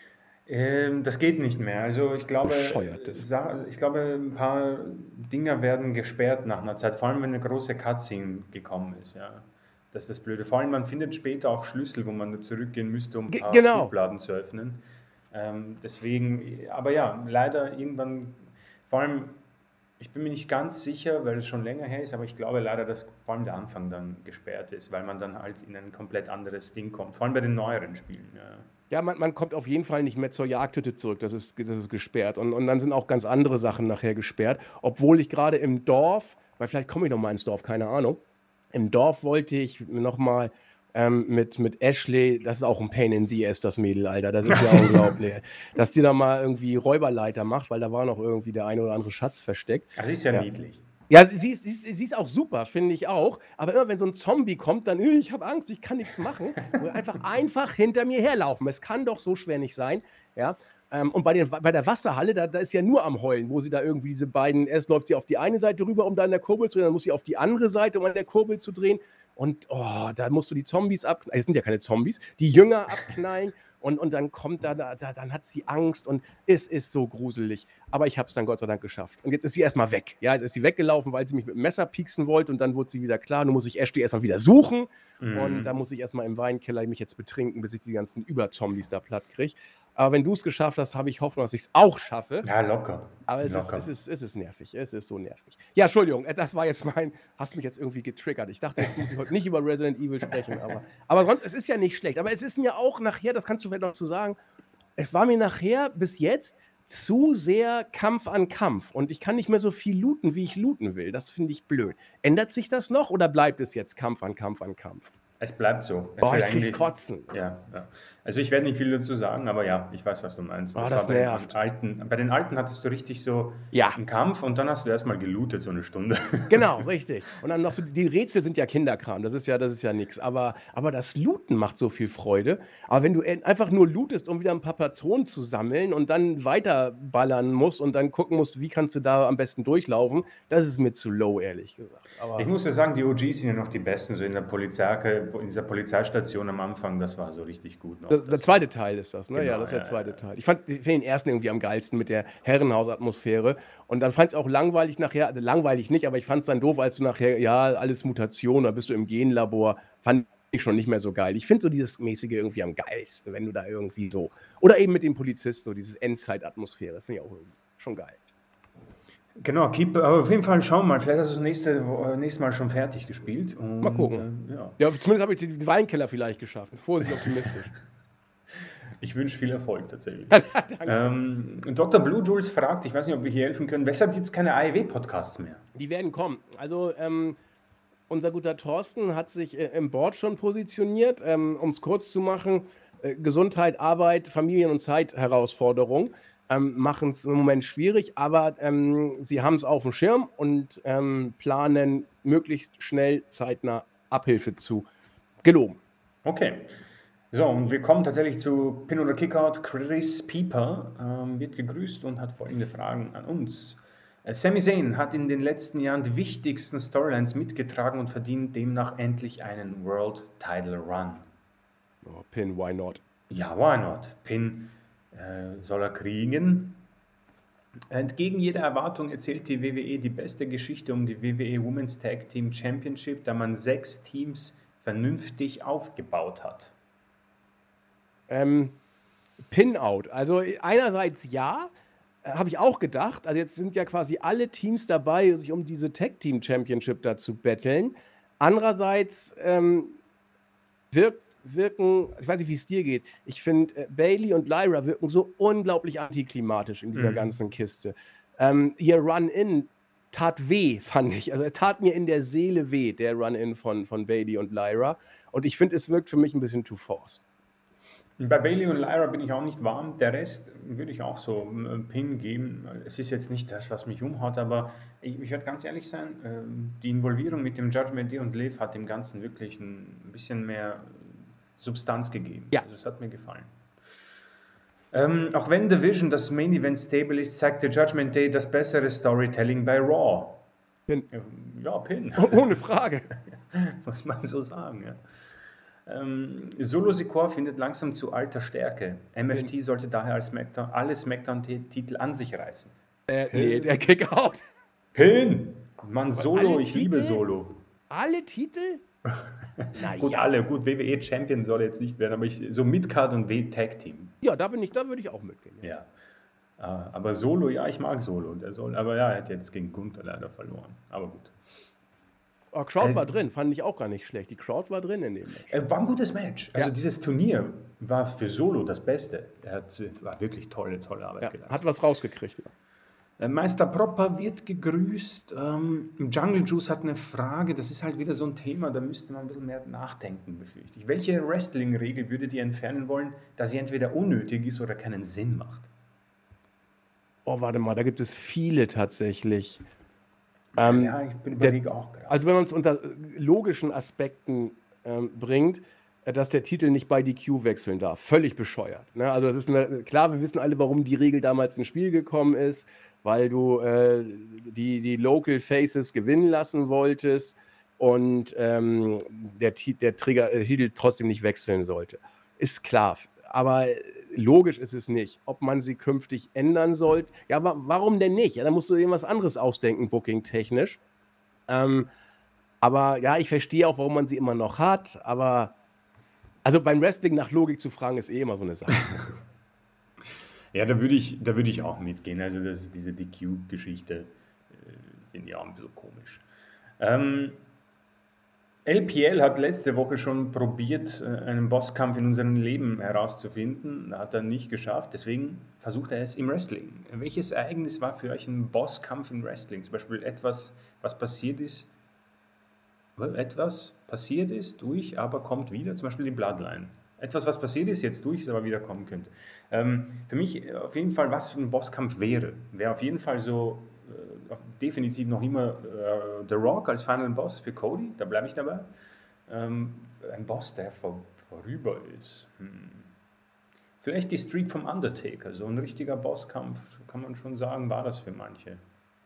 [SPEAKER 2] Ähm, das geht nicht mehr. Also ich glaube,
[SPEAKER 1] Bescheuertes.
[SPEAKER 2] Sa ich glaube, ein paar Dinger werden gesperrt nach einer Zeit, vor allem wenn eine große Cutscene gekommen ist, ja. Das ist das Blöde. Vor allem, man findet später auch Schlüssel, wo man nur zurückgehen müsste, um ein
[SPEAKER 1] Ge
[SPEAKER 2] paar
[SPEAKER 1] genau.
[SPEAKER 2] Schubladen zu öffnen. Ähm, deswegen, aber ja, leider irgendwann, vor allem, ich bin mir nicht ganz sicher, weil es schon länger her ist, aber ich glaube leider, dass vor allem der Anfang dann gesperrt ist, weil man dann halt in ein komplett anderes Ding kommt, vor allem bei den neueren Spielen, ja.
[SPEAKER 1] Ja, man, man kommt auf jeden Fall nicht mehr zur Jagdhütte zurück. Das ist, das ist gesperrt. Und, und dann sind auch ganz andere Sachen nachher gesperrt. Obwohl ich gerade im Dorf, weil vielleicht komme ich noch mal ins Dorf, keine Ahnung. Im Dorf wollte ich noch mal ähm, mit, mit Ashley, das ist auch ein Pain in the ass, das Mädel, Alter. Das ist ja unglaublich. Dass die da mal irgendwie Räuberleiter macht, weil da war noch irgendwie der eine oder andere Schatz versteckt.
[SPEAKER 2] Das ist ja,
[SPEAKER 1] Ja.
[SPEAKER 2] niedlich.
[SPEAKER 1] Ja, sie, sie, ist- sie, ist- sie ist auch super, finde ich auch. Aber immer wenn so ein Zombie kommt, dann, "Äh, ich habe Angst, ich kann nichts machen. Und einfach, einfach hinter mir herlaufen. Es kann doch so schwer nicht sein. Ja. Ähm, und bei, den, bei der Wasserhalle, da, da ist ja nur am Heulen, wo sie da irgendwie diese beiden, erst läuft sie auf die eine Seite rüber, um da an der Kurbel zu drehen, dann muss sie auf die andere Seite, um an der Kurbel zu drehen. Und oh, da musst du die Zombies abknallen. Es sind ja keine Zombies, die Jünger abknallen. Und, und dann kommt da, da, da, dann hat sie Angst und es ist so gruselig. Aber ich habe es dann Gott sei Dank geschafft. Und jetzt ist sie erstmal weg. Ja, jetzt ist sie weggelaufen, weil sie mich mit dem Messer pieksen wollte und dann wurde sie wieder klar. Nun muss ich Ashley erstmal wieder suchen und
[SPEAKER 2] Mhm.
[SPEAKER 1] da muss ich erstmal im Weinkeller mich jetzt betrinken, bis ich die ganzen Überzombies da platt kriege. Aber wenn du es geschafft hast, habe ich Hoffnung, dass ich es auch schaffe.
[SPEAKER 2] Ja, locker.
[SPEAKER 1] Aber es ist,
[SPEAKER 2] Locker.
[SPEAKER 1] es, ist, es ist nervig. Es ist so nervig. Ja, Entschuldigung, äh, das war jetzt mein. Hast mich jetzt irgendwie getriggert. Ich dachte, jetzt muss ich heute nicht über Resident Evil sprechen. Aber, aber sonst, es ist ja nicht schlecht. Aber es ist mir auch nachher, das kannst du vielleicht noch zu sagen, es war mir nachher bis jetzt zu sehr Kampf an Kampf. Und ich kann nicht mehr so viel looten, wie ich looten will. Das finde ich blöd. Ändert sich das noch oder bleibt es jetzt Kampf an Kampf an Kampf?
[SPEAKER 2] Es bleibt so. Es
[SPEAKER 1] Boah,
[SPEAKER 2] wird
[SPEAKER 1] ich krieg's
[SPEAKER 2] eigentlich-
[SPEAKER 1] kotzen.
[SPEAKER 2] Ja, ja. Also ich werde nicht viel dazu sagen, aber ja, ich weiß, was du meinst.
[SPEAKER 1] Oh, das
[SPEAKER 2] war bei den
[SPEAKER 1] nervt.
[SPEAKER 2] alten. Bei den alten hattest du richtig so
[SPEAKER 1] Ja.
[SPEAKER 2] einen Kampf und dann hast du erstmal gelootet, so eine Stunde.
[SPEAKER 1] Genau, richtig. Und dann noch so, die Rätsel sind ja Kinderkram, das ist ja, das ist ja nichts. Aber, aber das Looten macht so viel Freude. Aber wenn du äh, einfach nur lootest, um wieder ein paar Patronen zu sammeln und dann weiterballern musst und dann gucken musst, wie kannst du da am besten durchlaufen, das ist mir zu low, ehrlich gesagt. Aber
[SPEAKER 2] Ich muss ja sagen, die O Gs sind ja noch die besten, so in der Polizei, in dieser Polizeistation am Anfang, das war so richtig gut noch.
[SPEAKER 1] der, der
[SPEAKER 2] Das
[SPEAKER 1] zweite Teil ist das, ne?
[SPEAKER 2] Genau,
[SPEAKER 1] ja, das ist der
[SPEAKER 2] ja,
[SPEAKER 1] zweite
[SPEAKER 2] ja.
[SPEAKER 1] Teil. Ich fand, ich fand den ersten irgendwie am geilsten mit der Herrenhausatmosphäre. Und dann fand ich es auch langweilig nachher, also langweilig nicht, aber ich fand es dann doof, als du nachher, ja, alles Mutation, da bist du im Genlabor, fand ich schon nicht mehr so geil. Ich finde so dieses mäßige irgendwie am geilsten, wenn du da irgendwie so, oder eben mit dem Polizisten, so dieses Endzeit-Atmosphäre, finde ich auch irgendwie schon geil.
[SPEAKER 2] Genau, keep, aber auf jeden Fall schauen wir mal. Vielleicht hast du das nächste, Wo- nächstes Mal schon fertig gespielt. Und,
[SPEAKER 1] Mal gucken.
[SPEAKER 2] Äh, ja.
[SPEAKER 1] Ja, zumindest habe ich den Weinkeller vielleicht geschafft. Vorsichtig optimistisch.
[SPEAKER 2] Ich wünsche viel Erfolg tatsächlich.
[SPEAKER 1] Danke.
[SPEAKER 2] ähm, Doktor Blue Jules fragt, ich weiß nicht, ob wir hier helfen können, weshalb gibt es keine A E W-Podcasts mehr?
[SPEAKER 1] Die werden kommen. Also, ähm, unser guter Thorsten hat sich äh, im Board schon positioniert, ähm, um es kurz zu machen. Äh, Gesundheit, Arbeit, Familien- und Zeitherausforderung ähm, machen es im Moment schwierig, aber ähm, sie haben es auf dem Schirm und ähm, planen möglichst schnell zeitnah Abhilfe zu geloben.
[SPEAKER 2] Okay. So, und wir kommen tatsächlich zu Pin oder Kickout. Chris Pieper ähm, wird gegrüßt und hat folgende Fragen an uns. Äh, Sami Zayn hat in den letzten Jahren die wichtigsten Storylines mitgetragen und verdient demnach endlich einen World Title Run.
[SPEAKER 1] Oh, Pin, why not?
[SPEAKER 2] Ja, why not? Pin äh, soll er kriegen. Entgegen jeder Erwartung erzählt die W W E die beste Geschichte um die W W E Women's Tag Team Championship, da man sechs Teams vernünftig aufgebaut hat.
[SPEAKER 1] Ähm, Pin-Out. Also einerseits ja, äh, habe ich auch gedacht. Also jetzt sind ja quasi alle Teams dabei, sich um diese Tag Team Championship da zu betteln. Andererseits ähm, wirkt, wirken, ich weiß nicht, wie es dir geht, ich finde, äh, Bailey und Lyra wirken so unglaublich antiklimatisch in dieser
[SPEAKER 2] Mhm.
[SPEAKER 1] ganzen Kiste. Ähm, ihr Run-In tat weh, fand ich. Also er tat mir in der Seele weh, der Run-In von, von Bailey und Lyra. Und ich finde, es wirkt für mich ein bisschen too forced.
[SPEAKER 2] Bei Bailey und Lyra bin ich auch nicht warm. Der Rest würde ich auch so einen Pin geben. Es ist jetzt nicht das, was mich umhaut, aber ich, ich werde ganz ehrlich sein, ähm, die Involvierung mit dem Judgment Day und Liv hat dem Ganzen wirklich ein bisschen mehr Substanz gegeben.
[SPEAKER 1] Ja.
[SPEAKER 2] Also es hat mir gefallen. Ähm, auch wenn The Vision das Main Event Stable ist, zeigt der Judgment Day das bessere Storytelling bei Raw.
[SPEAKER 1] Pin.
[SPEAKER 2] Ja, Pin.
[SPEAKER 1] Ohne Frage.
[SPEAKER 2] Muss man so sagen, ja. Ähm, Solo Sikoa findet langsam zu alter Stärke. M F T sollte daher als Smackdown, alle Smackdown-Titel an sich reißen.
[SPEAKER 1] Äh, nee, der Kickout.
[SPEAKER 2] Pin! Mann, Solo,
[SPEAKER 1] alle
[SPEAKER 2] ich liebe
[SPEAKER 1] Titel?
[SPEAKER 2] Solo.
[SPEAKER 1] Alle Titel? Na
[SPEAKER 2] Gut,
[SPEAKER 1] ja.
[SPEAKER 2] alle. Gut, W W E Champion soll jetzt nicht werden, aber ich, so Midcard und W Tag Team.
[SPEAKER 1] Ja, da bin ich, da würde ich auch mitgehen.
[SPEAKER 2] Ja. Äh, aber Solo, ja, ich mag Solo. Der soll, aber ja, er hat jetzt gegen Gunther leider verloren. Aber gut.
[SPEAKER 1] Oh, Crowd
[SPEAKER 2] Äh,
[SPEAKER 1] war drin, fand ich auch gar nicht schlecht. Die Crowd war drin in dem Match.
[SPEAKER 2] Äh, war ein gutes Match. Also
[SPEAKER 1] Ja.
[SPEAKER 2] dieses Turnier war für Solo das Beste. Er hat, war wirklich tolle, tolle Arbeit
[SPEAKER 1] Ja,
[SPEAKER 2] geleistet.
[SPEAKER 1] hat was rausgekriegt. Ja.
[SPEAKER 2] Äh, Meister Propper wird gegrüßt. Ähm, Jungle Juice hat eine Frage. Das ist halt wieder so ein Thema, da müsste man ein bisschen mehr nachdenken, befürchte ich. Welche Wrestling-Regel würdet ihr entfernen wollen, da sie entweder unnötig ist oder keinen Sinn macht?
[SPEAKER 1] Oh, warte mal, da gibt es viele tatsächlich. Ähm,
[SPEAKER 2] ja, ich bin
[SPEAKER 1] der-
[SPEAKER 2] überlege auch gerade.
[SPEAKER 1] Also wenn man es unter äh, logischen Aspekten ähm, bringt, äh, dass der Titel nicht bei D Q wechseln darf. Völlig bescheuert. Ne? Also das ist eine, klar, wir wissen alle, warum die Regel damals ins Spiel gekommen ist, weil du äh, die, die Local Faces gewinnen lassen wolltest und ähm, der, Ti- der Trigger, der Titel trotzdem nicht wechseln sollte. Ist klar. Aber logisch ist es nicht. Ob man sie künftig ändern sollte, ja, wa warum denn nicht? Ja, da musst du dir was anderes ausdenken, booking-technisch. Ähm, aber ja, ich verstehe auch, warum man sie immer noch hat, aber also beim Wrestling nach Logik zu fragen, ist eh immer so eine Sache.
[SPEAKER 2] Ja, da würde ich, da würde ich auch mitgehen. Also das, diese D Q-Geschichte äh, finde ich auch ein bisschen komisch. Ähm, L P L hat letzte Woche schon probiert, äh, einen Bosskampf in unserem Leben herauszufinden. Hat er nicht geschafft. Deswegen versucht er es im Wrestling. Welches Ereignis war für euch ein Bosskampf im Wrestling? Zum Beispiel etwas, was passiert ist, etwas passiert ist durch, aber kommt wieder. Zum Beispiel die Bloodline. Etwas, was passiert ist, jetzt durch ist, aber wieder kommen könnte. Ähm, für mich auf jeden Fall, was ein Bosskampf wäre, wäre auf jeden Fall so äh, definitiv noch immer äh, The Rock als Final Boss für Cody, da bleibe ich dabei. Ähm, ein Boss, der vor, vorüber ist. Hm. Vielleicht die Streak vom Undertaker, so ein richtiger Bosskampf, kann man schon sagen, war das für manche.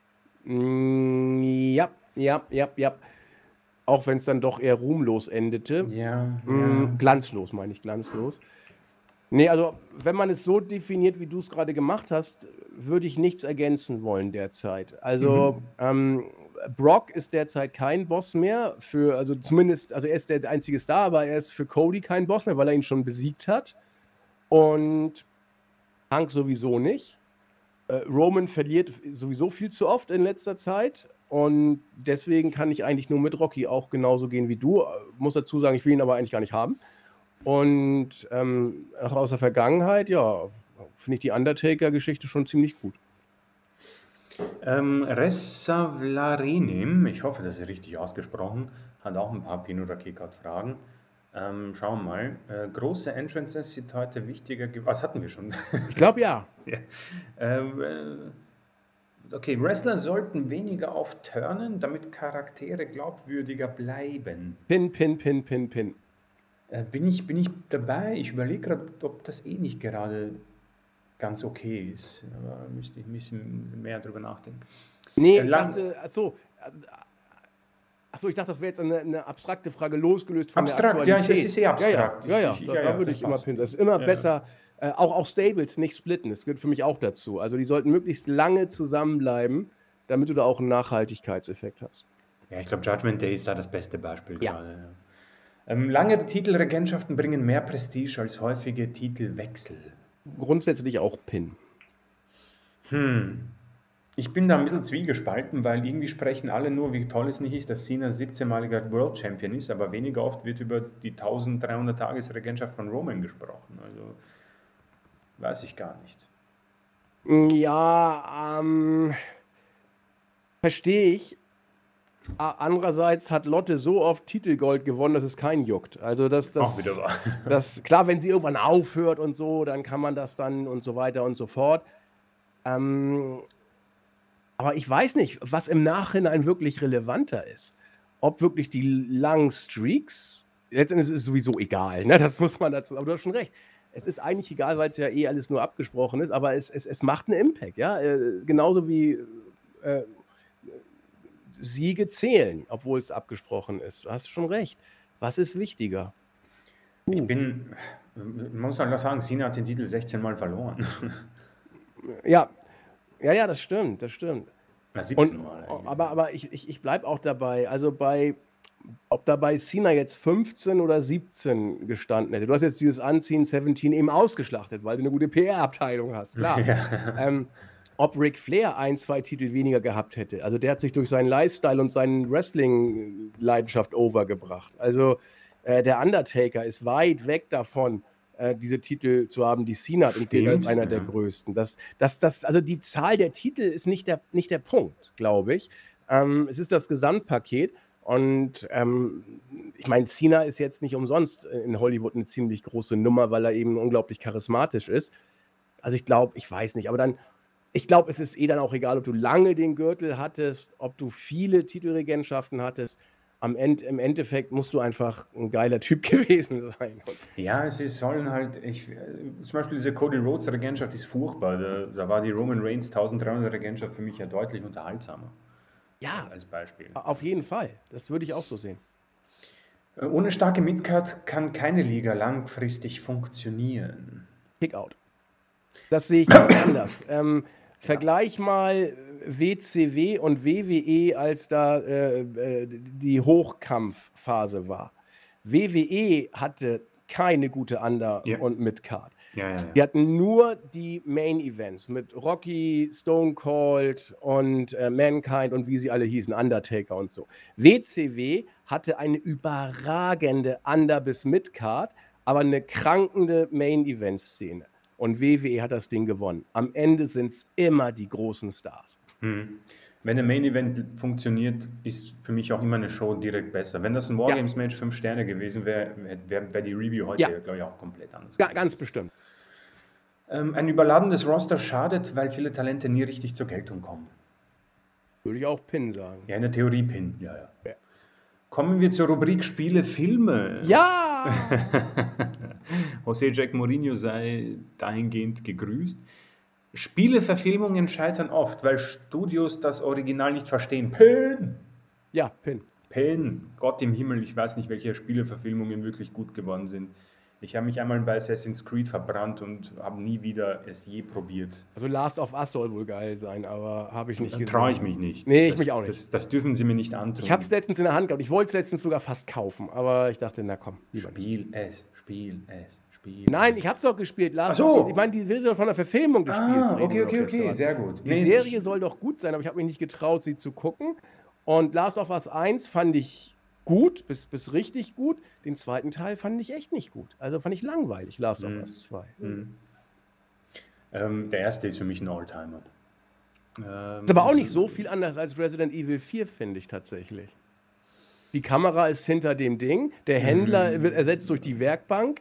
[SPEAKER 1] Mm, ja, ja, ja, ja. Auch wenn es dann doch eher ruhmlos endete.
[SPEAKER 2] Ja,
[SPEAKER 1] Mm,
[SPEAKER 2] ja.
[SPEAKER 1] Glanzlos, meine ich, glanzlos. Nee, also wenn man es so definiert, wie du es gerade gemacht hast, würde ich nichts ergänzen wollen derzeit. Also ähm, Brock ist derzeit kein Boss mehr für, also zumindest, also er ist der einzige Star, aber er ist für Cody kein Boss mehr, weil er ihn schon besiegt hat. Und Punk sowieso nicht. Äh, Roman verliert sowieso viel zu oft in letzter Zeit. Und deswegen kann ich eigentlich nur mit Rocky auch genauso gehen wie du. Äh, Muss dazu sagen, ich will ihn aber eigentlich gar nicht haben. Und ähm, auch aus der Vergangenheit, ja, finde ich die Undertaker-Geschichte schon ziemlich gut.
[SPEAKER 2] Ähm, Ressavlarenim, ich hoffe, das ist richtig ausgesprochen, hat auch ein paar Pin- oder Kickout-Fragen. Ähm, schauen wir mal. Äh, große Entrances sind heute wichtiger. ge- Was hatten wir schon?
[SPEAKER 1] Ich glaube ja.
[SPEAKER 2] Ja. Ähm, äh, okay, Wrestler sollten weniger auf Turnen, damit Charaktere glaubwürdiger bleiben.
[SPEAKER 1] Pin, Pin, Pin, Pin, Pin.
[SPEAKER 2] Äh, bin ich, bin ich dabei? Ich überlege gerade, ob das eh nicht gerade ganz okay ist. Aber müsste ich ein bisschen mehr drüber nachdenken.
[SPEAKER 1] Nee,
[SPEAKER 2] Äh,
[SPEAKER 1] ich
[SPEAKER 2] lang-
[SPEAKER 1] dachte, achso, achso, ich dachte, das wäre jetzt eine, eine abstrakte Frage, losgelöst von
[SPEAKER 2] Abstrakt,
[SPEAKER 1] der
[SPEAKER 2] ja,
[SPEAKER 1] Aktualität.
[SPEAKER 2] das ist sehr abstrakt.
[SPEAKER 1] Ja, ja, ja,
[SPEAKER 2] Ich- ich-
[SPEAKER 1] da,
[SPEAKER 2] ja,
[SPEAKER 1] da
[SPEAKER 2] ja,
[SPEAKER 1] würde
[SPEAKER 2] das
[SPEAKER 1] ich immer
[SPEAKER 2] passt.
[SPEAKER 1] pinnen. Das ist immer
[SPEAKER 2] Ja.
[SPEAKER 1] besser, äh, auch, auch Stables nicht splitten, das gehört für mich auch dazu. Also die sollten möglichst lange zusammenbleiben, damit du da auch einen Nachhaltigkeitseffekt hast.
[SPEAKER 2] Ja, ich glaube, Judgment Day ist da das beste Beispiel
[SPEAKER 1] Ja.
[SPEAKER 2] gerade. Ja. Ähm, lange Titelregentschaften bringen mehr Prestige als häufige Titelwechsel.
[SPEAKER 1] Grundsätzlich auch Pin.
[SPEAKER 2] Hm. Ich bin da ein bisschen zwiegespalten, weil irgendwie sprechen alle nur, wie toll es nicht ist, dass Cena siebzehnmaliger World Champion ist, aber weniger oft wird über die dreizehnhundert Tages-Regentschaft von Roman gesprochen. Also weiß ich gar nicht.
[SPEAKER 1] Ja, ähm, verstehe ich. A andererseits hat Lotte so oft Titelgold gewonnen, dass es keinen juckt. Also das
[SPEAKER 2] Auch wieder
[SPEAKER 1] das
[SPEAKER 2] wahr.
[SPEAKER 1] das klar, wenn sie irgendwann aufhört und so, dann kann man das dann und so weiter und so fort. Ähm, aber ich weiß nicht, was im Nachhinein wirklich relevanter ist. Ob wirklich die langen Streaks letztendlich ist es sowieso egal, ne? Das muss man dazu aber du hast schon recht. Es ist eigentlich egal, weil's ja eh alles nur abgesprochen ist, aber es es es macht 'n Impact, ja? Äh, genauso wie, äh, äh, Siege zählen, obwohl es abgesprochen ist. Da hast du schon recht. Was ist wichtiger?
[SPEAKER 2] Ich
[SPEAKER 1] Puh.
[SPEAKER 2] bin man muss halt auch sagen, Cena hat den Titel sechzehn Mal verloren.
[SPEAKER 1] Ja. Ja, ja, das stimmt, das stimmt.
[SPEAKER 2] Na,
[SPEAKER 1] Und
[SPEAKER 2] siebzehn Mal eigentlich,
[SPEAKER 1] aber
[SPEAKER 2] ja.
[SPEAKER 1] aber ich ich ich bleibe auch dabei. Also, bei ob da bei Cena jetzt fünfzehn oder siebzehn gestanden hätte. Du hast jetzt dieses Unseen Seventeen eben ausgeschlachtet, weil du 'ne gute P R-Abteilung hast, klar.
[SPEAKER 2] Ja.
[SPEAKER 1] Ähm, ob Ric Flair ein, zwei Titel weniger gehabt hätte. Also, der hat sich durch seinen Lifestyle und seinen Wrestling-Leidenschaft over gebracht. Also, äh, der Undertaker ist weit weg davon, äh, diese Titel zu haben, die Cena hat und gilt als
[SPEAKER 2] Stimmt,
[SPEAKER 1] einer der
[SPEAKER 2] ja.
[SPEAKER 1] größten. Das das das also, die Zahl der Titel ist nicht der nicht der Punkt, glaube ich. Ähm, es ist das Gesamtpaket und, ähm, ich meine, Cena ist jetzt nicht umsonst in Hollywood 'ne ziemlich große Nummer, weil er eben unglaublich charismatisch ist. Also, ich glaube ich weiß nicht, aber dann ich glaube, es ist eh dann auch egal, ob du lange den Gürtel hattest, ob du viele Titelregentschaften hattest. Am End im Endeffekt musst du einfach 'n geiler Typ gewesen sein und
[SPEAKER 2] Ja, sie sollen halt ich äh, zum Beispiel diese Cody Rhodes Regentschaft ist furchtbar. Da da war die Roman Reigns tausenddreihundert Regentschaft für mich ja deutlich unterhaltsamer,
[SPEAKER 1] Ja,
[SPEAKER 2] als Beispiel.
[SPEAKER 1] a auf jeden Fall. Das würde ich auch so sehen.
[SPEAKER 2] Äh, ohne starke Midcard kann keine Liga langfristig funktionieren.
[SPEAKER 1] Kickout. Das sehe ich ganz anders. Ähm,
[SPEAKER 2] Ja.
[SPEAKER 1] vergleich mal W C W und W W E, als da, äh, äh, d die Hochkampfphase war. W W E hatte keine gute Under
[SPEAKER 2] Ja.
[SPEAKER 1] und Midcard.
[SPEAKER 2] Ja, ja,
[SPEAKER 1] Die
[SPEAKER 2] ja.
[SPEAKER 1] hatten nur die Main Events mit Rocky, Stone Cold und, äh, Mankind und wie sie alle hießen, Undertaker und so. W C W hatte eine überragende Under bis Midcard, aber 'ne krankende Main-Event-Szene. Und W W E hat das Ding gewonnen. Am Ende sind's immer die großen Stars.
[SPEAKER 2] Mhm. Wenn der Main Event funktioniert, ist für mich auch immer 'ne Show direkt besser. Wenn das 'n
[SPEAKER 1] Ja.
[SPEAKER 2] Wargames-Match fünf Sterne gewesen wäre, wäre wäre die Review
[SPEAKER 1] Ja.
[SPEAKER 2] heute, glaube ich, auch komplett anders
[SPEAKER 1] Ga
[SPEAKER 2] gewesen.
[SPEAKER 1] ganz bestimmt.
[SPEAKER 2] Ähm, ein überladenes Roster schadet, weil viele Talente nie richtig zur Geltung kommen.
[SPEAKER 1] Würde ich auch Pin sagen.
[SPEAKER 2] Ja, in der Theorie Pin, ja, ja.
[SPEAKER 1] Ja.
[SPEAKER 2] Kommen wir zur Rubrik Spiele, Filme.
[SPEAKER 1] Ja!
[SPEAKER 2] José Jack Mourinho sei dahingehend gegrüßt. Spieleverfilmungen scheitern oft, weil Studios das Original nicht verstehen. Pin!
[SPEAKER 1] Ja, Pin.
[SPEAKER 2] Pin. Gott im Himmel, ich weiß nicht, welche Spieleverfilmungen wirklich gut geworden sind. Ich habe mich einmal bei Assassin's Creed verbrannt und habe nie wieder es je probiert.
[SPEAKER 1] Also, Last of Us soll wohl geil sein, aber habe ich nicht
[SPEAKER 2] Dann
[SPEAKER 1] gesehen.
[SPEAKER 2] traue ich mich nicht.
[SPEAKER 1] Ne, ich
[SPEAKER 2] Das
[SPEAKER 1] mich auch nicht.
[SPEAKER 2] das das dürfen sie mir nicht antun.
[SPEAKER 1] Ich habe es letztens in der Hand gehabt. Ich wollte es letztens sogar fast kaufen, aber ich dachte: „Na komm, lieber nicht.“
[SPEAKER 2] Spiel es, spiel es, spiel
[SPEAKER 1] Nein,
[SPEAKER 2] es.
[SPEAKER 1] ich habe es doch gespielt.
[SPEAKER 2] Ach
[SPEAKER 1] Last of Us.
[SPEAKER 2] so.
[SPEAKER 1] Ich meine, die will doch von der Verfilmung des Spiels
[SPEAKER 2] Ah,
[SPEAKER 1] reden
[SPEAKER 2] okay,
[SPEAKER 1] wir doch
[SPEAKER 2] okay,
[SPEAKER 1] jetzt
[SPEAKER 2] okay,
[SPEAKER 1] grad.
[SPEAKER 2] sehr gut.
[SPEAKER 1] Die
[SPEAKER 2] Ne,
[SPEAKER 1] Serie
[SPEAKER 2] ich
[SPEAKER 1] soll doch gut sein, aber ich habe mich nicht getraut, sie zu gucken. Und Last of Us eins fand ich gut, bis bis richtig gut. Den zweiten Teil fand ich echt nicht gut. Also, fand ich langweilig, Last of
[SPEAKER 2] Mhm.
[SPEAKER 1] Us zwei.
[SPEAKER 2] Mhm. Ähm, der erste ist für mich 'n Alltimer. Ähm,
[SPEAKER 1] Ist aber auch nicht so viel anders als Resident Evil vier, finde ich tatsächlich. Die Kamera ist hinter dem Ding, der Händler wird ersetzt durch die Werkbank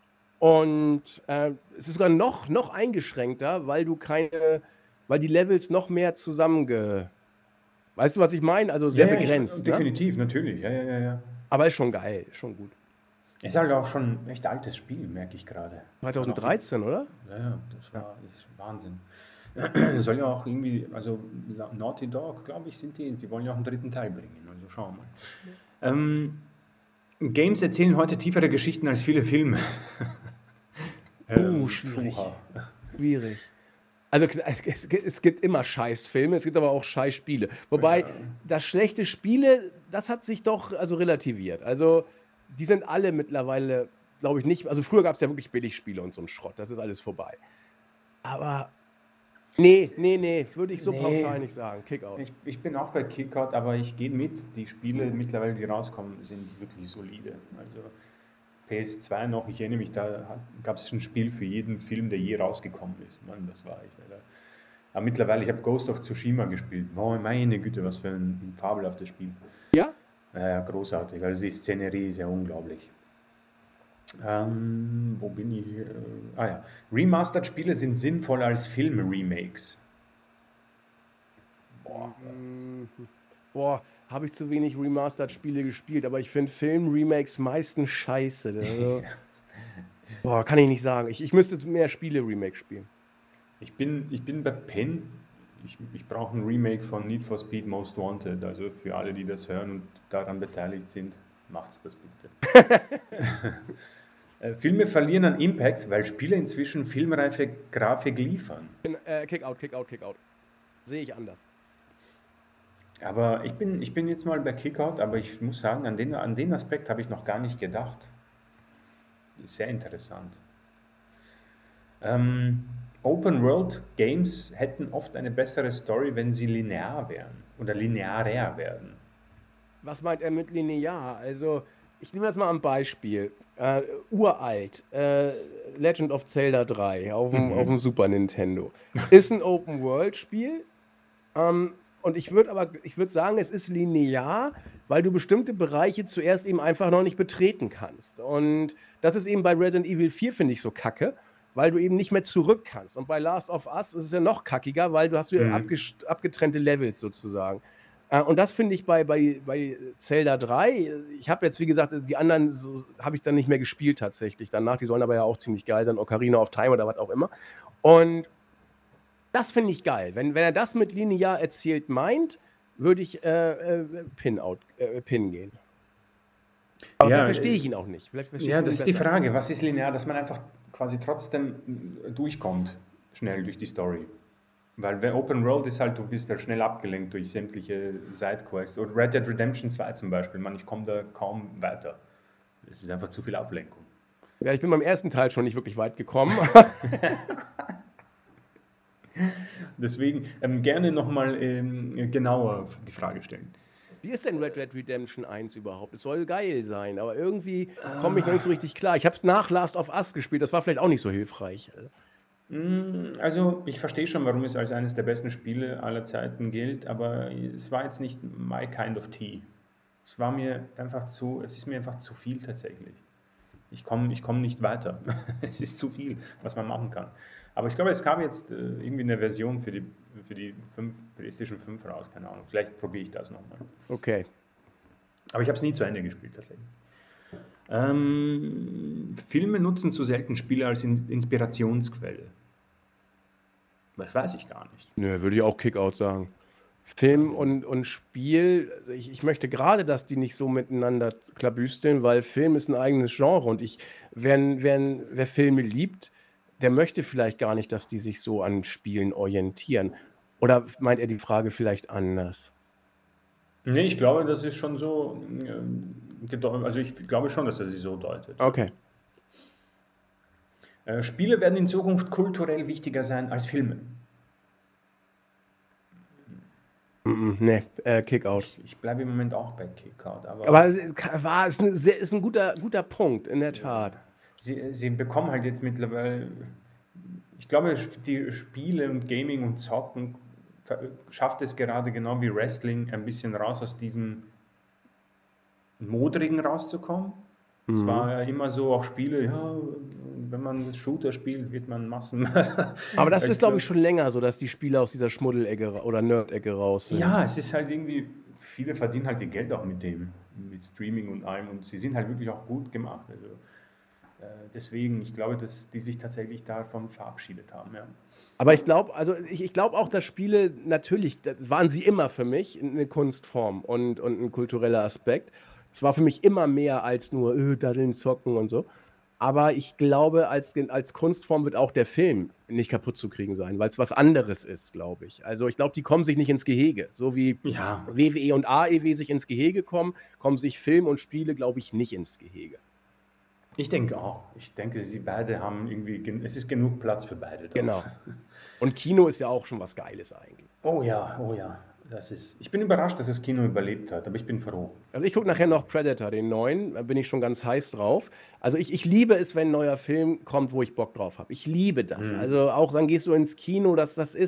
[SPEAKER 1] und, äh, es ist sogar noch noch eingeschränkter, weil du keine weil die Levels noch mehr zusammenge weißt du, was ich meine? Also, sehr
[SPEAKER 2] Ja, ja, ich
[SPEAKER 1] begrenzt, ne?
[SPEAKER 2] definitiv, natürlich. Ja, ja, ja, ja.
[SPEAKER 1] Aber ist schon geil, ist schon gut.
[SPEAKER 2] Ist halt auch schon 'n echt altes Spiel, merke ich grade.
[SPEAKER 1] zweitausenddreizehn, oder?
[SPEAKER 2] Ja, ja, das
[SPEAKER 1] Ja.
[SPEAKER 2] war ist Wahnsinn. Soll ja auch irgendwie also, La Naughty Dog, glaube ich, sind die die wollen ja auch 'n dritten Teil bringen. Also, schauen wir mal. Ähm, Games erzählen heute tiefere Geschichten als viele Filme.
[SPEAKER 1] Uh,
[SPEAKER 2] Ähm,
[SPEAKER 1] schwierig.
[SPEAKER 2] puha.
[SPEAKER 1] Schwierig. Also, kl es es gibt immer Scheißfilme, es gibt aber auch Scheißspiele. Wobei,
[SPEAKER 2] Ja.
[SPEAKER 1] das schlechte Spiele, das hat sich doch, also, relativiert. Also, die sind alle mittlerweile, glaube ich, nicht also, früher gab's ja wirklich Billigspiele und so 'n Schrott. Das ist alles vorbei. Aber ne, ne, ne, würde ich so
[SPEAKER 2] Ne.
[SPEAKER 1] pauschal nicht sagen. Kickout.
[SPEAKER 2] Ich ich bin auch bei Kickout, aber ich gehe mit. Die Spiele mittlerweile, die rauskommen, sind wirklich solide. Also, P S zwei noch, ich erinnere mich, da hat gab's 'n Spiel für jeden Film, der je rausgekommen ist. Mann, das war echt, Alter. Aber mittlerweile, ich habe Ghost of Tsushima gespielt. Boah, meine Güte, was für ein, ein fabelhaftes Spiel.
[SPEAKER 1] Ja?
[SPEAKER 2] Ja, ja, großartig. Also die Szenerie ist ja unglaublich. Ähm, wo bin ich? Äh, ah ja. Remastered-Spiele sind sinnvoller als Filme-Remakes. Boah.
[SPEAKER 1] Mhm. Boah, habe ich zu wenig Remastered-Spiele gespielt, aber ich finde Film-Remakes meistens scheiße. Also, boah, kann ich nicht sagen. Ich, ich müsste mehr Spiele-Remakes spielen.
[SPEAKER 2] Ich bin, ich bin bei Pen. Ich, ich brauche ein Remake von Need for Speed Most Wanted. Also für alle, die das hören und daran beteiligt sind, macht's das bitte. Äh, Filme verlieren an Impact, weil Spiele inzwischen filmreife Grafik liefern.
[SPEAKER 1] Bin, äh, Kick-out, Kick-out, Kick-out. Sehe ich anders.
[SPEAKER 2] Aber ich bin, ich bin jetzt mal bei Kickout, aber ich muss sagen, an den, an den Aspekt habe ich noch gar nicht gedacht. Sehr interessant. Ähm, Open World Games hätten oft eine bessere Story, wenn sie linear wären oder linearer werden.
[SPEAKER 1] Was meint er mit linear? Also, ich nehme das mal am Beispiel. Äh, uralt. Äh, Legend of Zelda drei auf dem, auf dem
[SPEAKER 2] Mhm.
[SPEAKER 1] Super Nintendo. Ist ein Open-World-Spiel. Ähm, und ich würde aber, ich würde sagen, es ist linear, weil du bestimmte Bereiche zuerst eben einfach noch nicht betreten kannst. Und das ist eben bei Resident Evil vier, finde ich, so kacke, weil du eben nicht mehr zurück kannst. Und bei Last of Us ist es ja noch kackiger, weil du hast ja
[SPEAKER 2] Mhm.
[SPEAKER 1] abges- abgetrennte Levels sozusagen. Äh, und das finde ich bei, bei, bei Zelda drei. Ich habe jetzt, wie gesagt, die anderen so, habe ich dann nicht mehr gespielt tatsächlich danach. Die sollen aber ja auch ziemlich geil sein, Ocarina of Time oder was auch immer. Und das finde ich geil. Wenn, wenn er das mit linear erzählt meint, würde ich äh, äh, Pin, out, äh, Pin gehen. Aber vielleicht
[SPEAKER 2] Ja,
[SPEAKER 1] verstehe ich
[SPEAKER 2] äh,
[SPEAKER 1] ihn auch nicht. Vielleicht verstehst
[SPEAKER 2] ja,
[SPEAKER 1] du ihn
[SPEAKER 2] das ist die
[SPEAKER 1] besser.
[SPEAKER 2] Frage. Was ist linear, dass man einfach quasi trotzdem äh, durchkommt, schnell durch die Story? Weil wenn Open World ist halt, du bist halt schnell abgelenkt durch sämtliche Sidequests. Oder Red Dead Redemption zwei zum Beispiel. Man, ich komme da kaum weiter. Es ist einfach zu viel Ablenkung.
[SPEAKER 1] Ja, ich bin beim ersten Teil schon nicht wirklich weit gekommen.
[SPEAKER 2] Deswegen ähm, gerne nochmal ähm, genauer die Frage stellen.
[SPEAKER 1] Wie ist denn Red Dead Redemption eins überhaupt? Es soll geil sein, aber irgendwie komme ich noch nicht so richtig klar. Ich habe es nach Last of Us gespielt, das war vielleicht auch nicht so hilfreich.
[SPEAKER 2] Mm, Also, ich verstehe schon, warum es als eines der besten Spiele aller Zeiten gilt, aber es war jetzt nicht my kind of tea. Es war mir einfach zu, es ist mir einfach zu viel tatsächlich. Ich komme ich komm nicht weiter. Es ist zu viel, was man machen kann. Aber ich glaube, es kam jetzt äh, irgendwie eine Version für die, für die fünf, PlayStation fünf raus, keine Ahnung. Vielleicht probiere ich das nochmal.
[SPEAKER 1] Okay.
[SPEAKER 2] Aber ich habe es nie zu Ende gespielt tatsächlich. Ähm, Filme nutzen zu selten Spiele als In Inspirationsquelle. Das weiß ich gar nicht.
[SPEAKER 1] Nö, würde ich auch Kickout sagen. Film und, und Spiel, ich, ich möchte gerade, dass die nicht so miteinander klabüsteln, weil Film ist ein eigenes Genre und ich, wer, wer, wer Filme liebt, der möchte vielleicht gar nicht, dass die sich so an Spielen orientieren. Oder meint er die Frage vielleicht anders?
[SPEAKER 2] Nee, ich glaube, das ist schon so, ähm, gedeu- also ich glaube schon, dass er sie so deutet. Ja.
[SPEAKER 1] Okay.
[SPEAKER 2] Äh, Spiele werden in Zukunft kulturell wichtiger sein als Filme.
[SPEAKER 1] Mm, mm, nee, äh, Kickout.
[SPEAKER 2] Ich, ich bleibe im Moment auch bei Kickout, aber
[SPEAKER 1] Aber es kann- war, ist ein, sehr, ist ein guter, guter Punkt, in der Tat.
[SPEAKER 2] sie, sie bekommen halt jetzt mittlerweile, ich glaube, die Spiele und Gaming und Zocken ver- schafft es gerade genau wie Wrestling ein bisschen raus aus diesem Modrigen rauszukommen. Es
[SPEAKER 1] Mhm.
[SPEAKER 2] war ja immer so, auch Spiele, ja, wenn man das Shooter spielt, wird man Massenmörder.
[SPEAKER 1] Aber das
[SPEAKER 2] Ich
[SPEAKER 1] ist, glaube ich,
[SPEAKER 2] glaub-
[SPEAKER 1] schon länger so, dass die Spieler aus dieser Schmuddelecke ra- oder Nerd-Ecke raus sind.
[SPEAKER 2] Ja, es ist halt irgendwie, viele verdienen halt ihr Geld auch mit dem, mit Streaming und allem und sie sind halt wirklich auch gut gemacht. Also, äh, deswegen, ich glaube, dass die sich tatsächlich davon verabschiedet haben. Ja.
[SPEAKER 1] Aber ich glaube, also ich, ich glaube auch, dass Spiele natürlich, das waren sie immer für mich eine Kunstform und, und ein kultureller Aspekt. Es war für mich immer mehr als nur äh, daddeln, zocken und so. Aber ich glaube, als, als Kunstform wird auch der Film nicht kaputt zu kriegen sein, weil es was anderes ist, glaube ich. Also ich glaube, die kommen sich nicht ins Gehege. So wie
[SPEAKER 2] Ja,
[SPEAKER 1] W W E und A E W sich ins Gehege kommen, kommen sich Film und Spiele, glaube ich, nicht ins Gehege.
[SPEAKER 2] ich denke auch. Ich denke, sie beide haben irgendwie, gen- es ist genug Platz für beide. da.
[SPEAKER 1] Genau. Und Kino ist ja auch schon was Geiles eigentlich.
[SPEAKER 2] Oh ja, oh ja. Das ist, ich bin überrascht, dass das Kino überlebt hat, aber ich bin froh.
[SPEAKER 1] Also ich gucke nachher noch Predator, den neuen, da bin ich schon ganz heiß drauf. Also ich, ich liebe es, wenn ein neuer Film kommt, wo ich Bock drauf habe. Ich liebe das.
[SPEAKER 2] Mhm.
[SPEAKER 1] Also auch dann gehst du ins Kino, das, das ist,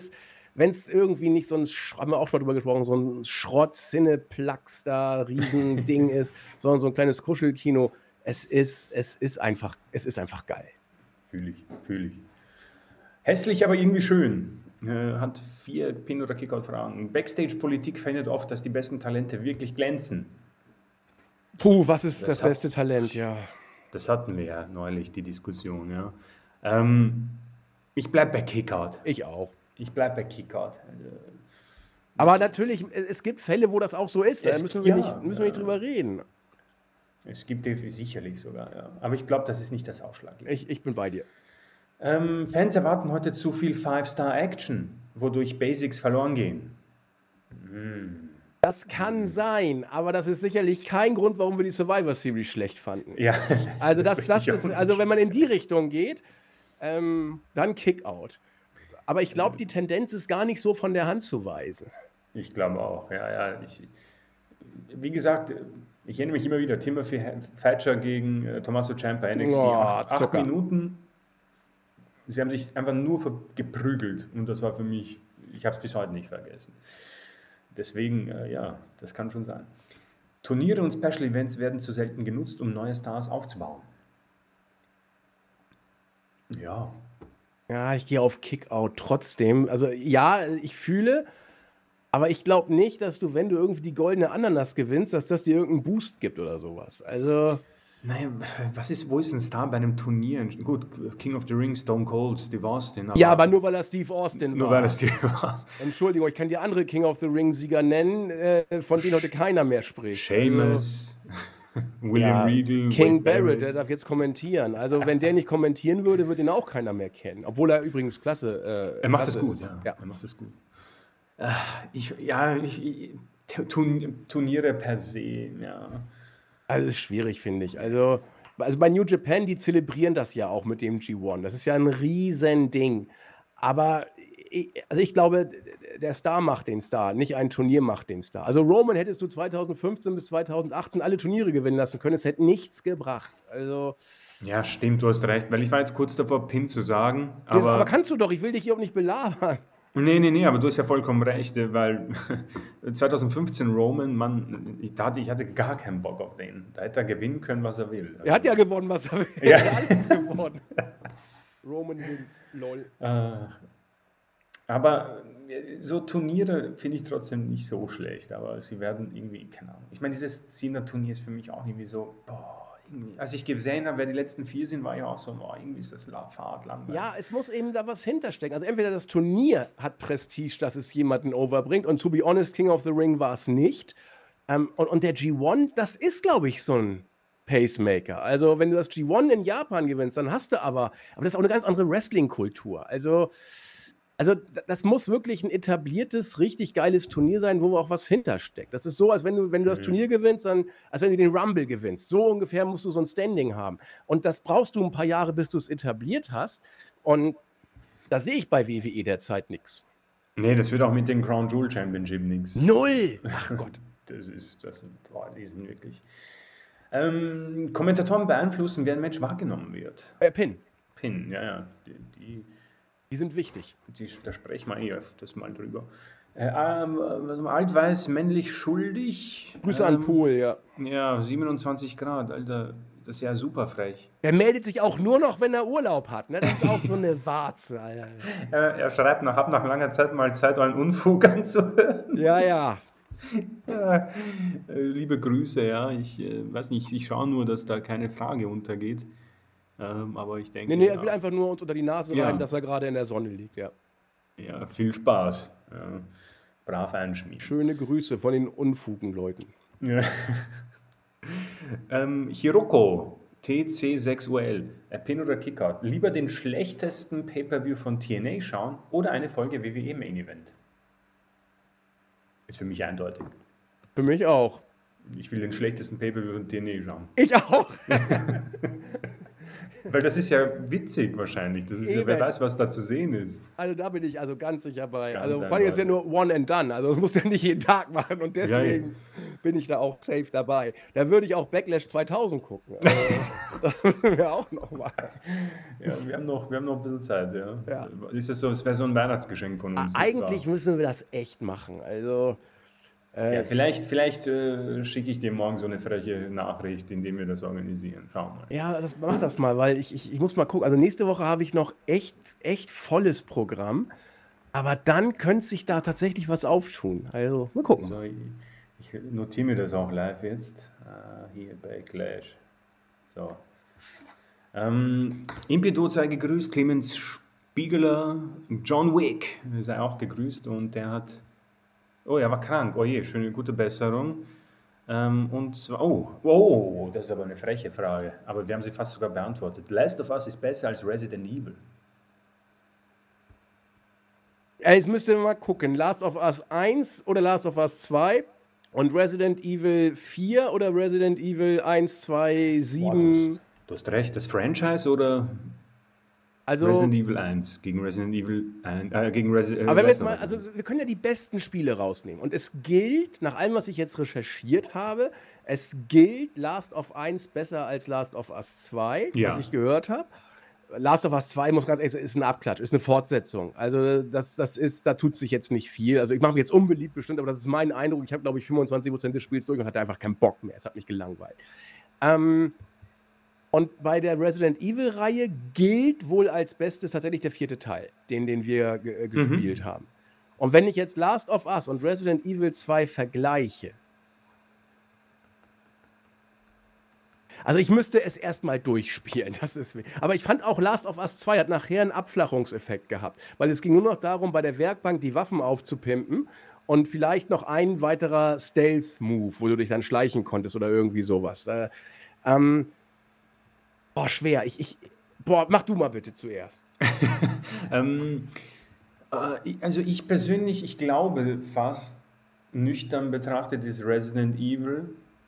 [SPEAKER 1] wenn es irgendwie nicht so ein, Sch- haben wir auch schon mal drüber gesprochen, so ein Schrott-Cineplex da, Riesending ist, sondern so ein kleines Kuschelkino. Es ist, es ist einfach, es ist einfach geil.
[SPEAKER 2] Fühle ich, fühle ich. Hässlich, aber irgendwie schön. Äh, hat vier Pin- oder Kickout-Fragen. Backstage-Politik verhindert oft, dass die besten Talente wirklich glänzen.
[SPEAKER 1] Puh, was ist das,
[SPEAKER 2] Das hat-
[SPEAKER 1] beste Talent, ja.
[SPEAKER 2] Das hatten wir ja neulich, die Diskussion, ja. Ähm, ich bleib bei Kickout.
[SPEAKER 1] Ich auch.
[SPEAKER 2] Ich bleib bei Kickout.
[SPEAKER 1] Aber natürlich, es es gibt Fälle, wo das auch so ist. Da
[SPEAKER 2] Es-
[SPEAKER 1] müssen wir,
[SPEAKER 2] ja,
[SPEAKER 1] nicht, müssen wir nicht
[SPEAKER 2] ja.
[SPEAKER 1] drüber reden.
[SPEAKER 2] Es gibt def- sicherlich sogar, ja. Aber ich glaube, das ist nicht das Ausschlaggebende.
[SPEAKER 1] Ich, ich bin bei dir.
[SPEAKER 2] Ähm, Fans erwarten heute zu viel Five-Star-Action, wodurch Basics verloren gehen.
[SPEAKER 1] Das kann sein, aber das ist sicherlich kein Grund, warum wir die Survivor Series schlecht fanden.
[SPEAKER 2] Ja,
[SPEAKER 1] Also das,
[SPEAKER 2] möchte
[SPEAKER 1] das
[SPEAKER 2] ich auch
[SPEAKER 1] ist, also wenn man in die Richtung geht, ähm, dann Kickout. Aber ich glaube, die Tendenz ist gar nicht so von der Hand zu weisen.
[SPEAKER 2] Ich glaube auch, ja, ja. Ich, wie gesagt, ich erinnere mich immer wieder, Timothy Thatcher gegen äh, Tommaso Ciampa, N X T,
[SPEAKER 1] Oh,
[SPEAKER 2] acht, acht
[SPEAKER 1] Zucker.
[SPEAKER 2] Minuten. Sie haben sich einfach nur ver- geprügelt und das war für mich, ich habe es bis heute nicht vergessen. Deswegen, äh, ja, das kann schon sein. Turniere und Special Events werden zu selten genutzt, um neue Stars aufzubauen. Ja,
[SPEAKER 1] Ja, ich gehe auf Kickout trotzdem. Also ja, ich fühle, aber ich glaube nicht, dass du, wenn du irgendwie die goldene Ananas gewinnst, dass das dir irgendeinen Boost gibt oder sowas. Also
[SPEAKER 2] naja, was ist, wo ist ein Star bei einem Turnier? Gut, King of the Ring, Stone Cold, Steve Austin.
[SPEAKER 1] ja, aber nur weil er Steve Austin
[SPEAKER 2] nur
[SPEAKER 1] war.
[SPEAKER 2] weil das die war.
[SPEAKER 1] Entschuldigung, ich kann dir andere King of the Ring-Sieger nennen, äh, von denen heute keiner mehr spricht.
[SPEAKER 2] Seamus, William
[SPEAKER 1] Ja,
[SPEAKER 2] Riegel,
[SPEAKER 1] King
[SPEAKER 2] Wade
[SPEAKER 1] Barrett, der darf jetzt kommentieren. Also wenn der nicht kommentieren würde, würde ihn auch keiner mehr kennen. Obwohl er übrigens klasse äh,
[SPEAKER 2] Er macht es
[SPEAKER 1] klasse
[SPEAKER 2] gut,
[SPEAKER 1] ist.
[SPEAKER 2] ja.
[SPEAKER 1] Ja.
[SPEAKER 2] Er macht es gut. Äh, ich, ja, ich, ich, Turn- Turniere per se, ja.
[SPEAKER 1] Also es ist schwierig, finde ich. Also, also bei New Japan, die zelebrieren das ja auch mit dem G eins. Das ist ja ein Riesending. Aber ich, also ich glaube, der Star macht den Star, nicht ein Turnier macht den Star. Also Roman hättest du zweitausendfünfzehn bis zweitausendachtzehn alle Turniere gewinnen lassen können. Es hätte nichts gebracht. Also,
[SPEAKER 2] Ja, stimmt, du hast recht, weil ich war jetzt kurz davor, Pin zu sagen,
[SPEAKER 1] das,
[SPEAKER 2] aber...
[SPEAKER 1] aber kannst du doch, ich will dich hier auch nicht belabern.
[SPEAKER 2] Nee, nee, nee, aber du hast ja vollkommen recht, weil zweitausendfünfzehn Roman, Mann, ich hatte, ich hatte gar keinen Bock auf den. Da hätte er gewinnen können, was er will.
[SPEAKER 1] Er hat ja gewonnen, was er will.
[SPEAKER 2] Ja.
[SPEAKER 1] Er hat alles gewonnen. Roman wins, lol.
[SPEAKER 2] Äh, aber so Turniere finde ich trotzdem nicht so schlecht, aber sie werden irgendwie, keine Ahnung. Ich meine, dieses Cena-Turnier ist für mich auch irgendwie so, boah, irgendwie. Als ich gesehen habe, wer die letzten vier sind, war ja auch so, boah, irgendwie ist das la- fad, langweilig.
[SPEAKER 1] Ja, es muss eben da was hinterstecken. Also entweder das Turnier hat Prestige, dass es jemanden overbringt, und to be honest, King of the Ring war es nicht. Ähm, und, und der G eins, das ist, glaube ich, so ein Pacemaker. Also wenn du das G eins in Japan gewinnst, dann hast du aber, aber das ist auch eine ganz andere Wrestling-Kultur. Also, also d- das muss wirklich ein etabliertes, richtig geiles Turnier sein, wo auch was hintersteckt. Das ist so, als wenn du, wenn du das
[SPEAKER 2] Mhm.
[SPEAKER 1] Turnier gewinnst, dann, als wenn du den Rumble gewinnst. So ungefähr musst du so ein Standing haben. Und das brauchst du ein paar Jahre, bis du es etabliert hast. Und da sehe ich bei W W E derzeit nichts.
[SPEAKER 2] Nee, das wird auch mit dem Crown Jewel Championship nichts.
[SPEAKER 1] Null! Ach Gott.
[SPEAKER 2] Das ist, das sind, boah, die sind wirklich. Ähm, Kommentatoren beeinflussen, wer ein Match wahrgenommen wird.
[SPEAKER 1] Äh, Pin,
[SPEAKER 2] Pin, ja, ja, die, die,
[SPEAKER 1] die sind wichtig.
[SPEAKER 2] die da sprechen wir eh öfters mal drüber. Äh, ähm, was haben wir? Altweiß, männlich schuldig.
[SPEAKER 1] Grüße an
[SPEAKER 2] Ähm,
[SPEAKER 1] Pool, ja.
[SPEAKER 2] Ja, siebenundzwanzig Grad, Alter, das ist ja super frech.
[SPEAKER 1] Der meldet sich auch nur noch, wenn er Urlaub hat. Ne? Das ist auch so eine Warze, Alter.
[SPEAKER 2] Er, er schreibt nach, hab nach langer Zeit mal Zeit, euren Unfug anzuhören.
[SPEAKER 1] Ja, ja.
[SPEAKER 2] Ja, äh, liebe Grüße, ja. Ich äh, weiß nicht, ich schaue nur, dass da keine Frage untergeht. Ähm, aber ich denke,
[SPEAKER 1] Nee, nee,
[SPEAKER 2] ja,
[SPEAKER 1] er will einfach nur uns unter die Nase
[SPEAKER 2] Ja.
[SPEAKER 1] rein, dass er gerade in der Sonne liegt, ja.
[SPEAKER 2] ja, viel Spaß. Ja, brav einschmieden.
[SPEAKER 1] Schöne Grüße von den unfugen Leuten.
[SPEAKER 2] Ja. ähm, Hiroko, T C sechs U L, äh, Pin oder Kickout. Lieber den schlechtesten Pay-Per-View von T N A schauen oder eine Folge W W E Main Event? Ist für mich eindeutig.
[SPEAKER 1] Für mich auch.
[SPEAKER 2] Ich will den schlechtesten Pay-Per-View von T N A schauen.
[SPEAKER 1] Ich auch.
[SPEAKER 2] Weil das ist ja witzig wahrscheinlich. Das ist ja, wer
[SPEAKER 1] Eben.
[SPEAKER 2] weiß, was da zu sehen ist.
[SPEAKER 1] Also da bin ich also ganz sicher bei.
[SPEAKER 2] Ganz
[SPEAKER 1] also vor allem ist ja
[SPEAKER 2] eindeutig.
[SPEAKER 1] nur One and Done. Also das musst du ja nicht jeden Tag machen. Und deswegen bin ich da auch safe dabei. Da würde ich auch Backlash zweitausend gucken. Also, das müssen wir auch noch machen.
[SPEAKER 2] Ja, wir haben noch, wir haben noch ein bisschen Zeit, ja.
[SPEAKER 1] Ja.
[SPEAKER 2] Ist das so, es wäre so ein Weihnachtsgeschenk von uns.
[SPEAKER 1] Eigentlich
[SPEAKER 2] Wow.
[SPEAKER 1] müssen wir das echt machen. Also, äh,
[SPEAKER 2] Ja, vielleicht, vielleicht äh, schicke ich dir morgen so eine freche Nachricht, indem wir das organisieren. Schauen wir mal.
[SPEAKER 1] ja, das, mach das mal, weil ich, ich, ich muss mal gucken. Also nächste Woche habe ich noch echt, echt volles Programm. Aber dann könnte sich da tatsächlich was auftun. Also, mal gucken.
[SPEAKER 2] So, ich, ich notiere mir das auch live jetzt. Ah, hier Backlash. So. Ähm, Impedo sei gegrüßt, Clemens Spiegeler, John Wick sei auch gegrüßt und der hat, oh, er war krank, oh je, schöne, gute Besserung. Ähm, und zwar, oh, oh, das ist aber eine freche Frage, aber wir haben sie fast sogar beantwortet. Last of Us ist besser als Resident Evil.
[SPEAKER 1] Ja, jetzt müsst ihr mal gucken. Last of Us eins oder Last of Us zwei und Resident Evil vier oder Resident Evil eins, zwei,
[SPEAKER 2] Boah, du, hast,
[SPEAKER 1] sieben.
[SPEAKER 2] du hast recht, das Franchise oder
[SPEAKER 1] Also,
[SPEAKER 2] Resident Evil eins gegen Resident Evil eins, äh, gegen Resi äh,
[SPEAKER 1] aber wenn wir
[SPEAKER 2] Last
[SPEAKER 1] jetzt
[SPEAKER 2] of
[SPEAKER 1] mal,
[SPEAKER 2] Us
[SPEAKER 1] also
[SPEAKER 2] eins.
[SPEAKER 1] wir können ja die besten Spiele rausnehmen. Und es gilt, nach allem, was ich jetzt recherchiert habe, es gilt Last of eins besser als Last of Us zwei, was
[SPEAKER 2] Ja,
[SPEAKER 1] ich gehört habe. Last of Us zwei, muss ganz ehrlich sagen, ist ein Abklatsch, ist eine Fortsetzung. Also das, das ist, da tut sich jetzt nicht viel. Also ich mache mich jetzt unbeliebt bestimmt, aber das ist mein Eindruck. Ich habe, glaube ich, fünfundzwanzig Prozent des Spiels durch und hatte einfach keinen Bock mehr. Es hat mich gelangweilt. Ähm, und bei der Resident Evil-Reihe gilt wohl als Bestes tatsächlich der vierte Teil, den, den wir ge- äh, gespielt
[SPEAKER 2] mhm.
[SPEAKER 1] haben. Und wenn ich jetzt Last of Us und Resident Evil zwei vergleiche, also ich müsste es erstmal durchspielen, das ist. Aber ich fand auch Last of Us zwei hat nachher einen Abflachungseffekt gehabt, weil es ging nur noch darum, bei der Werkbank die Waffen aufzupimpen und vielleicht noch ein weiterer Stealth-Move, wo du dich dann schleichen konntest oder irgendwie sowas. Äh, ähm, boah, schwer. Ich, ich, boah, mach du mal bitte zuerst.
[SPEAKER 2] ähm, äh, ich- also ich persönlich, ich glaube fast nüchtern betrachtet ist Resident Evil,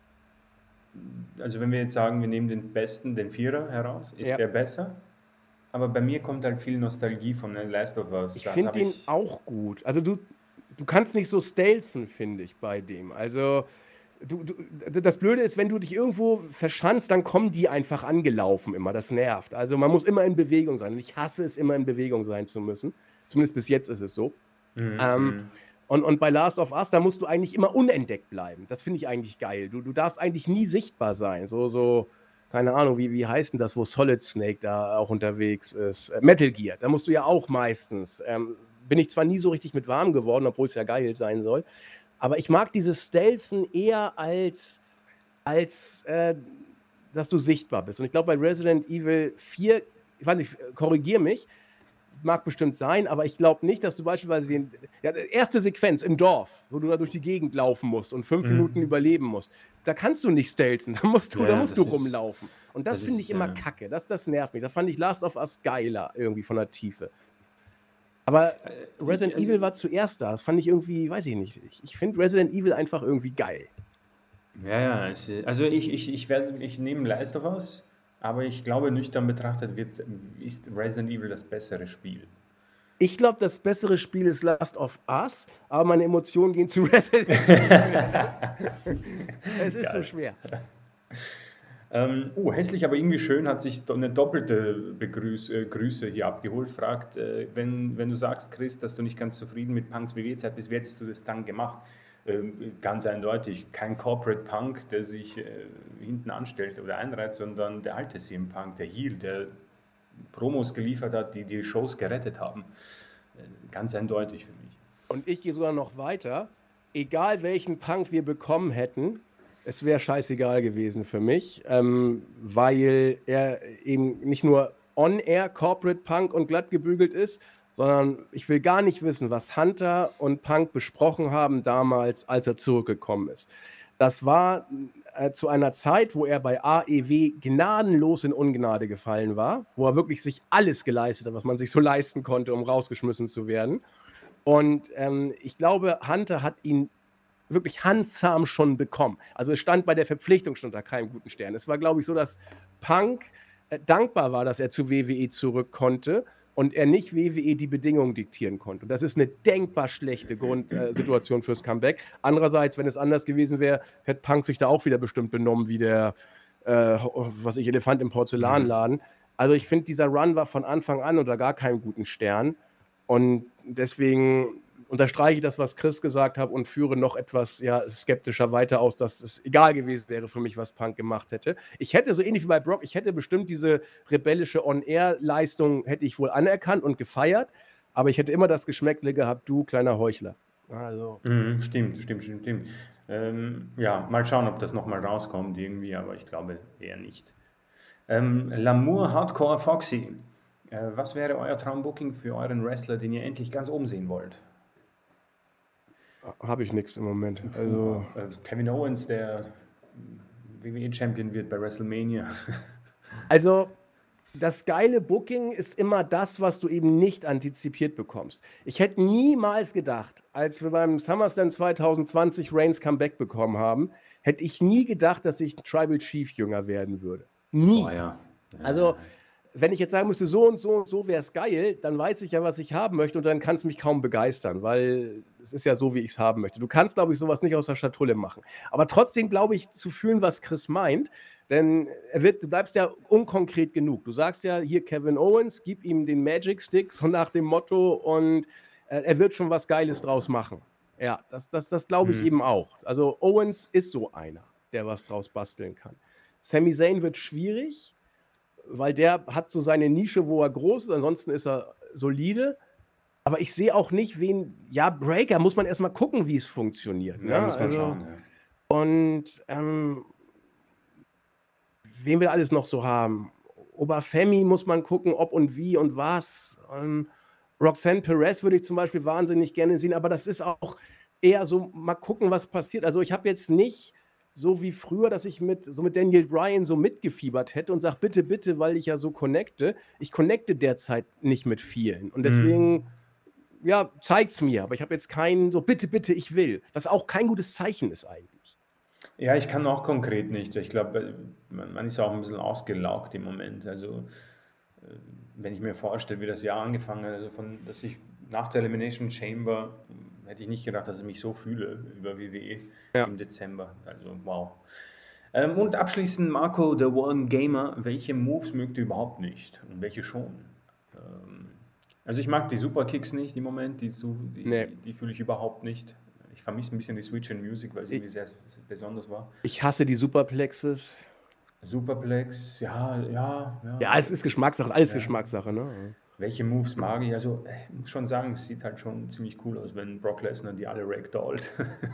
[SPEAKER 2] also wenn wir jetzt sagen, wir nehmen den besten, den Vierer heraus, ist
[SPEAKER 1] Ja.
[SPEAKER 2] der besser? Aber bei mir kommt halt viel Nostalgie von The Last of Us.
[SPEAKER 1] Ich
[SPEAKER 2] Das
[SPEAKER 1] finde
[SPEAKER 2] habe
[SPEAKER 1] den
[SPEAKER 2] ich.
[SPEAKER 1] auch gut. Also du, du kannst nicht so stealthen, finde ich, bei dem. Also du, du, das Blöde ist, wenn du dich irgendwo verschanzt, dann kommen die einfach angelaufen immer. Das nervt. Also man muss immer in Bewegung sein. Und ich hasse es, immer in Bewegung sein zu müssen. Zumindest bis jetzt ist es so.
[SPEAKER 2] Mhm,
[SPEAKER 1] Ähm,
[SPEAKER 2] mhm.
[SPEAKER 1] und, und bei Last of Us, da musst du eigentlich immer unentdeckt bleiben. Das finde ich eigentlich geil. Du, du darfst eigentlich nie sichtbar sein. So, so, keine Ahnung, wie, wie heißt denn das, wo Solid Snake da auch unterwegs ist? Äh, Metal Gear, da musst du ja auch meistens. Ähm, bin ich zwar nie so richtig mit warm geworden, obwohl es ja geil sein soll. Aber ich mag dieses Stealthen eher als, als äh, dass du sichtbar bist. Und ich glaube, bei Resident Evil vier, ich weiß nicht, korrigier mich, mag bestimmt sein, aber ich glaube nicht, dass du beispielsweise den, ja, erste Sequenz im Dorf, wo du da durch die Gegend laufen musst und fünf
[SPEAKER 2] Mhm.
[SPEAKER 1] Minuten überleben musst, da kannst du nicht stealthen, da musst du,
[SPEAKER 2] Ja,
[SPEAKER 1] da musst
[SPEAKER 2] das
[SPEAKER 1] du
[SPEAKER 2] ist-
[SPEAKER 1] rumlaufen. Und das,
[SPEAKER 2] das
[SPEAKER 1] finde
[SPEAKER 2] ist,
[SPEAKER 1] ich immer
[SPEAKER 2] ja.
[SPEAKER 1] kacke, das, das nervt mich. Da fand ich Last of Us geiler, irgendwie von der Tiefe. Aber Resident
[SPEAKER 2] äh,
[SPEAKER 1] Evil war zuerst da, das fand ich irgendwie, weiß ich nicht, ich, ich finde Resident Evil einfach irgendwie geil.
[SPEAKER 2] Ja, ja, es, also ich, ich, ich werde, ich nehme Last of Us, aber ich glaube, nüchtern betrachtet wird, ist Resident Evil das bessere Spiel.
[SPEAKER 1] Ich glaube, das bessere Spiel ist Last of Us, aber meine Emotionen gehen zu Resident Evil. Es ist so
[SPEAKER 2] Geil.
[SPEAKER 1] schwer.
[SPEAKER 2] Ähm, oh, hässlich, aber irgendwie schön, hat sich do- eine doppelte Begrüß, äh, Grüße hier abgeholt. Fragt, äh, wenn, wenn du sagst, Chris, dass du nicht ganz zufrieden mit Punks W W-Zeit bist, wie hättest du das dann gemacht? Ähm, ganz eindeutig, kein Corporate Punk, der sich äh, hinten anstellt oder einreiht, sondern der alte C M Punk, der Heel, der Promos geliefert hat, die die Shows gerettet haben. Äh, ganz eindeutig für mich.
[SPEAKER 1] Und ich gehe sogar noch weiter. Egal welchen Punk wir bekommen hätten, es wäre scheißegal gewesen für mich, ähm, weil er eben nicht nur on-air Corporate Punk und glatt gebügelt ist, sondern ich will gar nicht wissen, was Hunter und Punk besprochen haben damals, als er zurückgekommen ist. Das war äh, zu einer Zeit, wo er bei A E W gnadenlos in Ungnade gefallen war, wo er wirklich sich alles geleistet hat, was man sich so leisten konnte, um rausgeschmissen zu werden. Und ähm, ich glaube, Hunter hat ihn wirklich handsam schon bekommen. Also es stand bei der Verpflichtung schon unter keinem guten Stern. Es war, glaube ich, so, dass Punk äh, dankbar war, dass er zu W W E zurück konnte und er nicht W W E die Bedingungen diktieren konnte. Und das ist eine denkbar schlechte Grundsituation äh, fürs Comeback. Andererseits, wenn es anders gewesen wäre, hätte Punk sich da auch wieder bestimmt benommen wie der, äh, was ich, Elefant im Porzellanladen. Also ich finde, dieser Run war von Anfang an unter gar keinem guten Stern. Und deswegen unterstreiche ich das, was Chris gesagt hat und führe noch etwas ja, skeptischer weiter aus, dass es egal gewesen wäre für mich, was Punk gemacht hätte. Ich hätte, so ähnlich wie bei Brock, ich hätte bestimmt diese rebellische On-Air-Leistung hätte ich wohl anerkannt und gefeiert, aber ich hätte immer das Geschmäckle gehabt, du kleiner Heuchler. Also.
[SPEAKER 2] Mhm, stimmt, stimmt, stimmt, stimmt. Ähm, ja, mal schauen, ob das nochmal rauskommt irgendwie, aber ich glaube eher nicht. Ähm, Lamour Hardcore Foxy. Äh, was wäre euer Traumbooking für euren Wrestler, den ihr endlich ganz oben sehen wollt?
[SPEAKER 1] Habe ich nichts im Moment. Also
[SPEAKER 2] Äh, Kevin Owens, der W W E-Champion wird bei WrestleMania.
[SPEAKER 1] Also, das geile Booking ist immer das, was du eben nicht antizipiert bekommst. Ich hätte niemals gedacht, als wir beim SummerSlam zwanzig zwanzig Reigns Comeback bekommen haben, hätte ich nie gedacht, dass ich Tribal Chief jünger werden würde. Nie.
[SPEAKER 2] Oh, ja. Ja.
[SPEAKER 1] Also, wenn ich jetzt sagen müsste, so und so und so wäre es geil, dann weiß ich ja, was ich haben möchte und dann kann es mich kaum begeistern, weil es ist ja so, wie ich es haben möchte. Du kannst, glaube ich, sowas nicht aus der Schatulle machen. Aber trotzdem glaube ich, zu fühlen, was Chris meint, denn er wird, du bleibst ja unkonkret genug. Du sagst ja, hier Kevin Owens, gib ihm den Magic Stick, so nach dem Motto, und äh, er wird schon was Geiles draus machen. Ja, das, das, das glaube ich
[SPEAKER 2] Mhm.
[SPEAKER 1] eben auch. Also Owens ist so einer, der was draus basteln kann. Sami Zayn wird schwierig, weil der hat so seine Nische, wo er groß ist, ansonsten ist er solide. Aber ich sehe auch nicht, wen, ja, Breaker muss man erstmal gucken, wie es funktioniert.
[SPEAKER 2] Ja,
[SPEAKER 1] Ne?
[SPEAKER 2] muss man
[SPEAKER 1] Also,
[SPEAKER 2] schauen. Ja.
[SPEAKER 1] Und ähm, wen wir alles noch so haben. Oberfemi muss man gucken, ob und wie und was. Ähm, Roxanne Perez würde ich zum Beispiel wahnsinnig gerne sehen, aber das ist auch eher so, mal gucken, was passiert. Also ich habe jetzt nicht so wie früher, dass ich mit, so mit Daniel Bryan so mitgefiebert hätte und sage, bitte, bitte, weil ich ja so connecte. Ich connecte derzeit nicht mit vielen. Und deswegen,
[SPEAKER 2] Mhm.
[SPEAKER 1] ja, zeigt's mir. Aber ich habe jetzt keinen so, bitte, bitte, ich will. Was auch kein gutes Zeichen ist eigentlich.
[SPEAKER 2] Ja, ich kann auch konkret nicht. Ich glaube, man, man ist auch ein bisschen ausgelaugt im Moment. Also, äh, wenn ich mir vorstelle, wie das Jahr angefangen hat, also von, dass ich nach der Elimination Chamber, äh, hätte ich nicht gedacht, dass ich mich so fühle über W W E
[SPEAKER 1] Ja.
[SPEAKER 2] im Dezember. Also, wow. Ähm, und abschließend, Marco, The One Gamer, welche Moves mögt ihr überhaupt nicht und welche schon? Ähm, also, ich mag die Superkicks nicht im Moment, die, so, die,
[SPEAKER 1] Nee.
[SPEAKER 2] die, die fühle ich überhaupt nicht. Ich vermisse ein bisschen die Switch in Music, weil es irgendwie sehr besonders war.
[SPEAKER 1] Ich hasse die Superplexes.
[SPEAKER 2] Superplex, ja, ja, ja.
[SPEAKER 1] Ja, es ist Geschmackssache, alles
[SPEAKER 2] Ja.
[SPEAKER 1] Geschmackssache, ne?
[SPEAKER 2] Welche Moves mag ich? Also, ich muss schon sagen, es sieht halt schon ziemlich cool aus, wenn Brock Lesnar die alle ragdollt.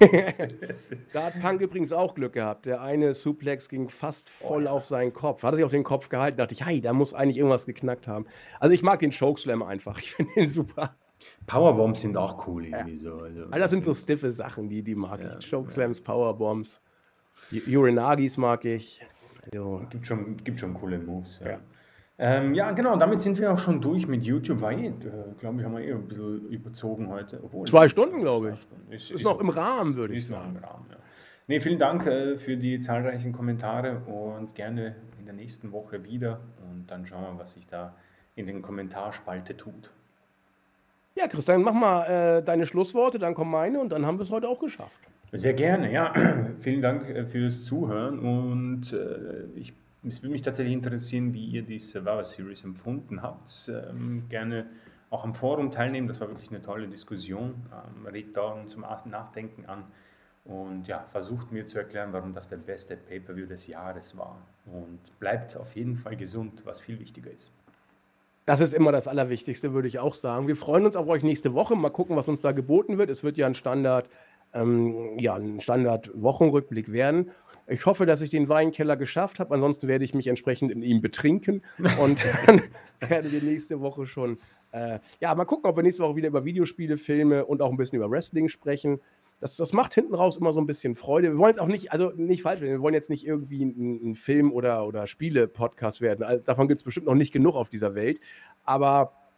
[SPEAKER 1] Da hat Punk übrigens auch Glück gehabt. Der eine Suplex ging fast voll
[SPEAKER 2] Oh, ja.
[SPEAKER 1] auf seinen Kopf. Hat er sich auf den Kopf gehalten, dachte ich, hey, da muss eigentlich irgendwas geknackt haben. Also ich mag den Chokeslam einfach. Ich finde den super.
[SPEAKER 2] Powerbombs sind auch cool irgendwie so. Also,
[SPEAKER 1] All das sind so stiffe Sachen, die, die mag
[SPEAKER 2] Ja,
[SPEAKER 1] ich. Chokeslams, Powerbombs, U- Urinagis mag ich. Also,
[SPEAKER 2] Gibt schon, gibt schon coole Moves. Ja.
[SPEAKER 1] Ja.
[SPEAKER 2] Ähm, ja, genau, damit sind wir auch schon durch mit YouTube, weil, äh, glaube ich, haben wir eh ein bisschen überzogen heute. Obwohl,
[SPEAKER 1] Zwei Stunden, glaube
[SPEAKER 2] zwei
[SPEAKER 1] ich.
[SPEAKER 2] Stunden.
[SPEAKER 1] Ist, ist noch im Rahmen, würde ich
[SPEAKER 2] Ist noch im
[SPEAKER 1] sagen.
[SPEAKER 2] Rahmen, ja. Nee, vielen Dank äh, für die zahlreichen Kommentare und gerne in der nächsten Woche wieder und dann schauen wir, was sich da in den Kommentarspalte tut.
[SPEAKER 1] Ja, Chris, dann mach mal äh, deine Schlussworte, dann kommen meine und dann haben wir es heute auch geschafft.
[SPEAKER 2] Sehr gerne, ja. Vielen Dank äh, fürs Zuhören und äh, ich, es würde mich tatsächlich interessieren, wie ihr die Survivor Series empfunden habt. Ähm, gerne auch am Forum teilnehmen, das war wirklich eine tolle Diskussion. Ähm, regt da zum Nachdenken an und ja, versucht mir zu erklären, warum das der beste Pay-Per-View des Jahres war. Und bleibt auf jeden Fall gesund, was viel wichtiger ist.
[SPEAKER 1] Das ist immer das Allerwichtigste, würde ich auch sagen. Wir freuen uns auf euch nächste Woche. Mal gucken, was uns da geboten wird. Es wird ja ein Standard, ähm, ja, ein Standard-Wochenrückblick werden. Ich hoffe, dass ich den Weinkeller geschafft habe. Ansonsten werde ich mich entsprechend in ihm betrinken. Und dann werden wir nächste Woche schon, äh, ja, mal gucken, ob wir nächste Woche wieder über Videospiele, Filme und auch ein bisschen über Wrestling sprechen. Das, das macht hinten raus immer so ein bisschen Freude. Wir wollen jetzt auch nicht, also nicht falsch werden, wir wollen jetzt nicht irgendwie ein, ein Film- oder, oder Spiele-Podcast werden. Also davon gibt es bestimmt noch nicht genug auf dieser Welt. Aber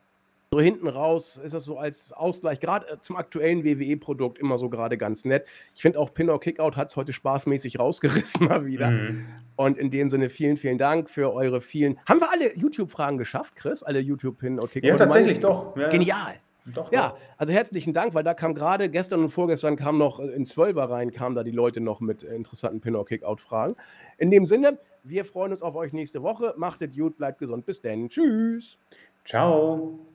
[SPEAKER 1] so hinten raus ist das so als Ausgleich, gerade äh, zum aktuellen W W E-Produkt immer so gerade ganz nett. Ich finde auch Pin or Kickout hat es heute spaßmäßig rausgerissen mal wieder.
[SPEAKER 2] Mhm.
[SPEAKER 1] Und in dem Sinne vielen, vielen Dank für eure vielen. Haben wir alle YouTube-Fragen geschafft, Chris? Alle YouTube-Pin or Kickout?
[SPEAKER 2] Ja,
[SPEAKER 1] Weil du
[SPEAKER 2] tatsächlich,
[SPEAKER 1] meinst,
[SPEAKER 2] doch. Ja, ja.
[SPEAKER 1] genial.
[SPEAKER 2] Doch,
[SPEAKER 1] Ja,
[SPEAKER 2] doch.
[SPEAKER 1] also herzlichen Dank, weil da kam gerade gestern und vorgestern kam noch äh, in Zwölfer rein, kamen da die Leute noch mit äh, interessanten Pin or Kickout-Fragen. In dem Sinne, wir freuen uns auf euch nächste Woche. Macht es gut, bleibt gesund. Bis dann. Tschüss.
[SPEAKER 2] Ciao.